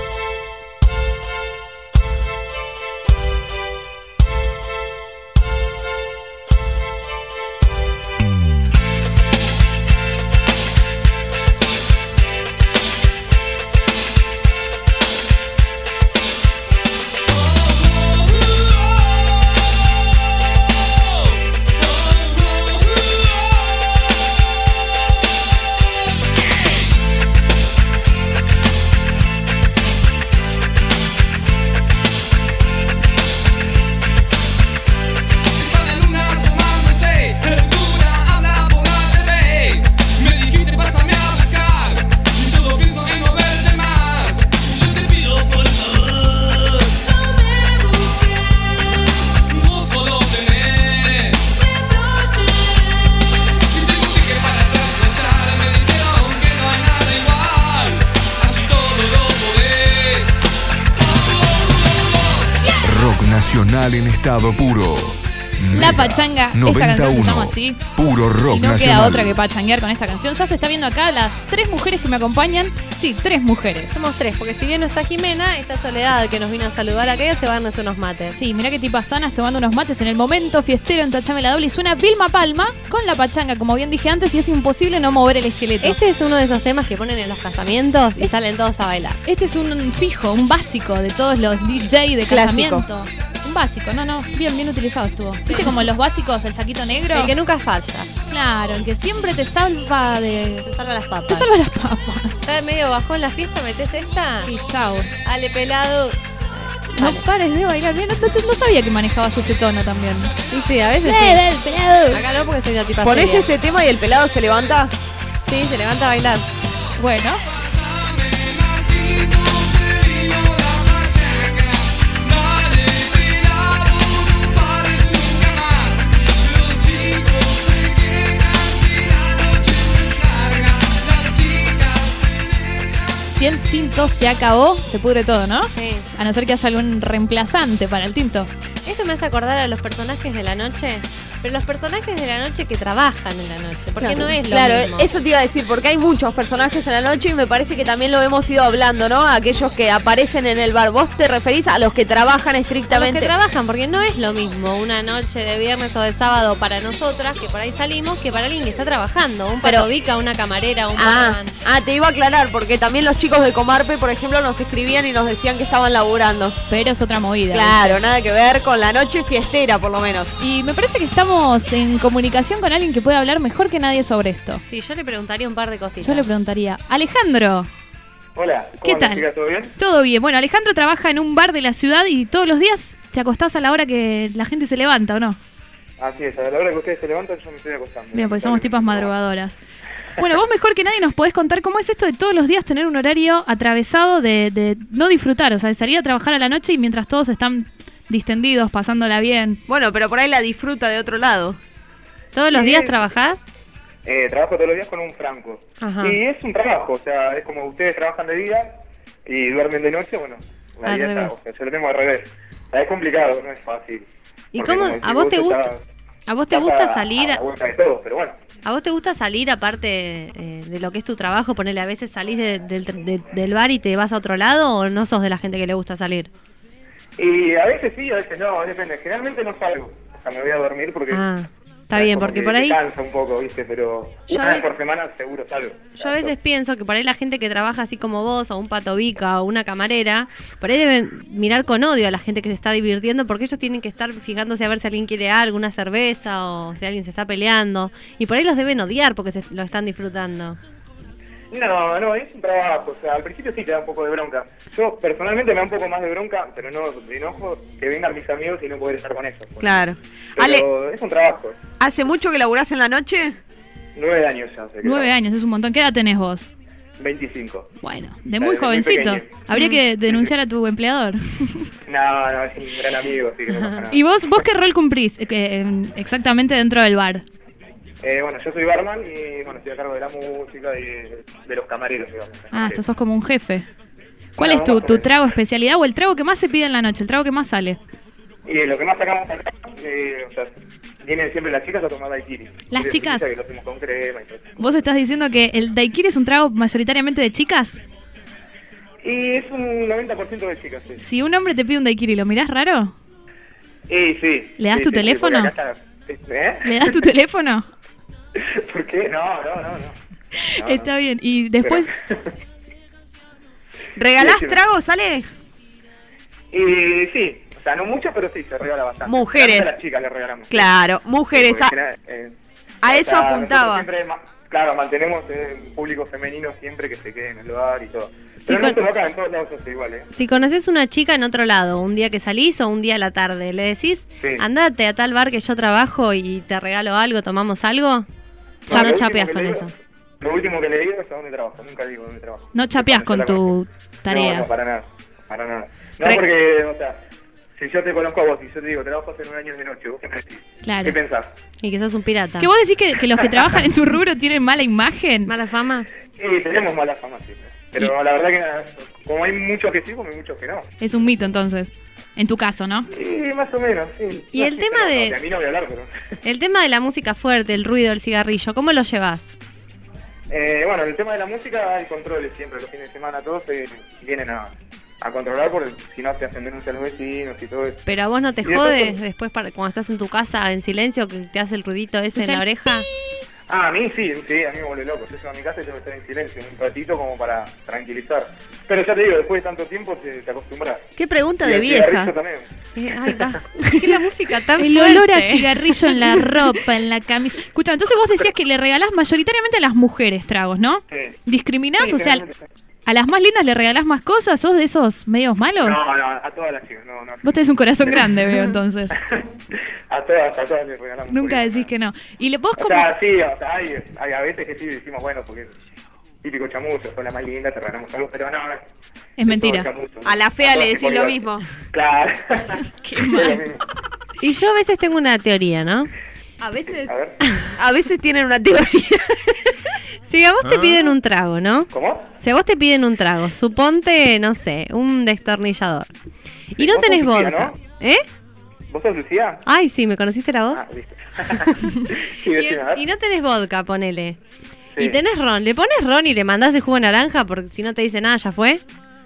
Nacional en estado puro. La Pachanga, esta canción se llama así. Puro rock y no nacional. queda otra que pachanguear con esta canción. Ya se está viendo acá las tres mujeres que me acompañan. Sí, tres mujeres. Somos tres, porque si bien no está Jimena, está Soledad, que nos vino a saludar acá y se va a darnos unos mates. Sí, mirá qué tipas sanas tomando unos mates en el momento fiestero en Tachame la Doble. Y suena Vilma Palma con La Pachanga, como bien dije antes, y es imposible no mover el esqueleto. Este es uno de esos temas que ponen en los casamientos y salen todos a bailar. Este es un fijo, un básico de todos los D J de Clásico. casamiento. Un básico, no, no, bien, bien utilizado estuvo. ¿Viste como los básicos, el saquito negro? El que nunca falla. Claro, el que siempre te salva de... Te salva las papas. Te salva las papas. Está medio bajón la fiesta, metés esta. Sí, chao. Ale, pelado. No pares de bailar bien. No, no, no sabía que manejabas ese tono también. Sí, sí, a veces Eh, sí. ve el pelado. Acá no, porque soy una tipa ¿Ponés seria. este tema y el pelado se levanta? Sí, se levanta a bailar. Bueno. Si el tinto se acabó, se pudre todo, ¿no? Sí. A no ser que haya algún reemplazante para el tinto. Esto me hace acordar a los personajes de la noche, pero los personajes de la noche que trabajan en la noche, porque Claro. no es lo Claro, mismo. eso te iba a decir, porque hay muchos personajes en la noche y me parece que también lo hemos ido hablando, ¿no? Aquellos que aparecen en el bar. ¿Vos te referís a los que trabajan A los estrictamente? que trabajan, porque no es lo mismo una noche de viernes o de sábado para nosotras, que por ahí salimos, que para alguien que está trabajando. Un Pero- patovica, una camarera, un Ah, barman. ah, te iba a aclarar, porque también los chicos de Comarpe, por ejemplo, nos escribían y nos decían que estaban laburando. Pero es otra movida. Claro, nada que ver con la noche fiestera, por lo menos. Y me parece que estamos en comunicación con alguien que puede hablar mejor que nadie sobre esto. Sí, yo le preguntaría un par de cositas. Yo le preguntaría, Alejandro, Hola, ¿cómo ¿qué andan, tal? chicas? ¿Todo bien? todo bien. Bueno, Alejandro trabaja en un bar de la ciudad y todos los días te acostás a la hora que la gente se levanta, ¿o no? Así es, a la hora que ustedes se levantan yo me estoy acostando. Bien, porque somos tipas madrugadoras. Bueno, vos mejor que nadie nos podés contar cómo es esto de todos los días tener un horario atravesado de, de no disfrutar, o sea, de salir a trabajar a la noche y mientras todos están distendidos, pasándola bien. Bueno, pero por ahí la disfruta de otro lado. ¿Todos los Sí. días trabajás? Eh, trabajo todos los días con un franco. Ajá. Y es un trabajo, o sea, es como ustedes trabajan de día y duermen de noche, bueno, la Al vida revés. está, o sea, yo lo tengo al revés. O sea, es complicado, no es fácil. ¿Y Porque cómo? como ¿A vos te decís gusta? estás- ¿A vos te pasa gusta salir? A la vuelta de todo, pero bueno. ¿A vos te gusta salir aparte eh, de lo que es tu trabajo? Ponerle, a veces salís de- del- de- del bar y te vas a otro lado, ¿o no sos de la gente que le gusta salir? Y a veces sí, a veces no, depende. Generalmente no salgo. O sea, me voy a dormir porque... Ah, está bien, como porque que por te ahí... cansa un poco, ¿viste? Pero Yo una a vez ve- por semana seguro salgo. Yo a veces pienso que por ahí la gente que trabaja así como vos, o un patobica, o una camarera, por ahí deben mirar con odio a la gente que se está divirtiendo, porque ellos tienen que estar fijándose a ver si alguien quiere algo, una cerveza, o si alguien se está peleando. Y por ahí los deben odiar porque se lo están disfrutando. No, no, es un trabajo. O sea, al principio sí te da un poco de bronca. Yo personalmente me da un poco más de bronca, pero no de enojo, que vengan mis amigos y no poder estar con ellos. Claro. Pero Ale, es un trabajo. ¿hace mucho que laburás en la noche? Nueve años ya. Sé que Nueve años, es un montón. ¿Qué edad tenés vos? veinticinco. Bueno, de O sea, muy desde jovencito. pequeño. Habría que denunciar a tu empleador. No, no, es un gran amigo, así que no pasa nada. ¿Y vos, vos qué rol cumplís eh, que, eh, exactamente dentro del bar? Eh, bueno, yo soy barman y bueno, estoy a cargo de la música y de, de los camareros, digamos. Ah, esto sos como un jefe. ¿Cuál Bueno, es tu, vamos a tu ver. trago especialidad o el trago que más se pide en la noche, el trago que más sale? Y lo que más sacamos acá, eh, o sea, vienen siempre las chicas a tomar daiquiri. Las Daiquiri chicas. Que lo hacemos con crema y todo eso. ¿Vos estás diciendo que el daiquiri es un trago mayoritariamente de chicas? Y es un noventa por ciento de chicas, sí. Si un hombre te pide un daiquiri, ¿lo mirás raro? Y sí. ¿Le das sí, tu sí, teléfono? Sí, porque acá está- ¿Eh? ¿Le das tu teléfono? ¿Por qué? No, no, no, no. No, Está bien. Y después... ¿Regalás Sí, sí. tragos, Ale? Y sí, o sea, no mucho, pero sí, se regala bastante. Mujeres. También a las chicas le regalamos. Claro, mujeres. Sí, porque a- en general, eh, a o eso sea, apuntaba. nosotros siempre ma- claro, mantenemos eh, un público femenino siempre que se quede en el bar y todo. Sí, Pero con- nosotros acá en todos lados es igual, ¿eh? Si conoces una chica en otro lado, un día que salís o un día a la tarde, ¿le decís, Sí. andate a tal bar que yo trabajo y te regalo algo, tomamos algo? Ya lo no último chapeas que con le eso. digo- Lo último que le digo es a dónde trabajo, nunca digo dónde trabajo. No chapeás con tu tarea. No, no, para nada, para nada. No, Re- porque, o sea, si yo te conozco a vos y yo te digo, trabajo hace nueve años de noche, ¿vos qué me decís? Claro. ¿Qué pensás? Y que sos un pirata. ¿Que vos decís que, que los que trabajan en tu rubro tienen mala imagen? ¿Mala fama? Sí, tenemos mala fama, sí. Pero la verdad que como hay muchos que sí, como hay muchos que no. Es un mito, entonces. En tu caso, ¿no? Sí, más o menos, sí. Y No, el sí, tema pero no, de- que a mí no voy a hablar, pero... El tema de la música fuerte, el ruido, el cigarrillo, ¿cómo lo llevas? Eh, bueno, el tema de la música hay controles siempre, los fines de semana todos se vienen a, a controlar porque si no te hacen denuncia a los vecinos y todo eso. Pero a vos no te Y después, jode pues, después para, cuando estás en tu casa en silencio que te hace el ruidito ese en la oreja. Ah, a mí sí, sí, a mí me vuelve loco. Yo llego a mi casa y tengo que estar en silencio un ratito como para tranquilizar. Pero ya te digo, después de tanto tiempo te, te acostumbras. Qué pregunta Y de el vieja. cigarrillo también. Eh, ay, va. ¿Qué la música tan El fuerte? olor a cigarrillo en la ropa, en la camisa. Escucha, entonces vos decías que le regalás mayoritariamente a las mujeres tragos, ¿no? Sí. ¿Discriminás? Sí, O sea, generalmente sí. ¿a las más lindas le regalás más cosas? ¿Sos de esos medios malos? No, no, a todas las chicas, no, no. Vos tenés un corazón grande, veo, entonces. A todas, a todas les regalamos. Nunca decís que no. ¿Y le, vos O como...? sea, sí, o sea, hay, hay a veces que sí decimos, bueno, porque típico chamucho, son la más linda, te regalamos algo, pero no, es, Es mentira. todo chamucho. A la fea A le todas decís por lo igual. mismo. Claro. Qué Es mal. lo mismo. Y yo a veces tengo una teoría, ¿no? A veces, A ver. a veces tienen una teoría. Si a vos te Ah. piden un trago, ¿no? ¿Cómo? Si a vos te piden un trago, suponte, no sé, un destornillador. Y no Vos sos tenés Lucía, vodka. ¿no? ¿Eh? ¿Vos sos Lucía? Ay, sí, ¿me conociste la voz? Ah, viste. Sí, Y, decime, a ver. y no tenés vodka, ponele. Sí. Y tenés ron. ¿Le pones ron y le mandás de jugo de naranja? Porque si no te dice nada, ya fue.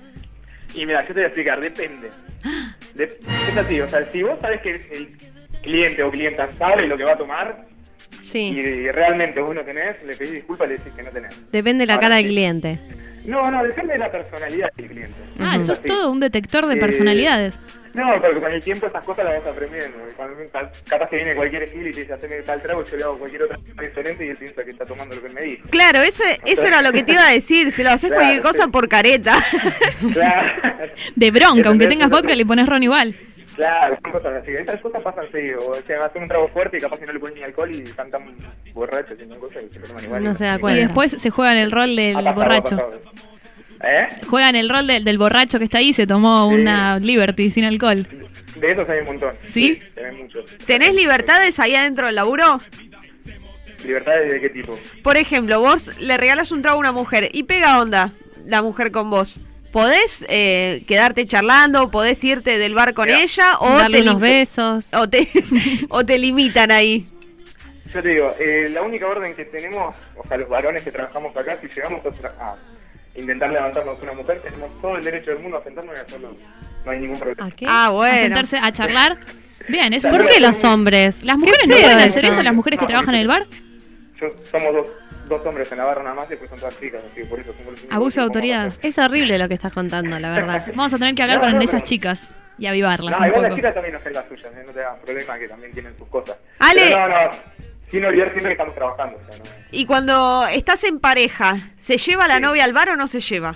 Y mira, yo te voy a explicar, depende. De- es así, o sea, si vos sabés que el cliente o clienta sabe lo que va a tomar Sí. y realmente vos no tenés, le pedís disculpas y le decís que no tenés. Depende de la Ahora cara sí. del cliente. No, no, depende de la personalidad del cliente. Ah, Es sos así. todo un detector de Eh, personalidades. No, porque con el tiempo esas cosas las vas aprendiendo. Cuando, tal- capaz que viene cualquier estilo y te dice, haceme tal trago, yo le hago cualquier otra cosa diferente y él piensa que está tomando lo que él me dice. Claro, eso, eso era lo que te iba a decir. Si lo haces Claro, cualquier cosa sí. por careta. Claro, De bronca, aunque Eso, tengas eso, vodka le pones ron igual. claro, son cosas así. Esas cosas pasan seguido. O sea, hacen un trago fuerte y capaz que no le pones ni alcohol y están tan borrachos y cosas y se lo toman igual. No se da Y cuenta. después se juegan el rol del Ha pasado, ha borracho. pasado. ¿Eh? Juegan el rol del, del borracho que está ahí y se tomó Sí. una Liberty sin alcohol. De esos hay un montón. ¿Sí? Se ven muchos. ¿Tenés libertades ahí adentro del laburo? ¿Libertades de qué tipo? Por ejemplo, vos le regalas un trago a una mujer y pega onda la mujer con vos. podés eh, quedarte charlando, podés irte del bar con Mira, ella o darle te unos lim- besos. o te, o te limitan ahí. Yo te digo, eh, la única orden que tenemos, o sea, los varones que trabajamos acá, si llegamos a, tra- a intentar levantarnos una mujer, tenemos todo el derecho del mundo a sentarnos y hacerlo. No hay ningún problema. ¿A qué? Ah, bueno. A sentarse a charlar. Bien, eso. ¿Por qué los hombres? ¿Las mujeres no feo pueden hacer eso. eso, las mujeres que No, trabajan en el bar? Yo, somos dos, dos hombres en la barra nada más y después son todas chicas, así que por eso somos los únicos Abuso de que podemos autoridad. hacer. Es horrible lo que estás contando, la verdad. Vamos a tener que hablar No, con no, esas pero- chicas y avivarlas No, un igual las poco. chicas también hacen las suyas, ¿eh? No te hagas problema que también tienen sus cosas. Ale. Pero no, no, sin olvidar siempre que estamos trabajando. O sea, no. Y cuando estás en pareja, ¿se lleva la novia al bar o no se lleva?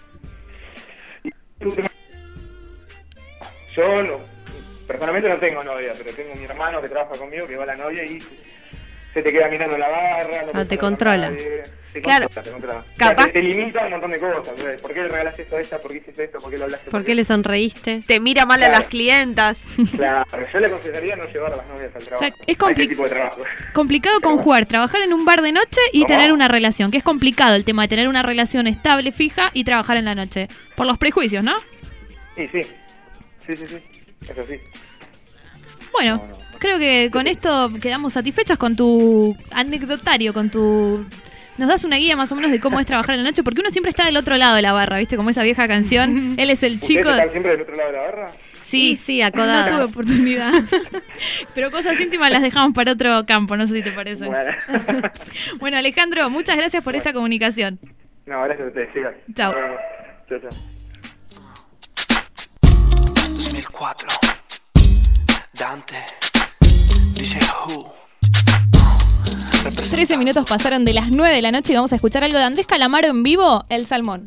Yo no, personalmente no tengo novia, pero tengo mi hermano que trabaja conmigo que va a la novia y se te queda mirando la barra. No Ah, te puedes hablar con controla. nadie, Te Claro. controla, te controla. O sea, Capaz- te, te limita un montón de cosas. ¿Ves? ¿Por qué le regalaste esto a ella? ¿Por qué hiciste esto? ¿Por qué lo hablaste? ¿Por qué le sonreíste? Te mira mal a Claro. las clientas. Claro, yo le aconsejaría no llevar a las novias al trabajo. O sea, es a compli- ese tipo de trabajo. Complicado conjugar trabajar en un bar de noche y ¿Cómo? tener una relación, que es complicado el tema de tener una relación estable, fija y trabajar en la noche. Por los prejuicios, ¿no? Sí, sí. Sí, sí, sí. Eso sí. Bueno, creo que con esto quedamos satisfechos con tu anecdotario, con tu... Nos das una guía más o menos de cómo es trabajar en la noche, porque uno siempre está del otro lado de la barra, ¿viste? Como esa vieja canción. Él es el chico... ¿Ustedes están siempre del otro lado de la barra? Sí, sí, sí, acodadas. No tuve oportunidad. Pero cosas íntimas las dejamos para otro campo, no sé si te parece. Bueno. Bueno, Alejandro, muchas gracias por esta comunicación. No, gracias a ustedes. Sigan. Chao. Nos vemos. Chao, chao. dos mil cuatro Dante D J Who trece minutos pasaron de las nueve de la noche y vamos a escuchar algo de Andrés Calamaro en vivo, El Salmón.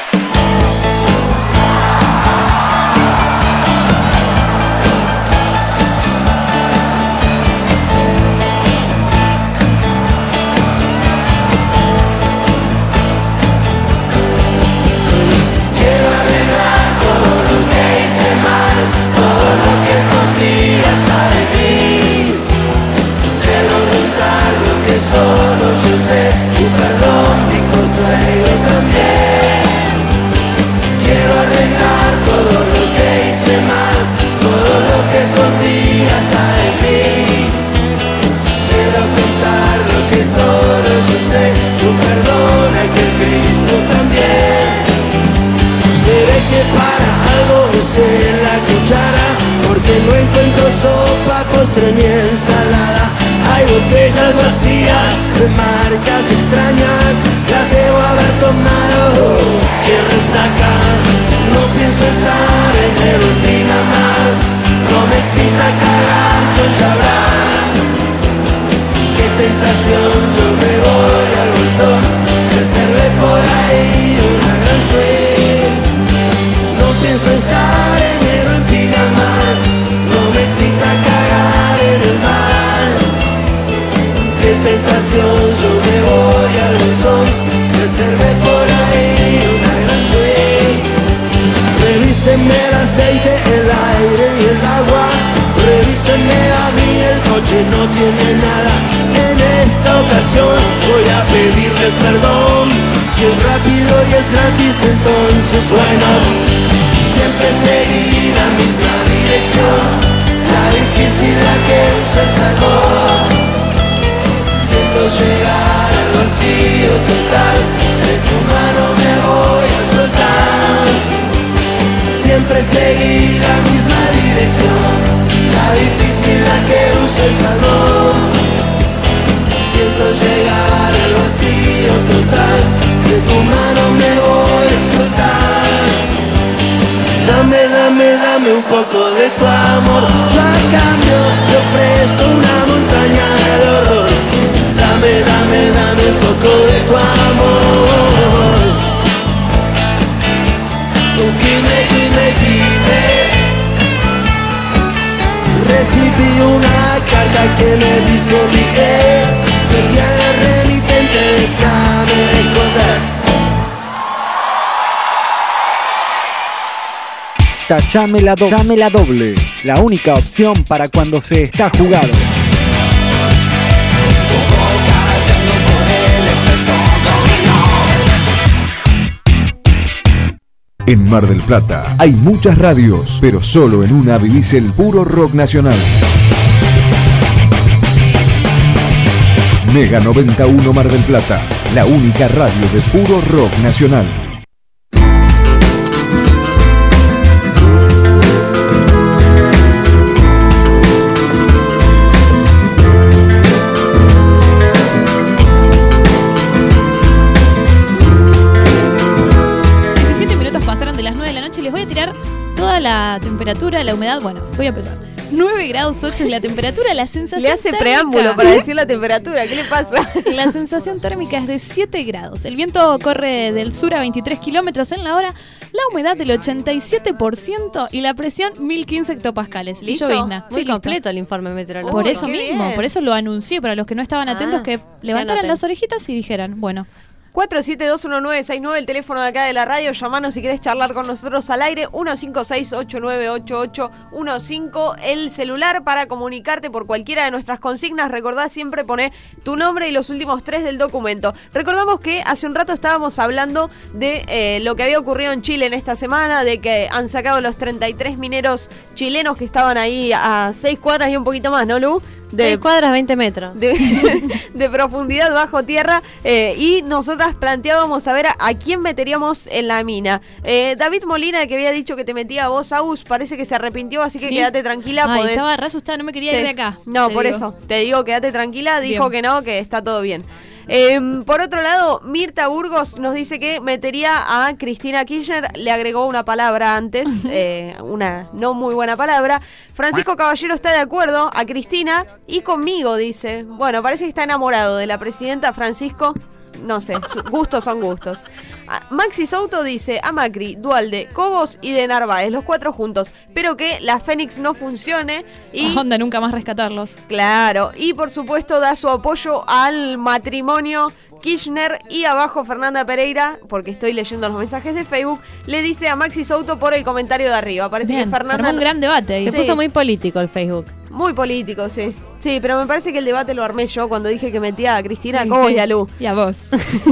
Quiero arreglar todo lo que hice mal, todo lo que escondí hasta de mí. Quiero ocultar lo que solo yo sé, y perdón mi consuelo también. Quiero arreglar todo lo que hice mal, todo lo que escondí hasta de mí. Quiero ocultar lo que solo yo sé, tú perdona que el Cristo también. Se ve que para algo usé la cuchara, porque no encuentro sopa, postre ni ensalada. Hay botellas vacías de marcas extrañas, las debo haber tomado. ¡Qué resaca! No pienso estar en el ultramar, no me excita cagar con Chabran. ¡Qué tentación! Yo me voy al bolsón, reservé por ahí una gran suite. No pienso estar en el Pinamar, no me excita cagar en el mar. Qué tentación, yo me voy al bolsón, reservé por ahí una gran suite. Revísenme el aceite, el aire y el agua, revísenme a mí, el coche no tiene nada. En esta ocasión voy a pedirles perdón, si es rápido y es gratis entonces bueno. Siempre seguí la misma dirección, la difícil la que usa el salmón. Siento llegar al vacío total, de tu mano me voy a soltar. Siempre seguí la misma dirección, la difícil la que usa el salmón. Siento llegar al vacío total, de tu mano me voy a soltar. Dame, dame, dame un poco de tu amor, yo a cambio te ofrezco una montaña de horror. Dame, dame, dame un poco de tu amor. Dime, dime, dime. Recibí una carta que me diste envié, que tiene remitente, déjame de contar. Tachame la, do- Tachame la doble, la única opción para cuando se está jugado. En Mar del Plata hay muchas radios, pero solo en una vivís el puro rock nacional. Mega noventa y uno Mar del Plata, la única radio de puro rock nacional. Toda la temperatura, la humedad, bueno, voy a empezar. nueve grados ocho es la temperatura, la sensación Le hace térmica, preámbulo para decir la temperatura, ¿qué le pasa? La sensación térmica es de siete grados. El viento corre del sur a veintitrés kilómetros en la hora, la humedad del ochenta y siete por ciento y la presión mil quince hectopascales. ¿Listo? Llovizna. Muy Sí, listo. completo el informe meteorológico. Por eso Qué mismo, bien. por eso lo anuncié para los que no estaban atentos, Ah, que levantaran anoté. las orejitas y dijeran, bueno. cuatro siete dos uno nueve seis nueve, el teléfono de acá de la radio. Llamanos si querés charlar con nosotros al aire. Uno cinco seis ocho nueve ocho ocho uno cinco, el celular para comunicarte por cualquiera de nuestras consignas. Recordá, siempre poné tu nombre y los últimos tres del documento. Recordamos que hace un rato estábamos hablando de eh, lo que había ocurrido en Chile en esta semana, de que han sacado los treinta y tres mineros chilenos que estaban ahí a seis cuadras y un poquito más, ¿no, Lu? De seis cuadras, veinte metros. De, de profundidad bajo tierra, eh, y nosotras planteábamos a ver a, a quién meteríamos en la mina. Eh, David Molina, que había dicho que te metía a vos, Agus, parece que se arrepintió, así que ¿Sí? quédate tranquila. Ay, podés... estaba re asustada, no me quería Sí. ir de acá. No, te por digo. eso, te digo, quédate tranquila, dijo Bien. que no, que está todo bien. Eh, por otro lado, Mirta Burgos nos dice que metería a Cristina Kirchner, le agregó una palabra antes, eh, una no muy buena palabra. Francisco Caballero está de acuerdo, a Cristina y conmigo, dice. Bueno, parece que está enamorado de la presidenta. Francisco, no sé, su- gustos son gustos. Ah, Maxi Souto dice a Macri, Dualde, Cobos y de Narváez, los cuatro juntos, pero que la Fénix no funcione y... Onda, nunca más rescatarlos. Claro, y por supuesto da su apoyo al matrimonio Kirchner, y abajo Fernanda Pereira, porque estoy leyendo los mensajes de Facebook, le dice a Maxi Souto por el comentario de arriba. Parece Bien, que se Fernanda... armó un gran debate ahí. Se Sí. puso muy político el Facebook. Muy político, sí. Sí, pero me parece que el debate lo armé yo cuando dije que metía a Cristina, Sí, Cobos sí. y a Lu. Y a vos.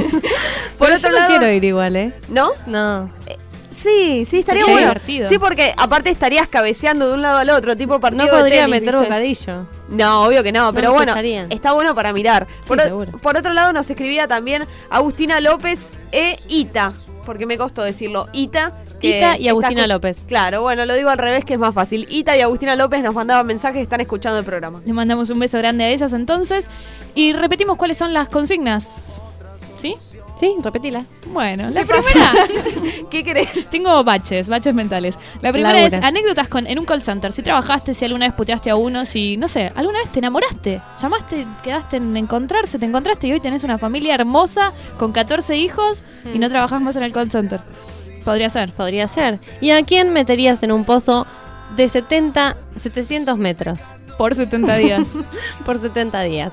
Por Pero otro yo no lado... quiero ir igual, ¿eh? ¿No? No. Sí, sí, estaría Sería bueno. divertido. Sí, porque aparte estarías cabeceando de un lado al otro, tipo partido No de podría tenis, meter ¿viste? bocadillo. No, obvio que no, No pero me bueno, escucharían. está bueno para mirar. Sí, por, o- seguro. por otro lado nos escribía también Agustina López e Ita, porque me costó decirlo, Ita. que Ita y está Agustina escuch- López. Claro, bueno, lo digo al revés que es más fácil. Ita y Agustina López nos mandaban mensajes, están escuchando el programa. Le mandamos un beso grande a ellas entonces. Y repetimos cuáles son las consignas. ¿Sí? Sí, repetila. Bueno, la ¿Qué pasa? primera. ¿Qué querés? Tengo baches, baches mentales. La primera Laburas. es anécdotas con, en un call center. Si trabajaste, si alguna vez puteaste a uno, si, no sé, alguna vez te enamoraste. Llamaste, quedaste en encontrarse, te encontraste y hoy tenés una familia hermosa con catorce hijos y no trabajás más en el call center. Podría ser. Podría ser. ¿Y a quién meterías en un pozo de setenta, setecientos metros? Por setenta días. Por setenta días.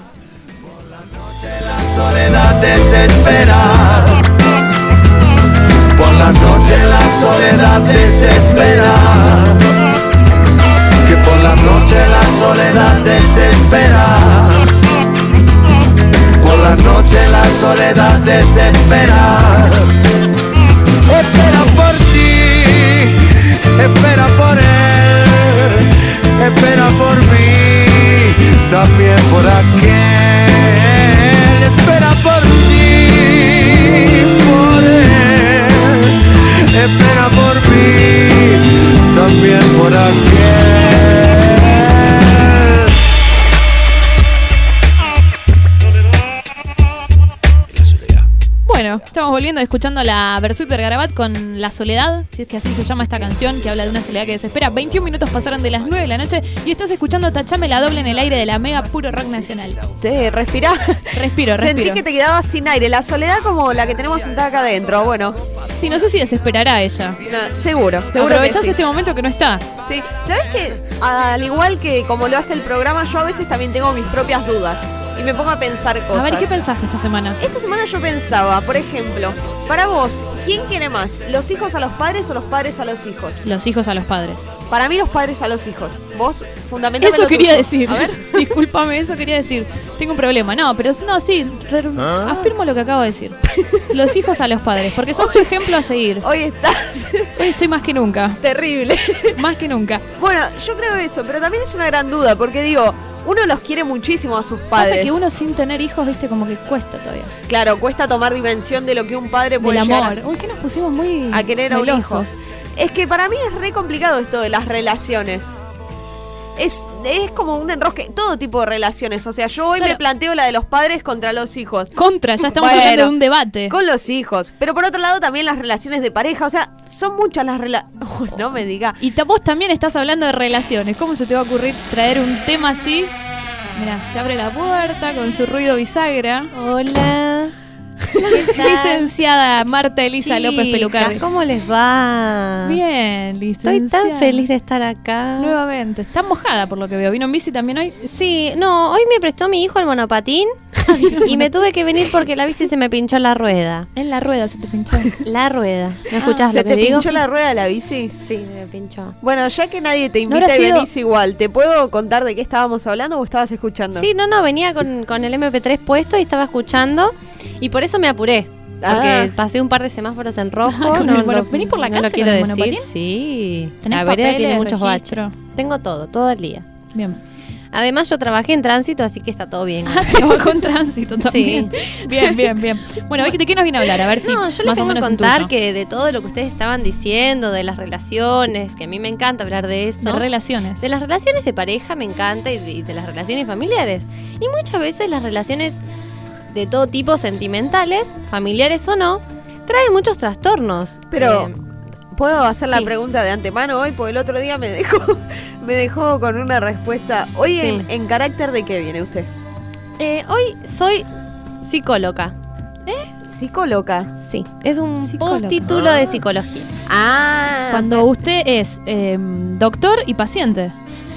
Soledad desespera. Por la noche la soledad desespera. Que por la noche la soledad desespera. Por la noche la soledad desespera. Espera por ti, espera por él, espera por mí, también por aquel. Espera por ti, por él, espera por mí, también por aquel. Bueno, estamos volviendo escuchando la Versuit Vergarabat con La Soledad, si es que así se llama esta canción que habla de una soledad que desespera. veintiún minutos pasaron de las nueve de la noche y estás escuchando Tachame la Doble en el aire de la Mega Puro Rock Nacional. Te respirá. Respiro, Sentí respiro. que te quedabas sin aire. La soledad como la que tenemos sentada acá adentro. Bueno, Sí, no sé si desesperará ella. no, seguro, seguro. Aprovechás que sí. este momento que no está. Sí, ¿sabes qué? Al igual que como lo hace el programa, yo a veces también tengo mis propias dudas y me pongo a pensar cosas. A ver, ¿qué pensaste esta semana? Esta semana yo pensaba, por ejemplo, para vos, ¿quién quiere más? ¿Los hijos a los padres o los padres a los hijos? Los hijos a los padres. Para mí los padres a los hijos. Vos, fundamentalmente. Eso quería decir. A ver. Discúlpame, eso quería decir. Tengo un problema. No, pero no, sí, re- ¿Ah? afirmo lo que acabo de decir. Los hijos a los padres, porque son su ejemplo a seguir. Hoy estás Hoy estoy más que nunca. terrible. Más que nunca. Bueno, yo creo eso, pero también es una gran duda, porque digo, uno los quiere muchísimo a sus padres. Pasa que uno sin tener hijos, viste, como que cuesta todavía. Claro, cuesta tomar dimensión de lo que un padre puede Del llegar amor. Uy, que nos pusimos muy a querer a un hijo. melosos. Es que para mí es re complicado esto de las relaciones. Es, es como un enrosque, todo tipo de relaciones. O sea, yo hoy Claro. me planteo la de los padres contra los hijos. Contra, ya estamos Bueno, hablando de un debate. Con los hijos. Pero por otro lado también las relaciones de pareja. O sea, son muchas las relaciones. No me diga. Y ta- vos también estás hablando de relaciones. ¿Cómo se te va a ocurrir traer un tema así? Mirá, se abre la puerta con su ruido bisagra. Hola. Licenciada Marta Elisa Chicas, López Pelucardi. ¿Cómo les va? Bien, licenciada. Estoy tan feliz de estar acá. Nuevamente. Está mojada por lo que veo. ¿Vino en bici también hoy? Sí, no, hoy me prestó mi hijo el monopatín y me tuve que venir porque la bici se me pinchó la rueda. En la rueda se te pinchó. La rueda. ¿Me Ah, escuchás ¿se lo que te digo? pinchó la rueda de la bici? Sí, me pinchó. Bueno, ya que nadie te ¿No invita habrá y sido- venís igual, ¿te puedo contar de qué estábamos hablando o estabas escuchando? Sí, no, no, venía con, con el eme pe tres puesto y estaba escuchando y por eso me apuré. Ah. Porque pasé un par de semáforos en rojo. Con no, el mono- no- ¿Venís por la no calle lo quiero con el decir. monopatín? Sí. ¿Tenés La vereda tiene papeles, muchos baches. registro? Tengo todo, todo el día. Bien. Además yo trabajé en tránsito, así que está todo bien. Ah, trabajó en tránsito también. Bien, bien, bien. Bueno, hoy ¿de qué nos viene a hablar? A ver si No, yo les más o vengo a menos contar intuyo. que de todo lo que ustedes estaban diciendo, de las relaciones, que a mí me encanta hablar de eso. De relaciones. De las relaciones de pareja me encanta y de, y de las relaciones familiares. Y muchas veces las relaciones de todo tipo, sentimentales, familiares o no, traen muchos trastornos. Pero, Eh, ¿puedo hacer la sí. pregunta de antemano hoy? Porque el otro día me dejó, me dejó con una respuesta. Hoy, Sí. en, ¿en carácter de qué viene usted? eh, hoy soy psicóloga. ¿Psicóloga? Sí, es un Psicóloga. postítulo de psicología. Ah, Cuando usted es eh, doctor y paciente.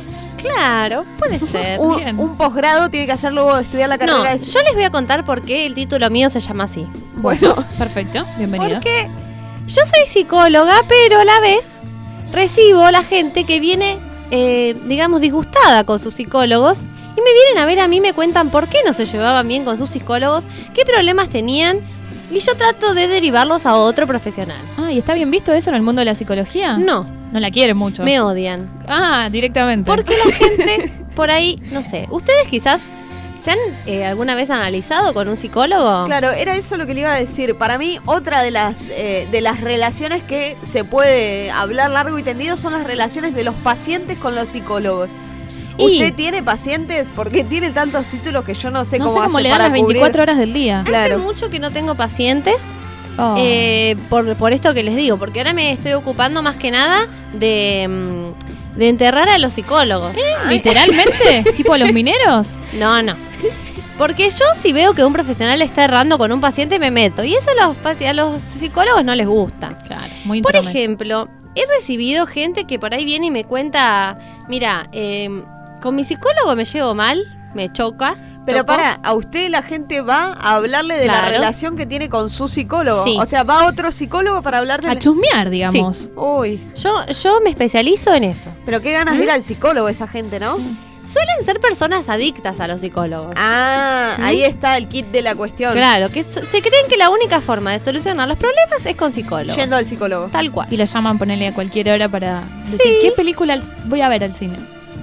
Claro, puede ser. un, bien. un posgrado tiene que hacer luego de estudiar la carrera No, de... yo les voy a contar por qué el título mío se llama así. Bueno, Perfecto, bienvenido. Porque yo soy psicóloga, pero a la vez recibo la gente que viene, eh, digamos, disgustada con sus psicólogos y me vienen a ver a mí, me cuentan por qué no se llevaban bien con sus psicólogos, qué problemas tenían y yo trato de derivarlos a otro profesional. Ah, ¿y está bien visto eso en el mundo de la psicología? No, No la quieren mucho. me odian. Ah, directamente. Porque la gente por ahí, no sé, ustedes quizás se han eh, alguna vez analizado con un psicólogo. claro, era eso lo que le iba a decir. Para mí, otra de las, eh, de las relaciones que se puede hablar largo y tendido son las relaciones de los pacientes con los psicólogos. Y- ¿Usted tiene pacientes? Porque tiene tantos títulos que yo no sé no cómo sé cómo hace le dan para las veinticuatro cubrir. horas del día. Claro. Hace mucho que no tengo pacientes. Oh. Eh, por, por esto que les digo, porque ahora me estoy ocupando más que nada de, mm, de enterrar a los psicólogos. ¿Literalmente? ¿Tipo a los mineros? No, no. Porque yo si veo que un profesional está errando con un paciente me meto. Y eso a los, paci- a los psicólogos no les gusta. Claro, muy Por intromes. ejemplo, he recibido gente que por ahí viene y me cuenta, mira, eh, con mi psicólogo me llevo mal, me choca. Pero choco". para, a usted la gente va a hablarle de la Claro. relación que tiene con su psicólogo. Sí. O sea, va a otro psicólogo para hablar de... A chusmear, digamos. Uy, Yo, yo me especializo en eso. pero qué ganas de ir al psicólogo esa gente, ¿no? Suelen ser personas adictas a los psicólogos. Ah, ¿Mm? ahí está el kit de la cuestión. Claro, que so- se creen que la única forma de solucionar los problemas es con psicólogo. Yendo al psicólogo. Tal cual. Y lo llaman ponerle a cualquier hora para decir, Sí. ¿qué película voy a ver al cine?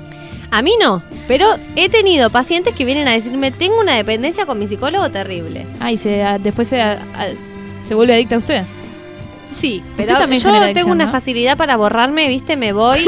A mí no, pero he tenido pacientes que vienen a decirme, tengo una dependencia con mi psicólogo terrible. Ah, y se, a- después se, a- a- se vuelve adicta a usted. Sí, Usted pero también yo genera tengo adicción, una ¿no? facilidad para borrarme, ¿viste? Me voy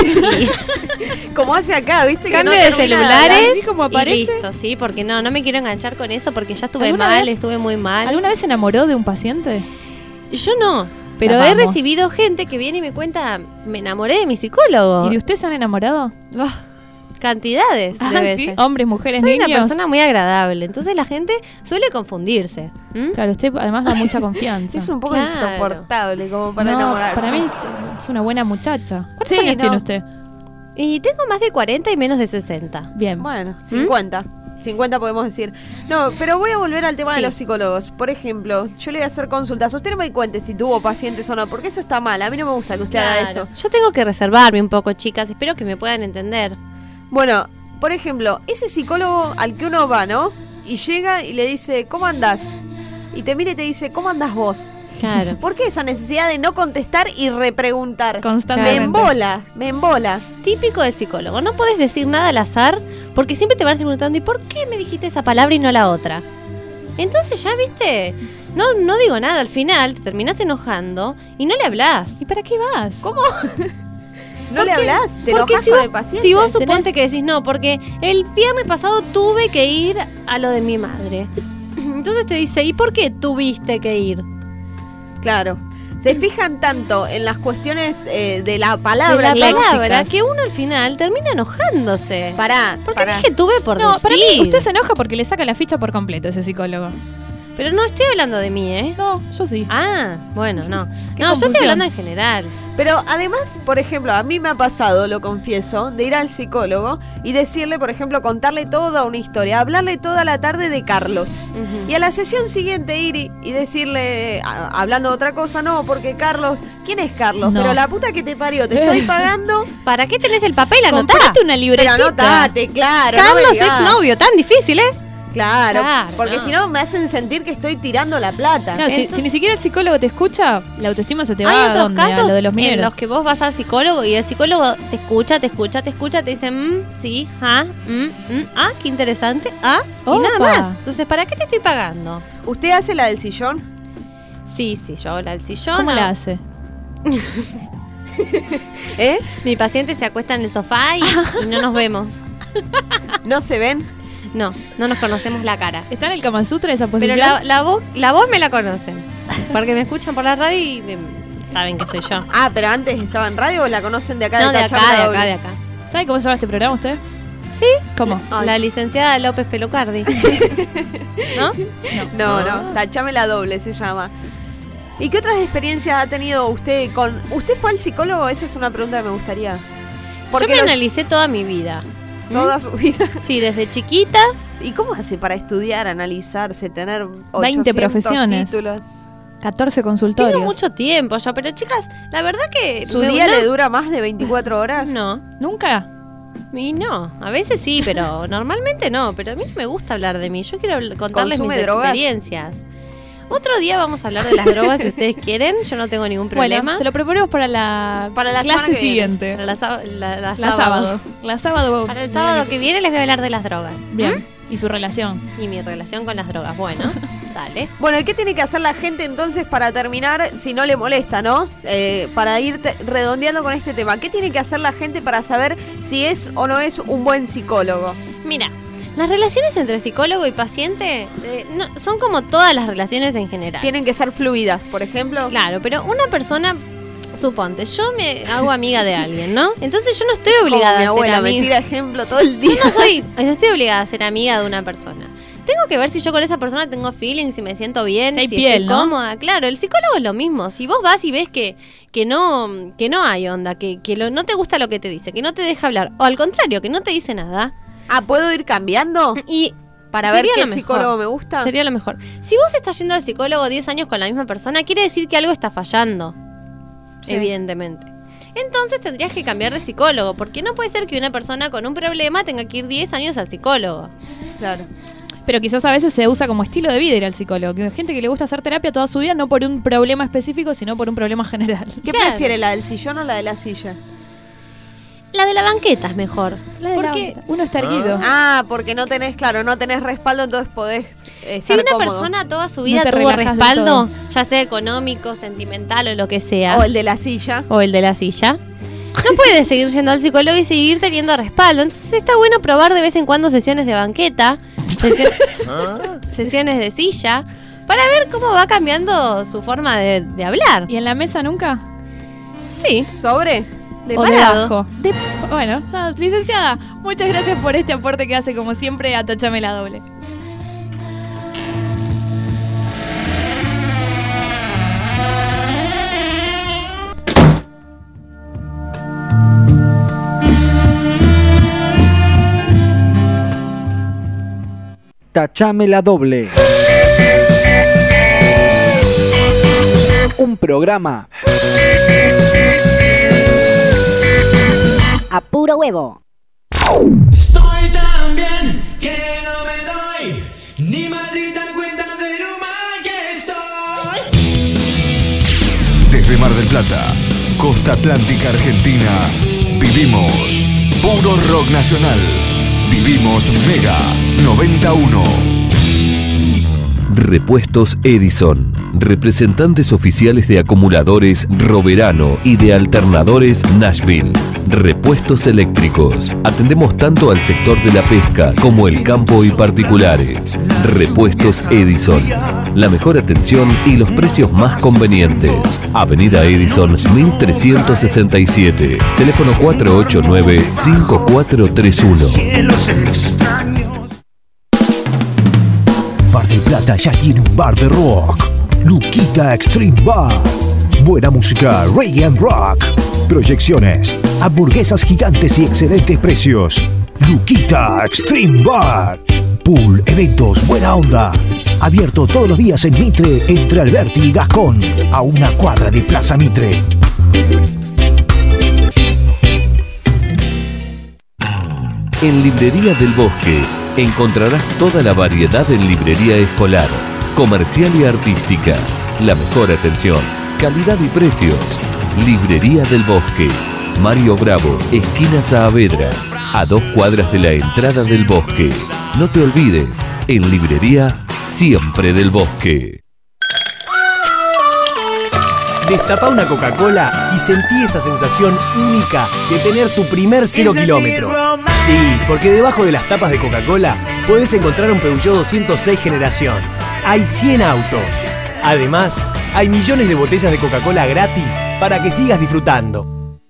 y Como hace acá, ¿viste? Que cambio no de termina de hablar. celulares Así como y aparece. listo, sí, porque no, no me quiero enganchar con eso porque ya estuve ¿Alguna mal, vez- estuve muy mal. ¿Alguna vez se enamoró de un paciente? Yo no, pero La he vamos. recibido gente que viene y me cuenta, me enamoré de mi psicólogo. ¿Y de usted se han enamorado? Ah, cantidades de Ah, veces. ¿sí? Hombres, mujeres, Soy niños. una persona muy agradable, entonces la gente suele confundirse. ¿Mm? Claro, usted además da mucha confianza. Es un poco Claro. insoportable como para No, enamorarse. para mí es una buena muchacha. ¿Cuántos Sí, años no. tiene usted? Y tengo más de cuarenta y menos de sesenta. Bien. Bueno, cincuenta. cincuenta podemos decir. No, pero voy a volver al tema de Sí. los psicólogos. Por ejemplo, yo le voy a hacer consultas. Usted no me cuente si tuvo pacientes o no, porque eso está mal. A mí no me gusta que usted haga eso. Yo tengo que reservarme un poco, chicas. Espero que me puedan entender. Bueno, por ejemplo, ese psicólogo al que uno va, ¿no? y llega y le dice, ¿cómo andás? Y te mira y te dice, ¿cómo andás vos? Claro. ¿Por qué esa necesidad de no contestar y repreguntar? Constantemente. Me embola, me embola. Típico de psicólogo. No podés decir nada al azar porque siempre te van a estar preguntando, ¿y por qué me dijiste esa palabra y no la otra? Entonces ya, viste, no, no digo nada. Al final te terminás enojando y no le hablás. ¿Y para qué vas? ¿Cómo? ¿No le hablás? ¿Te porque enojas si con vos, el paciente? si vos suponte ¿Tenés? que decís, no, porque el viernes pasado tuve que ir a lo de mi madre. Entonces te dice, ¿y por qué tuviste que ir? Claro. Se fijan tanto en las cuestiones eh, de la palabra, de la palabra léxicas. que uno al final termina enojándose. Pará, ¿Por qué pará. dije tuve por No, decir? para mí usted se enoja porque le saca la ficha por completo ese psicólogo. Pero no estoy hablando de mí, ¿eh? No, yo sí. Ah, bueno, no. Qué No, yo estoy confusión. hablando en general. Pero además, por ejemplo, a mí me ha pasado, lo confieso, de ir al psicólogo y decirle, por ejemplo, contarle toda una historia, hablarle toda la tarde de Carlos. Uh-huh. Y a la sesión siguiente ir y, y decirle, a- hablando de otra cosa, no, porque Carlos, ¿quién es Carlos? No. Pero la puta que te parió, te estoy pagando. ¿Para qué tenés el papel? Anotá. Comprate una libretita. Pero anotate, claro. no me Carlos, digas. exnovio, tan difícil es. Claro, Claro, porque no. si no me hacen sentir que estoy tirando la plata. Claro, si, Entonces- si ni siquiera el psicólogo te escucha, la autoestima se te va Hay a otros dónde, a casos lo de los en mineros. los que vos vas al psicólogo y el psicólogo te escucha, te escucha, te escucha, te dice, mm, sí, ah, mm, mm, ah, qué interesante, ah, y nada Opa. más. Entonces, ¿para qué te estoy pagando? ¿Usted hace la del sillón? Sí, sí, yo hago la del sillón. ¿Cómo no. la hace? ¿Eh? Mi paciente se acuesta en el sofá y, y no nos vemos. ¿No se ven? No, no nos conocemos la cara. ¿Está en el Kama Sutra esa posición? Pero la, la, voz, la voz me la conocen. Porque me escuchan por la radio y me- saben que soy yo. Ah, pero antes estaba en radio o la conocen de acá No, de de Tachame acá, la de Doble? acá, de acá. ¿Sabe cómo se llama este programa usted? ¿Sí? ¿Cómo? La licenciada López Pelucardi. ¿No? No, no, Tachame la Doble se llama. ¿Y qué otras experiencias ha tenido usted con... ¿Usted fue al psicólogo? Esa es una pregunta que me gustaría. Yo me los- analicé toda mi vida. Toda ¿Mm? su vida. Sí, desde chiquita. ¿Y cómo hace para estudiar, analizarse, tener veinte ochocientos profesiones. títulos? catorce consultorios. Tengo mucho tiempo ya, pero chicas, la verdad que... ¿Su me- día no- le dura más de veinticuatro horas? No. ¿Nunca? Y no, a veces sí, pero normalmente no. Pero a mí no me gusta hablar de mí. Yo quiero habl- contarles mis ¿Consume drogas? experiencias. Otro día vamos a hablar de las drogas si ustedes quieren. Yo no tengo ningún problema. Bueno, se lo proponemos para la, Para la semana clase que viene. siguiente. Para la, sá- la- la La sábado. La sábado. Para el sábado que viene les voy a hablar de las drogas. Bien. Y su relación. ¿Mm? Y mi relación con las drogas. Bueno, dale. Bueno, ¿y qué tiene que hacer la gente entonces para terminar, si no le molesta, ¿no? Eh, para ir te- redondeando con este tema. ¿Qué tiene que hacer la gente para saber si es o no es un buen psicólogo? Mira, las relaciones entre psicólogo y paciente eh, no, son como todas las relaciones en general. Tienen que ser fluidas, por ejemplo. Claro, pero una persona, suponte, yo me hago amiga de alguien, ¿no? Entonces yo no estoy obligada Como mi a abuela ser me amiga. tira ejemplo todo el día. Yo no soy, no estoy obligada a ser amiga de una persona. Tengo que ver si yo con esa persona tengo feeling, si me siento bien, Si hay si piel, estoy ¿no? cómoda. Claro, el psicólogo es lo mismo. Si vos vas y ves que, que no, que no hay onda, que, que lo- no te gusta lo que te dice, que no te deja hablar, o al contrario, que no te dice nada. Ah, ¿puedo ir cambiando? Y para ver sería qué lo mejor. psicólogo me gusta. Sería lo mejor. Si vos estás yendo al psicólogo diez años con la misma persona, quiere decir que algo está fallando. Sí. Evidentemente. Entonces tendrías que cambiar de psicólogo, porque no puede ser que una persona con un problema tenga que ir diez años al psicólogo. Claro. Pero quizás a veces se usa como estilo de vida ir al psicólogo. Que hay gente que le gusta hacer terapia toda su vida, no por un problema específico, sino por un problema general. ¿Qué Claro. prefiere, la del sillón o la de la silla? La de la banqueta es mejor. La de porque la- uno está erguido. Ah, porque no tenés, claro, no tenés respaldo, entonces podés eh, si estar una cómodo. persona toda su No vida te tuvo relajas del respaldo, todo. ya sea económico, sentimental o lo que sea, O el de la silla. o el de la silla, no puede seguir yendo al psicólogo y seguir teniendo respaldo. Entonces está bueno probar de vez en cuando sesiones de banqueta, sesio- sesiones de silla, para ver cómo va cambiando su forma de, de hablar. ¿Y en la mesa nunca? Sí. ¿Sobre? De ¿O parado. debajo? De- bueno, nada, licenciada, muchas gracias por este aporte que hace como siempre a Tachame la Doble. Tachame la Doble. Un programa a puro huevo. Estoy tan bien que no me doy Desde Mar del Plata, costa atlántica argentina, vivimos puro rock nacional. Vivimos Mega noventa y uno. Repuestos Edison. Representantes oficiales de acumuladores Roverano y de alternadores Nashville. Repuestos eléctricos. Atendemos tanto al sector de la pesca como el campo y particulares. Repuestos Edison. La mejor atención y los precios más convenientes. Avenida Edison mil trescientos sesenta y siete. Teléfono cuatro ocho nueve, cinco cuatro tres uno. Mar del Plata ya tiene un bar de rock. Luquita Extreme Bar. Buena música, reggae and rock. Proyecciones, hamburguesas gigantes y excelentes precios. Luquita Extreme Bar. Pool, eventos, buena onda. Abierto todos los días en Mitre, entre Alberti y Gascón, a una cuadra de Plaza Mitre. En Librería del Bosque encontrarás toda la variedad en librería escolar, comercial y artística. La mejor atención, calidad y precios. Librería del Bosque. Mario Bravo, esquina Saavedra, a dos cuadras de la entrada del bosque. No te olvides, en Librería Siempre del Bosque. Destapá una Coca-Cola y sentí esa sensación única de tener tu primer cero kilómetro. Sí, porque debajo de las tapas de Coca-Cola podés encontrar un Peugeot doscientos seis generación. Hay cien autos. Además, hay millones de botellas de Coca-Cola gratis para que sigas disfrutando.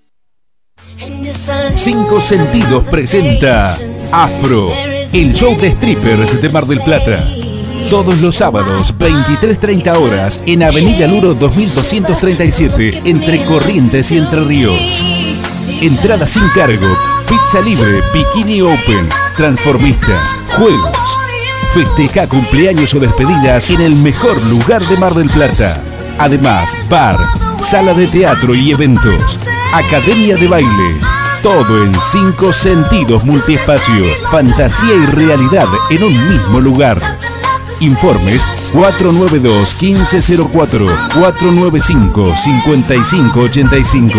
Cinco Sentidos presenta Afro, el show de strippers de Mar del Plata. Todos los sábados, veintitrés treinta horas, en Avenida Luro dos mil doscientos treinta y siete, entre Corrientes y Entre Ríos. Entrada sin cargo, pizza libre, bikini open, transformistas, juegos. Festeja cumpleaños o despedidas en el mejor lugar de Mar del Plata. Además, bar, sala de teatro y eventos, academia de baile. Todo en Cinco Sentidos Multiespacio. Fantasía y realidad en un mismo lugar. Informes cuatro nueve dos, quince cero cuatro, cuatro nueve cinco, cinco cinco ocho cinco.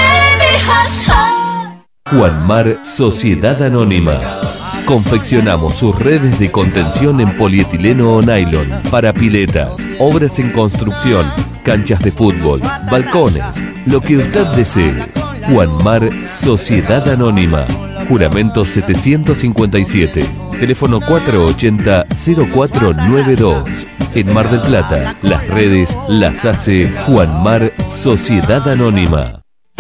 Juanmar Sociedad Anónima. Confeccionamos sus redes de contención en polietileno o nylon para piletas, obras en construcción, canchas de fútbol, balcones, lo que usted desee. Juanmar Sociedad Anónima. Juramento setecientos cincuenta y siete. Teléfono cuatro ochenta, cero cuatro nueve dos. En Mar del Plata, las redes las hace Juanmar Sociedad Anónima.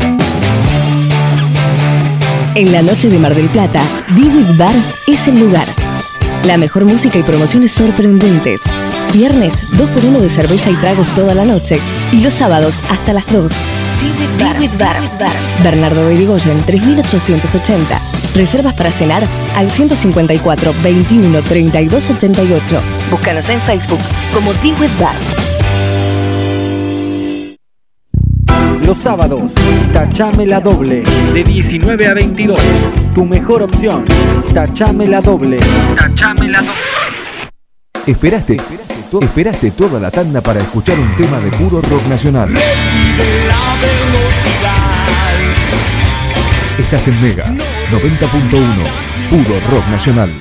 En la noche de Mar del Plata, D-With Bar es el lugar. La mejor música y promociones sorprendentes. Viernes, dos por uno de cerveza y tragos toda la noche. Y los sábados hasta las dos. D-With Bar. Bar. Bernardo de Irigoyen, tres mil ochocientos ochenta. Reservas para cenar al ciento cincuenta y cuatro, veintiuno, treinta y dos ochenta y ocho. Búscanos en Facebook como D-With Bar. Los sábados, Tachame la Doble, de diecinueve a veintidós. Tu mejor opción, Tachame la Doble. Tachame la Doble. Esperaste, esperaste toda la tanda para escuchar un tema de puro rock nacional. Estás en Mega noventa punto uno, puro rock nacional.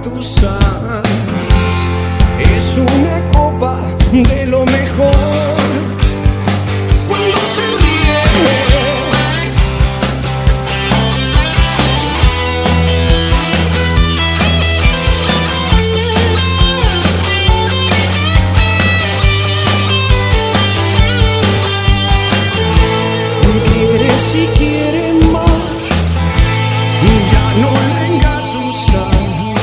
engatusar. Es una copa de lo mejor cuando se ríe. Quiere si quiere más, ya no la engatusar.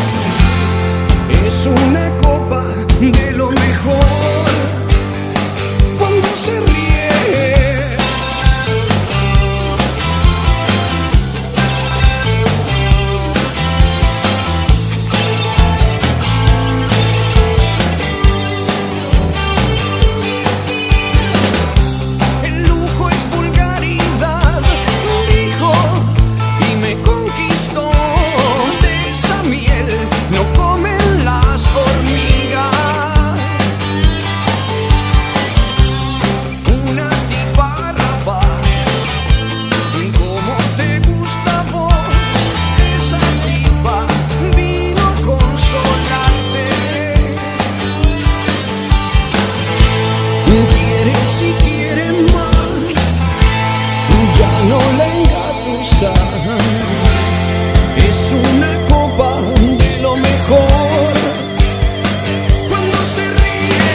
Es una copa de lo mejor cuando se ríe. El lujo es vulgaridad, dijo, y me conquistó. De esa miel no comen las hormigas. Una tipa rapaz, como te gusta a vos. Esa tipa vino a consolarte. Quiere si quiere más, ya no la engatusar. Es una copa de lo mejor cuando se ríe.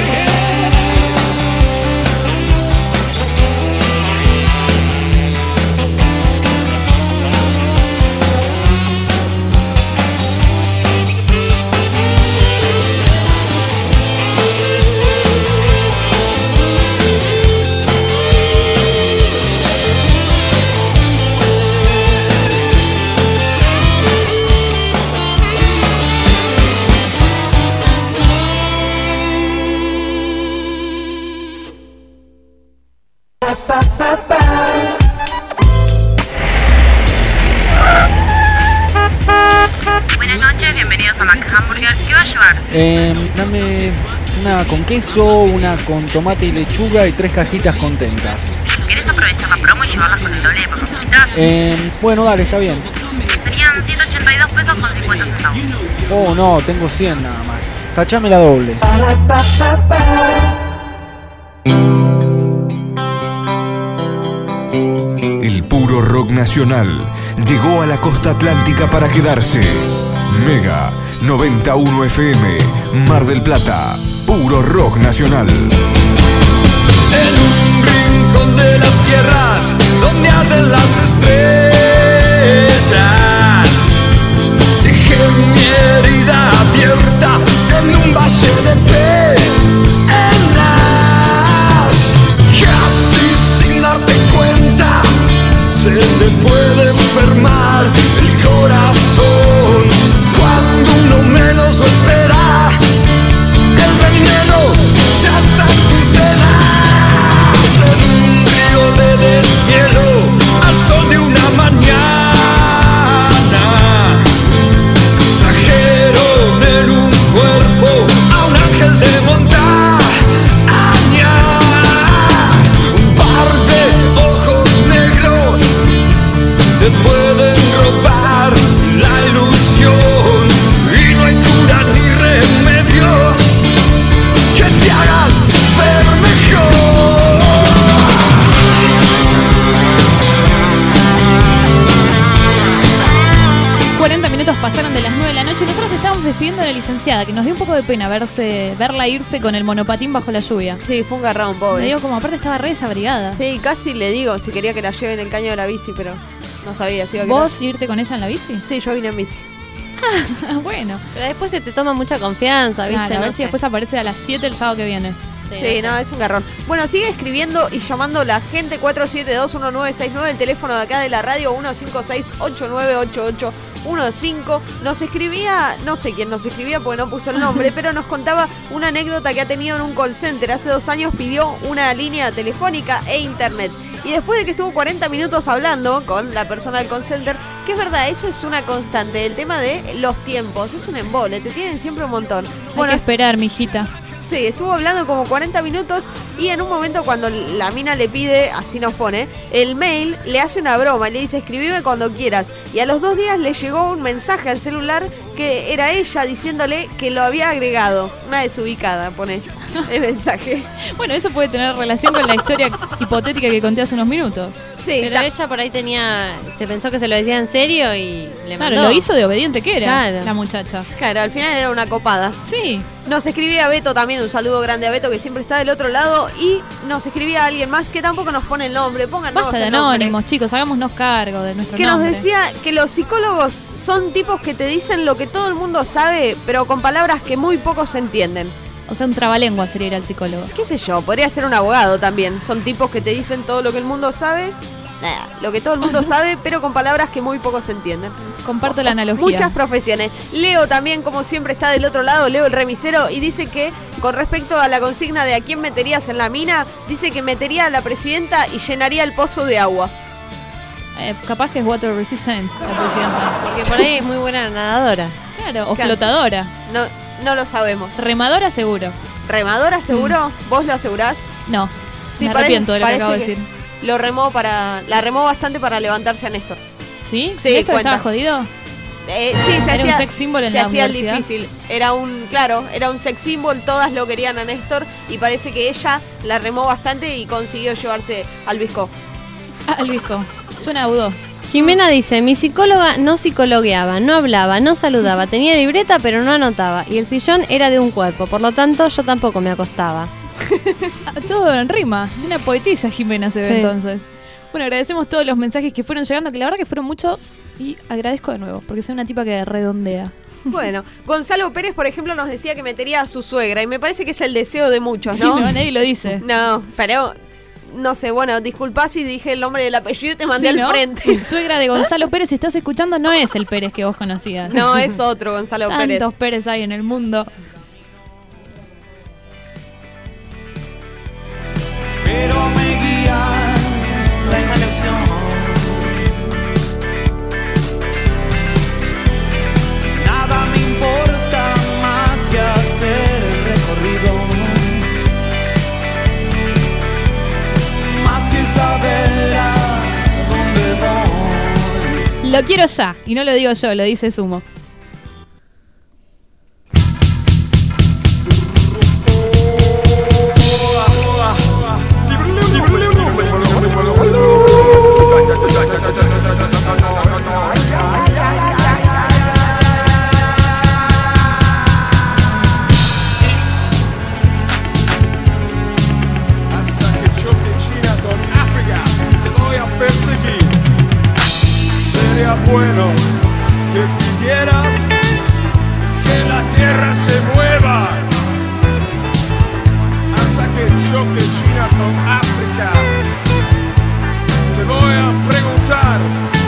Buenas noches, bienvenidos a Max Hamburger. ¿Qué va a llevar? Eh, dame una con queso, una con tomate y lechuga y tres cajitas contentas. ¿Quieres aprovechar la promo y llevarlas con el doble de papas fritas? Eh, bueno, dale, está bien. Serían ciento ochenta y dos pesos con cincuenta centavos. Oh, no, tengo cien nada más. Tachame la doble. El puro rock nacional llegó a la costa atlántica para quedarse. Mega noventa y uno F M, Mar del Plata, puro rock nacional. En un rincón de las sierras donde arden las estrellas, dejé mi herida abierta en un valle de penas. Casi sin darte cuenta se te puede enfermar el corazón cuando uno menos lo espera. El veneno ya está en tus venas. En un río de deshielo al sol de una mañana trajeron en un cuerpo a un ángel de montaña. Un par de ojos negros te pueden robar la ilusión y no hay cura ni remedio que te hagan ver mejor. cuarenta minutos pasaron de las nueve de la noche y nosotros estábamos despidiendo a la licenciada, que nos dio un poco de pena verse, verla irse con el monopatín bajo la lluvia. Sí, fue un garrón, pobre. Me digo, como aparte estaba re desabrigada. Sí, casi le digo si quería que la lleve en el caño de la bici, pero no sabía. Si iba a ¿Vos querer. irte con ella en la bici? Sí, yo vine en bici. Ah, bueno. Pero después se te toma mucha confianza, ¿viste? Claro, a No ver si sé. después aparece a las siete el sábado que viene. Sí, no, es un garrón. Bueno, sigue escribiendo y llamando la gente cuatro siete dos uno nueve seis nueve, el teléfono de acá de la radio uno cinco seis ocho nueve ocho ocho uno cinco. Nos escribía, no sé quién nos escribía porque no puso el nombre, pero nos contaba una anécdota que ha tenido en un call center. Hace dos años pidió una línea telefónica e internet. Y después de que estuvo cuarenta minutos hablando con la persona del call center, que es verdad, eso es una constante, el tema de los tiempos, es un embole, te tienen siempre un montón. Bueno, hay que esperar, mijita. Sí, estuvo hablando como cuarenta minutos y en un momento cuando la mina le pide, así nos pone, el mail, le hace una broma y le dice escribime cuando quieras. Y a los dos días le llegó un mensaje al celular que era ella diciéndole que lo había agregado. Una desubicada, pone el mensaje. Bueno, eso puede tener relación con la historia hipotética que conté hace unos minutos. Sí, pero ella por ahí tenía, se pensó que se lo decía en serio y le mandó. Claro, lo hizo de obediente que era Claro. la muchacha. Claro, al final era una copada. Sí. Nos escribía Beto también, un saludo grande a Beto que siempre está del otro lado. Y nos escribía alguien más que tampoco nos pone el nombre. Pónganos Basta de el nombre. anónimos, chicos, hagámonos cargo de nuestro Que nombre. nos decía que los psicólogos son tipos que te dicen lo que todo el mundo sabe, pero con palabras que muy pocos entienden. O sea, un trabalengua sería ir al psicólogo. ¿Qué sé yo? Podría ser un abogado también. Son tipos que te dicen todo lo que el mundo sabe. Nada, lo que todo el mundo sabe, pero con palabras que muy pocos entienden. Comparto la analogía. Muchas profesiones. Leo también, como siempre, está del otro lado, Leo el remisero, y dice que con respecto a la consigna de a quién meterías en la mina, dice que metería a la presidenta y llenaría el pozo de agua. Eh, capaz que es water resistant la presidenta. Porque por ahí es muy buena nadadora. Claro, o Claro. flotadora. No, no lo sabemos. Remadora seguro. ¿Remadora seguro? ¿Vos lo asegurás? No, Sí, me parece- arrepiento de lo que parece acabo de que decir. Lo remó para. La remó bastante para levantarse a Néstor. ¿Sí? Sí, ¿Néstor cuenta. estaba jodido? Eh, sí, se Era hacía, un sex symbol en se la hacía el universidad. difícil. Era un, claro, era un sex symbol, todas lo querían a Néstor y parece que ella la remó bastante y consiguió llevarse al Visco. Ah, el visco. Suena agudo. Jimena dice, mi psicóloga no psicologueaba, no hablaba, no saludaba, tenía libreta pero no anotaba y el sillón era de un cuerpo, por lo tanto yo tampoco me acostaba. Ah, todo en rima. Una poetisa Jimena se ve Sí. entonces. Bueno, agradecemos todos los mensajes que fueron llegando, que la verdad que fueron muchos y agradezco de nuevo, porque soy una tipa que redondea. Bueno, Gonzalo Pérez, por ejemplo, nos decía que metería a su suegra y me parece que es el deseo de muchos, Sí, ¿no? no, nadie lo dice. No, pero no sé, bueno, disculpá si dije el nombre del apellido y te mandé Sí, al ¿no? frente. Suegra de Gonzalo Pérez, si estás escuchando, no es el Pérez que vos conocías. No, es otro Gonzalo Pérez. Tantos Pérez hay en el mundo. Pero me guía la intuición. Nada me importa más que hacer el recorrido, más que saber a dónde voy. Lo quiero ya, y no lo digo yo, lo dice Sumo. Hasta que choque China con África, te voy a perseguir. Sería bueno que pidieras que la tierra se mueva. Hasta que choque China con África, te voy a preguntar.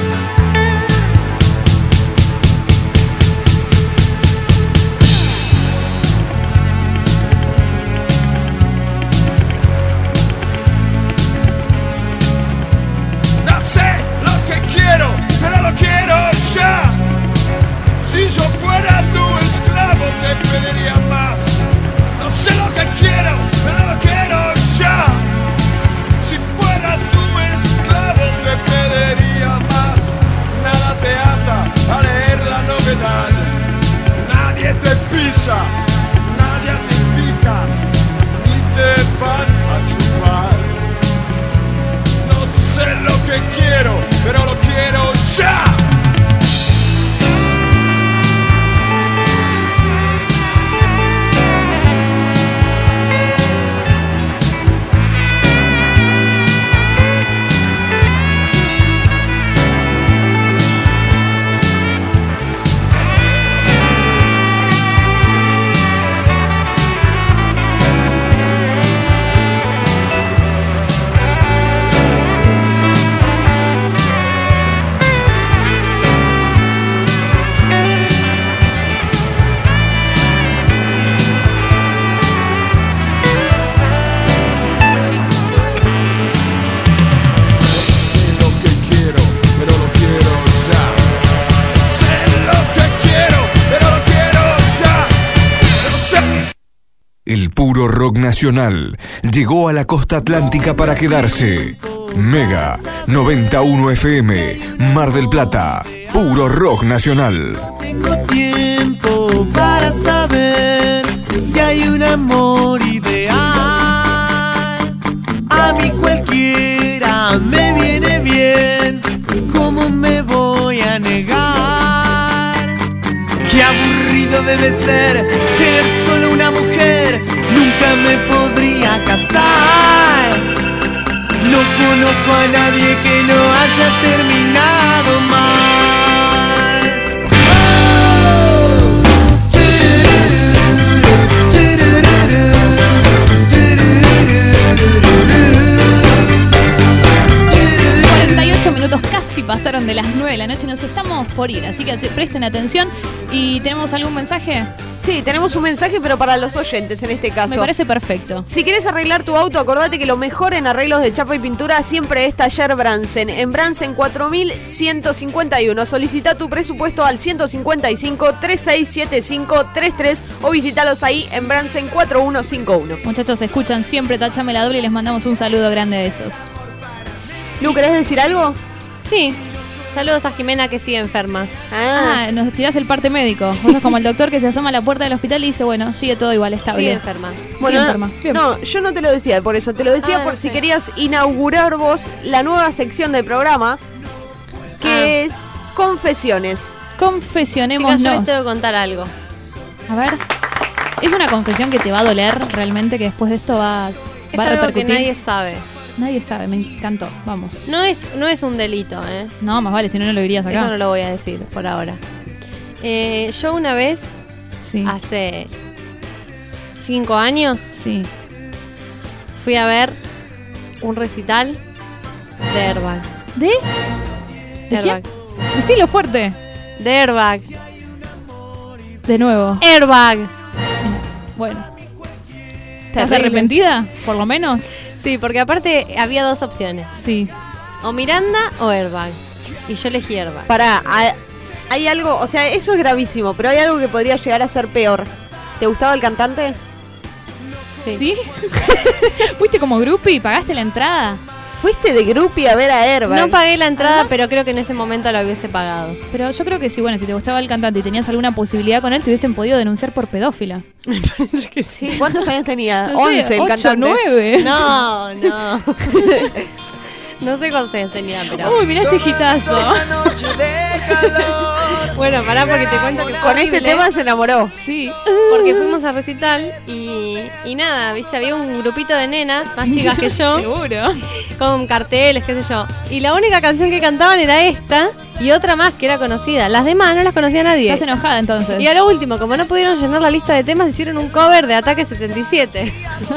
No sé lo que quiero, pero lo quiero ya. Si yo fuera tu esclavo te pediría más. No sé lo que quiero, pero lo quiero ya. Si fuera tu esclavo te pediría más. Nada te ata a leer la novedad. Nadie te pisa, nadie te pica, ni te van a chupar. No sé lo que quiero, pero lo quiero ya. El puro rock nacional llegó a la costa atlántica para quedarse. Mega noventa y uno F M, Mar del Plata, puro rock nacional. Tengo tiempo para saber si hay un amor ideal. A mí cualquiera me viene bien, ¿cómo me voy a negar? Qué aburrido debe ser tener solo una mujer, nunca me podría casar. No conozco a nadie que no haya terminado mal. cuarenta y ocho minutos casi pasaron de las nueve de la noche, nos estamos por ir, así que te- presten atención. ¿Y tenemos algún mensaje? Sí, tenemos un mensaje, pero para los oyentes en este caso. Me parece perfecto. Si querés arreglar tu auto, acordate que lo mejor en arreglos de chapa y pintura siempre es Taller Bransen. En Bransen cuatro mil ciento cincuenta y uno. Solicita tu presupuesto al ciento cincuenta y cinco, treinta y seis setenta y cinco treinta y tres o visitalos ahí en Bransen cuatro mil ciento cincuenta y uno. Muchachos, escuchan siempre Tachame la Doble y les mandamos un saludo grande a ellos. Lu, ¿querés decir algo? Sí. Saludos a Jimena que sigue enferma. Ah, nos tirás el parte médico. Vos sos como el doctor que se asoma a la puerta del hospital y dice, bueno, sigue todo igual, está Sigue bien. enferma. Bueno, Sigue enferma. Bien. no, yo no te lo decía por eso, te lo decía Ah, por no si sé. querías inaugurar vos la nueva sección del programa, que es Confesiones. Chicas, yo Confesionémonos. les tengo que contar algo. A ver. ¿Es una confesión que te va a doler realmente, que después de esto va, Es va a algo que repercutir? nadie sabe. Nadie sabe, me encantó. Vamos. No es, no es un delito, ¿eh? No, más vale, si no, no lo dirías acá. Eso no lo voy a decir por ahora. Eh, yo una vez, Sí. hace cinco años, Sí. fui a ver un recital de Airbag. ¿De? ¿De Airbag. quién? Decilo fuerte. De Airbag. De nuevo. Airbag. Bueno. ¿Estás Terrible. arrepentida? Por lo menos. Sí, porque aparte había dos opciones. Sí. O Miranda o Airbag. Y yo elegí Airbag. Pará, hay- hay algo, o sea, eso es gravísimo, pero hay algo que podría llegar a ser peor. ¿Te gustaba el cantante? Sí. ¿Sí? ¿Fuiste como groupie y pagaste la entrada? Fuiste de groupie a ver a Airbag. No pagué la entrada, pero creo que en ese momento lo hubiese pagado. Pero yo creo que sí, bueno, si te gustaba el cantante y tenías alguna posibilidad con él, te hubiesen podido denunciar por pedófila. Me parece que sí. ¿Cuántos años tenía? No sé, once el ocho, cantante. nueve. No, no. No sé cuántos años tenía, pero... Uy, mirá este hitazo. Bueno, pará porque te cuento que fue Con este horrible, tema se enamoró. Sí. porque fuimos a recital y, y nada, viste, había un grupito de nenas más chicas que yo. Seguro. Con carteles, qué sé yo. Y la única canción que cantaban era esta y otra más que era conocida. Las demás no las conocía nadie. Estás enojada entonces. Y a lo último, como no pudieron llenar la lista de temas, hicieron un cover de Ataque setenta y siete.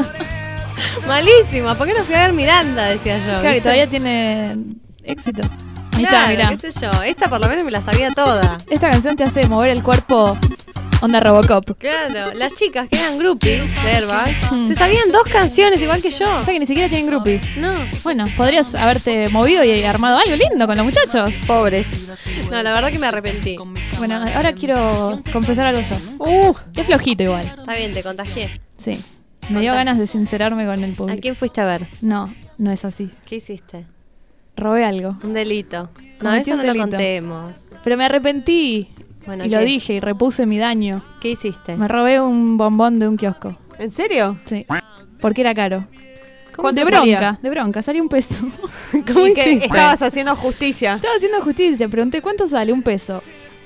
Malísima, ¿por qué no fui a ver Miranda? Decía yo. Claro que ¿viste? todavía tiene éxito. Ahí Claro, está, mirá. qué sé yo. Esta por lo menos me la sabía toda. Esta canción te hace mover el cuerpo onda Robocop. Claro, las chicas que eran groupies de Airbag Hmm. se sabían dos canciones igual que yo. O sea que ni siquiera tienen groupies. No, Bueno, podrías haberte movido y armado algo lindo con los muchachos. Pobres. no, la verdad que me arrepentí. Bueno, ahora quiero confesar algo yo. Uh, Es flojito igual. está bien, te contagié. Sí. Me dio ganas de sincerarme con el ¿A público. quién fuiste a ver? No, no es así. ¿Qué hiciste? Robé algo. Un delito. No, Cometí eso un no lo delito. contemos. Pero me arrepentí. Bueno, y ¿qué? lo dije y repuse mi daño. ¿Qué hiciste? Me robé un bombón de un kiosco. ¿En serio? Sí. Porque era caro. ¿Cuánto De salía? bronca, de bronca, salió un peso. ¿Cómo ¿Y qué? hiciste? Estabas haciendo justicia. Estaba haciendo justicia, pregunté cuánto sale un peso.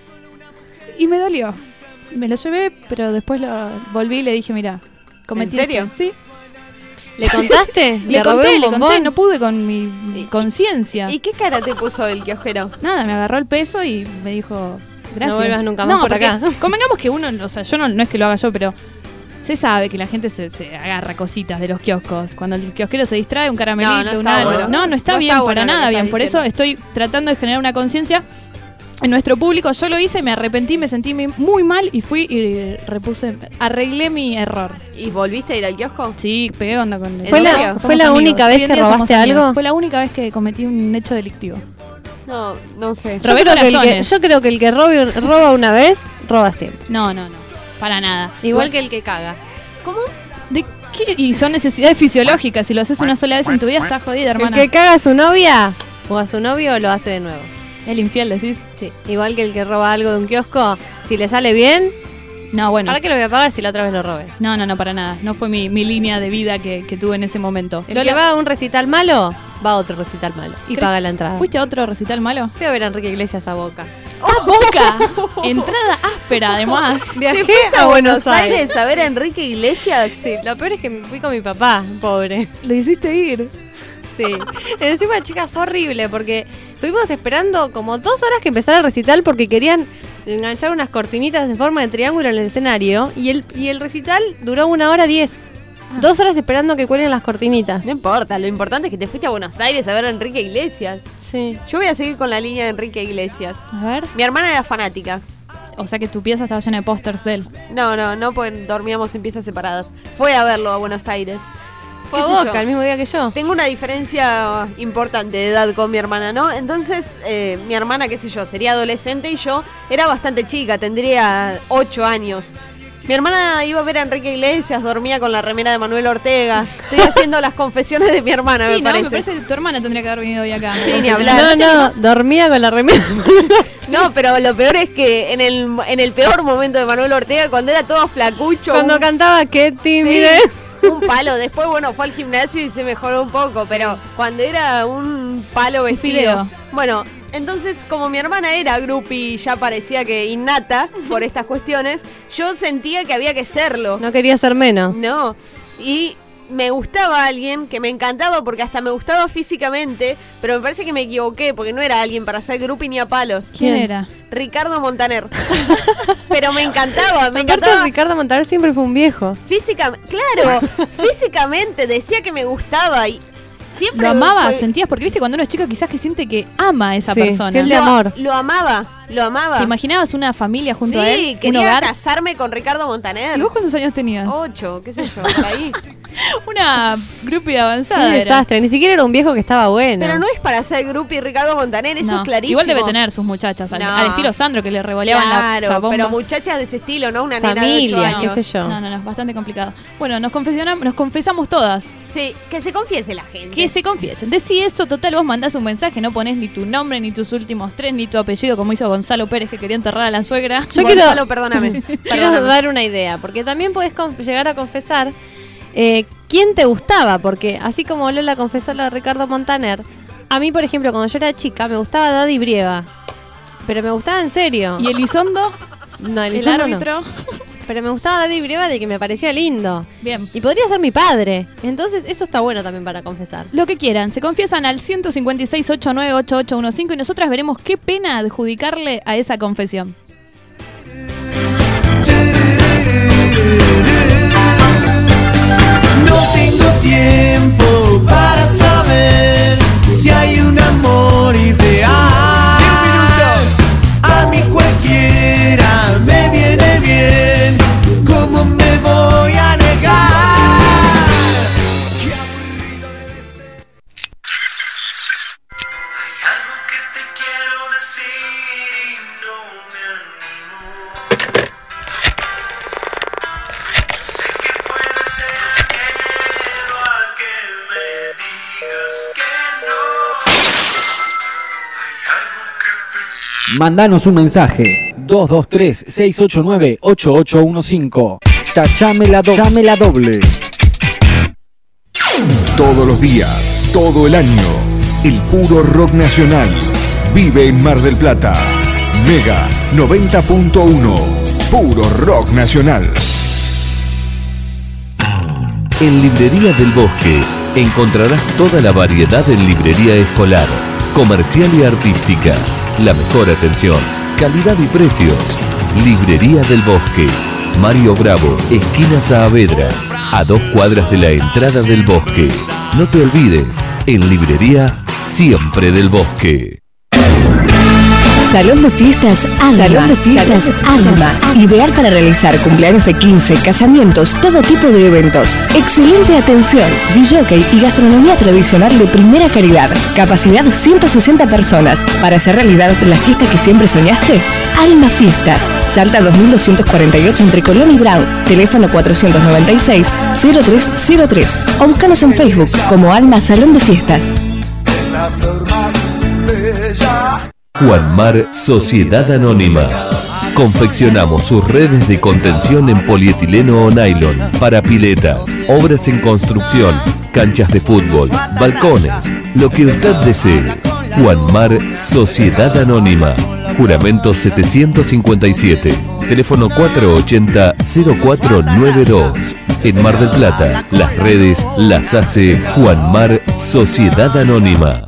Y me dolió. Me lo llevé, pero después lo volví y le dije, mira, cometí ¿En serio? esto. Sí. ¿Le contaste? Le, robé conté, un le conté, bombón? no pude con mi conciencia. ¿Y qué cara te puso el kiosquero? Nada, me agarró el peso y me dijo, gracias. No vuelvas nunca más por porque acá. Convengamos que uno, o sea, yo no, no es que lo haga yo, pero se sabe que la gente se, se agarra cositas de los kioscos. Cuando el kiosquero se distrae, un caramelito, No, no está un algo. bueno. No, no está No bien, está para bueno lo nada que bien. estás Por eso diciendo. estoy tratando de generar una conciencia en nuestro público. Yo lo hice, me arrepentí, me sentí mi- muy mal y fui y repuse, arreglé mi error. ¿Y volviste a ir al kiosco? Sí, pegué onda con ¿En ¿Fue la- serio? fue la única vez Hoy en que día somos robaste amigos. algo? Fue la única vez que cometí un hecho delictivo. No, no sé. Yo Robé creo, que el que, corazones. yo creo que el que robe- roba una vez, roba siempre. No, no, no. Para nada. Igual que el que caga. ¿Cómo? ¿De qué? Y son necesidades fisiológicas. Si lo haces una sola vez en tu vida, estás jodida, hermana. ¿El que caga a su novia o a su novio lo hace de nuevo? El infiel, decís. Sí, igual que el que roba algo de un kiosco, si le sale bien... No, bueno. ¿Para qué lo voy a pagar si la otra vez lo robé? No, no, no, para nada. No fue mi, mi línea de vida que, que tuve en ese momento. El que va a un recital malo, va a otro recital malo y ¿Crees? paga la entrada. ¿Fuiste a otro recital malo? Fui a ver a Enrique Iglesias a Boca. ¡A Boca! Entrada áspera, además. Viajé ¿Te fuiste a a Buenos Buenos Aires a ver a Enrique Iglesias? Sí, lo peor es que me fui con mi papá, pobre. Lo hiciste ir. Sí. Encima, chicas, fue horrible porque estuvimos esperando como dos horas que empezara el recital porque querían enganchar unas cortinitas de forma de triángulo en el escenario y el, y el recital duró una hora diez. Ah. Dos horas esperando que cuelguen las cortinitas. No importa, lo importante es que te fuiste a Buenos Aires a ver a Enrique Iglesias. Sí. Yo voy a seguir con la línea de Enrique Iglesias. A ver. Mi hermana era fanática. O sea que tu pieza estaba llena de pósters de él. No, no, no, porque dormíamos en piezas separadas. Fue a verlo a Buenos Aires. Fue a Boca el mismo día que yo. Tengo una diferencia importante de edad con mi hermana, ¿no? Entonces, eh, mi hermana, qué sé yo, sería adolescente y yo era bastante chica, tendría ocho años. Mi hermana iba a ver a Enrique Iglesias, dormía con la remera de Manuel Ortega. Estoy haciendo las confesiones de mi hermana, sí, me no, parece. me parece que tu hermana tendría que haber venido hoy acá. Sí, ni hablar. No, no, dormía con la remera. No, pero lo peor es que en el, en el peor momento de Manuel Ortega, cuando era todo flacucho. Cuando un... cantaba Qué timidez. Sí. Un palo, después bueno fue al gimnasio y se mejoró un poco, pero cuando era un palo vestido. Bueno, entonces como mi hermana era groupie y ya parecía que innata por estas cuestiones, yo sentía que había que serlo. No quería ser menos. No, y me gustaba alguien que me encantaba porque hasta me gustaba físicamente, pero me parece que me equivoqué porque no era alguien para ser groupie ni a palos. ¿Quién era? Ricardo Montaner. Pero me encantaba, me Aparte, encantaba. Ricardo Montaner siempre fue un viejo. Físicamente, claro, físicamente decía que me gustaba y siempre lo amaba, fue... sentías, porque viste cuando uno es chico quizás que siente que ama a esa sí, persona. Siente lo, amor. Lo amaba, lo amaba. ¿Te imaginabas una familia junto sí, a él? Sí, quería un hogar. casarme con Ricardo Montaner. ¿Y vos cuántos años tenías? Ocho, qué sé yo, por ahí. Una groupie avanzada. Un desastre, ni siquiera era un viejo que estaba bueno. Pero no es para ser groupie Ricardo Montaner, eso no, es clarísimo. Igual debe tener sus muchachas, al, no. al estilo Sandro que le revoleaban claro, la chabomba. pero muchachas de ese estilo, no una Familia, nena de ocho años. qué sé yo. No, no, no, es bastante complicado. Bueno, nos confesionamos, nos confesamos todas. Sí, que se confiese la gente. Que se confiesen. Decí eso, total, vos mandás un mensaje, no ponés ni tu nombre, ni tus últimos tres, ni tu apellido, como hizo Gonzalo Pérez, que quería enterrar a la suegra. Yo Gonzalo, quiero, perdóname. quiero perdóname. dar una idea, porque también podés conf- llegar a confesar eh, quién te gustaba, porque así como Lola confesó la de Ricardo Montaner, a mí, por ejemplo, cuando yo era chica, me gustaba Daddy Brieva, pero me gustaba en serio. ¿Y Elizondo? No, El Elizondo árbitro. no. Pero me gustaba Daddy Brieva de que me parecía lindo. Bien. Y podría ser mi padre. Entonces, eso está bueno también para confesar. Lo que quieran, se confiesan al ciento cincuenta y seis, ochenta y nueve, ochenta y ocho quince y nosotras veremos qué pena adjudicarle a esa confesión. No tengo tiempo para saber si hay un amor ideal. Un minuto. A mí cualquiera me viene bien. ¿Cómo me voy a negar? Qué aburrido debe ser. Hay algo que te quiero decir y no me animo. Yo sé que puede ser miedo a que me digas que no. Hay algo que te... Mandanos un mensaje dos dos tres, seis ocho nueve, ocho ocho uno cinco. Tachame la, do- Tachame la doble. Todos los días, todo el año, el puro rock nacional vive en Mar del Plata. Mega noventa punto uno, puro rock nacional. En Librería del Bosque encontrarás toda la variedad en librería escolar, comercial y artística. La mejor atención, calidad y precios. Librería del Bosque, Mario Bravo, esquina Saavedra, a dos cuadras de la entrada del bosque. No te olvides, en Librería Siempre del Bosque. Salón de fiestas Alma. Salón de fiestas Alma. Ideal para realizar cumpleaños de quince, casamientos, todo tipo de eventos. Excelente atención, D J y gastronomía tradicional de primera calidad. Capacidad ciento sesenta personas. Para hacer realidad la fiesta que siempre soñaste, Alma Fiestas. Salta dos mil doscientos cuarenta y ocho entre Colón y Brown. Teléfono cuatrocientos noventa y seis, cero tres cero tres. O búscanos en Facebook como Alma Salón de Fiestas. Juanmar Sociedad Anónima. Confeccionamos sus redes de contención en polietileno o nylon para piletas, obras en construcción, canchas de fútbol, balcones, lo que usted desee. Juanmar Sociedad Anónima. Juramento setecientos cincuenta y siete. Teléfono cuatrocientos ochenta, cero cuatro noventa y dos. En Mar del Plata, las redes las hace Juanmar Sociedad Anónima.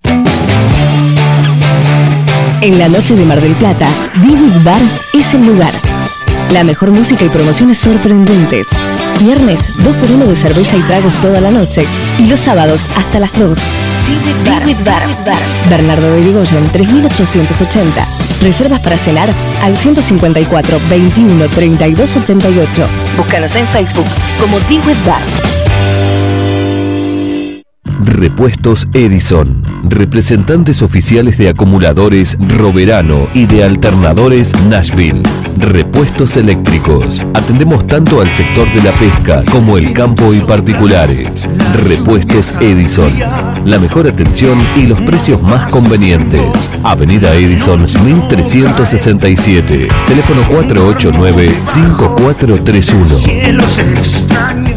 En la noche de Mar del Plata, Vivid Bar es el lugar. La mejor música y promociones sorprendentes. Viernes, dos por uno de cerveza y tragos toda la noche. Y los sábados hasta las dos. Vivid Bar. Bar. Bernardo de Irigoyen, tres mil ochocientos ochenta. Reservas para cenar al ciento cincuenta y cuatro, veintiuno, treinta y dos, ochenta y ocho. Búscanos en Facebook como Vivid Bar. Repuestos Edison. Representantes oficiales de acumuladores Roverano y de alternadores Nashville. Repuestos eléctricos. Atendemos tanto al sector de la pesca como el campo y particulares. Repuestos Edison. La mejor atención y los precios más convenientes. Avenida Edison mil trescientos sesenta y siete. Teléfono cuatro ocho nueve, cinco cuatro tres uno. Cielos extraños.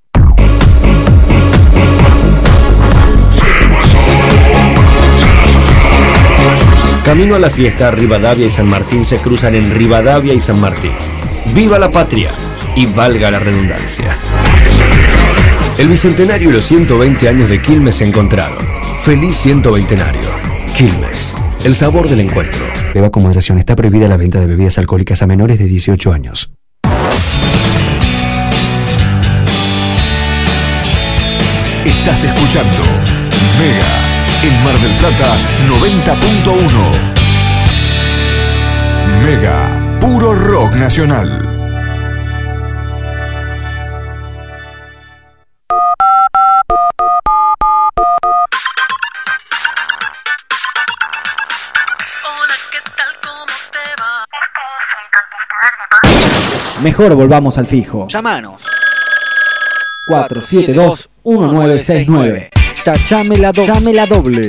Camino a la fiesta, Rivadavia y San Martín se cruzan en Rivadavia y San Martín. ¡Viva la patria! Y valga la redundancia. El Bicentenario y los ciento veinte años de Quilmes se encontraron. ¡Feliz ciento veintenario! Quilmes, el sabor del encuentro. Beba con moderación. Está prohibida la venta de bebidas alcohólicas a menores de dieciocho años. Estás escuchando Mega en Mar del Plata noventa punto uno. Mega, puro rock nacional. Mejor volvamos al fijo. Llámanos. cuatro siete dos, uno nueve seis nueve. Tachame la, do Tachame la doble.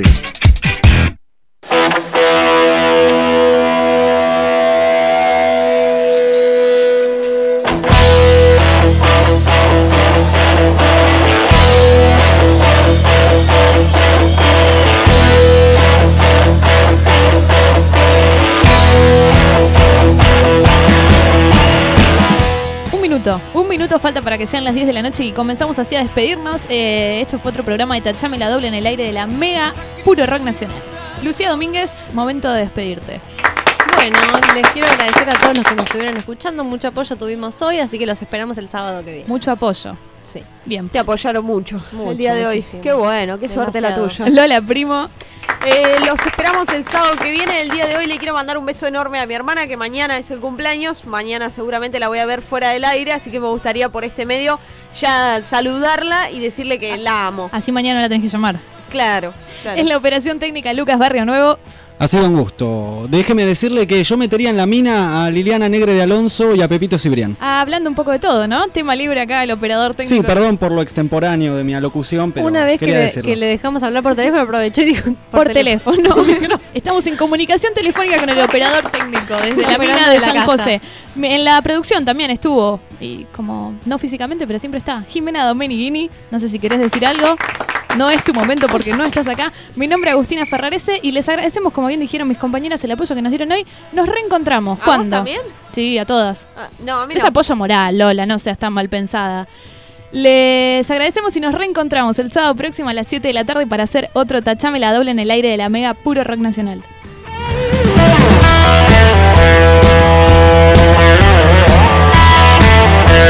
Un minuto falta para que sean las diez de la noche y comenzamos así a despedirnos. Eh, esto fue otro programa de Tachame la doble en el aire de la Mega, puro rock nacional. Lucía Domínguez, momento de despedirte. Bueno, les quiero agradecer a todos los que nos estuvieron escuchando. Mucho apoyo tuvimos hoy, así que los esperamos el sábado que viene. Mucho apoyo. Sí. Bien. Te apoyaron mucho, mucho el día de muchísimo. hoy. Qué bueno, qué suerte la Demasiado. tuya. Lola, primo. Eh, los esperamos el sábado que viene. El día de hoy le quiero mandar un beso enorme a mi hermana, que mañana es el cumpleaños. Mañana seguramente la voy a ver fuera del aire, así que me gustaría por este medio ya saludarla y decirle que la amo. Así mañana la tenés que llamar. Claro, claro. Es la operación técnica Lucas Barrio Nuevo. Ha sido un gusto. Déjeme decirle que yo metería en la mina a Liliana Negre de Alonso y a Pepito Cibrián. Ah, hablando un poco de todo, ¿no? Tema libre acá, el operador técnico. Sí, perdón por lo extemporáneo de mi alocución, pero una vez que quería le, decirlo. que le dejamos hablar por teléfono, aproveché y dijo... Por, por teléfono. teléfono. Estamos en comunicación telefónica con el operador técnico desde la mina de, de San casa. José. En la producción también estuvo, y como no físicamente, pero siempre está, Jimena Domenigini. No sé si querés decir algo. No es tu momento porque no estás acá. Mi nombre es Agustina Ferrarese y les agradecemos, como bien dijeron mis compañeras, el apoyo que nos dieron hoy. Nos reencontramos. ¿A ¿Cuándo? vos también? Sí, a todas. Ah, no, a mí es no. apoyo moral, Lola, no seas tan mal pensada. Les agradecemos y nos reencontramos el sábado próximo a las siete de la tarde para hacer otro Tachame la doble en el aire de la Mega, puro rock nacional.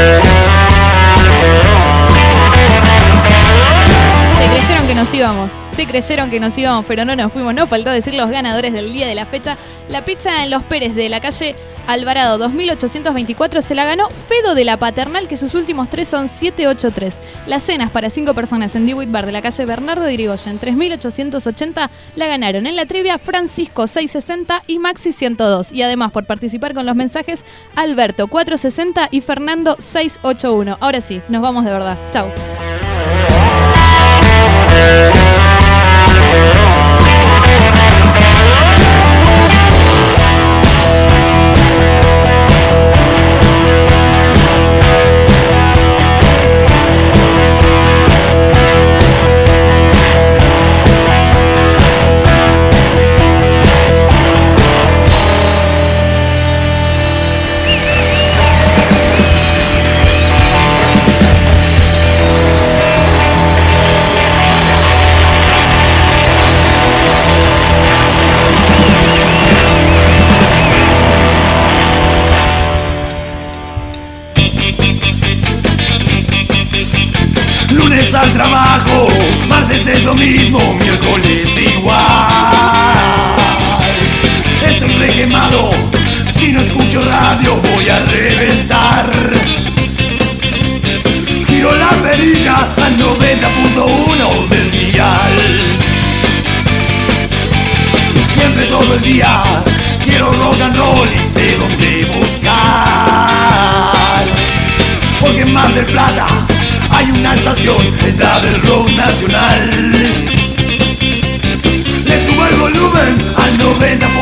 Te creyeron que nos íbamos. Se creyeron que nos íbamos, pero no nos fuimos. Nos faltó decir los ganadores del día de la fecha. La pizza en Los Pérez de la calle Alvarado dos mil ochocientos veinticuatro se la ganó Fedo de la Paternal, que sus últimos tres son siete ocho tres. Las cenas para cinco personas en DeWitt Bar de la calle Bernardo de Irigoyen tres mil ochocientos ochenta la ganaron en la trivia Francisco seiscientos sesenta y Maxi ciento dos. Y además, por participar con los mensajes, Alberto cuatrocientos sesenta y Fernando seiscientos ochenta y uno. Ahora sí, nos vamos de verdad. Chau. Lunes al trabajo, martes es lo mismo, miércoles igual. Estoy requemado, si no escucho radio voy a reventar. Giro la perilla al noventa punto uno del dial. Siempre todo el día quiero rock and roll y sé dónde buscar. Porque en Mar del Plata hay una estación, es la del rock nacional. Le subo el volumen al noventa.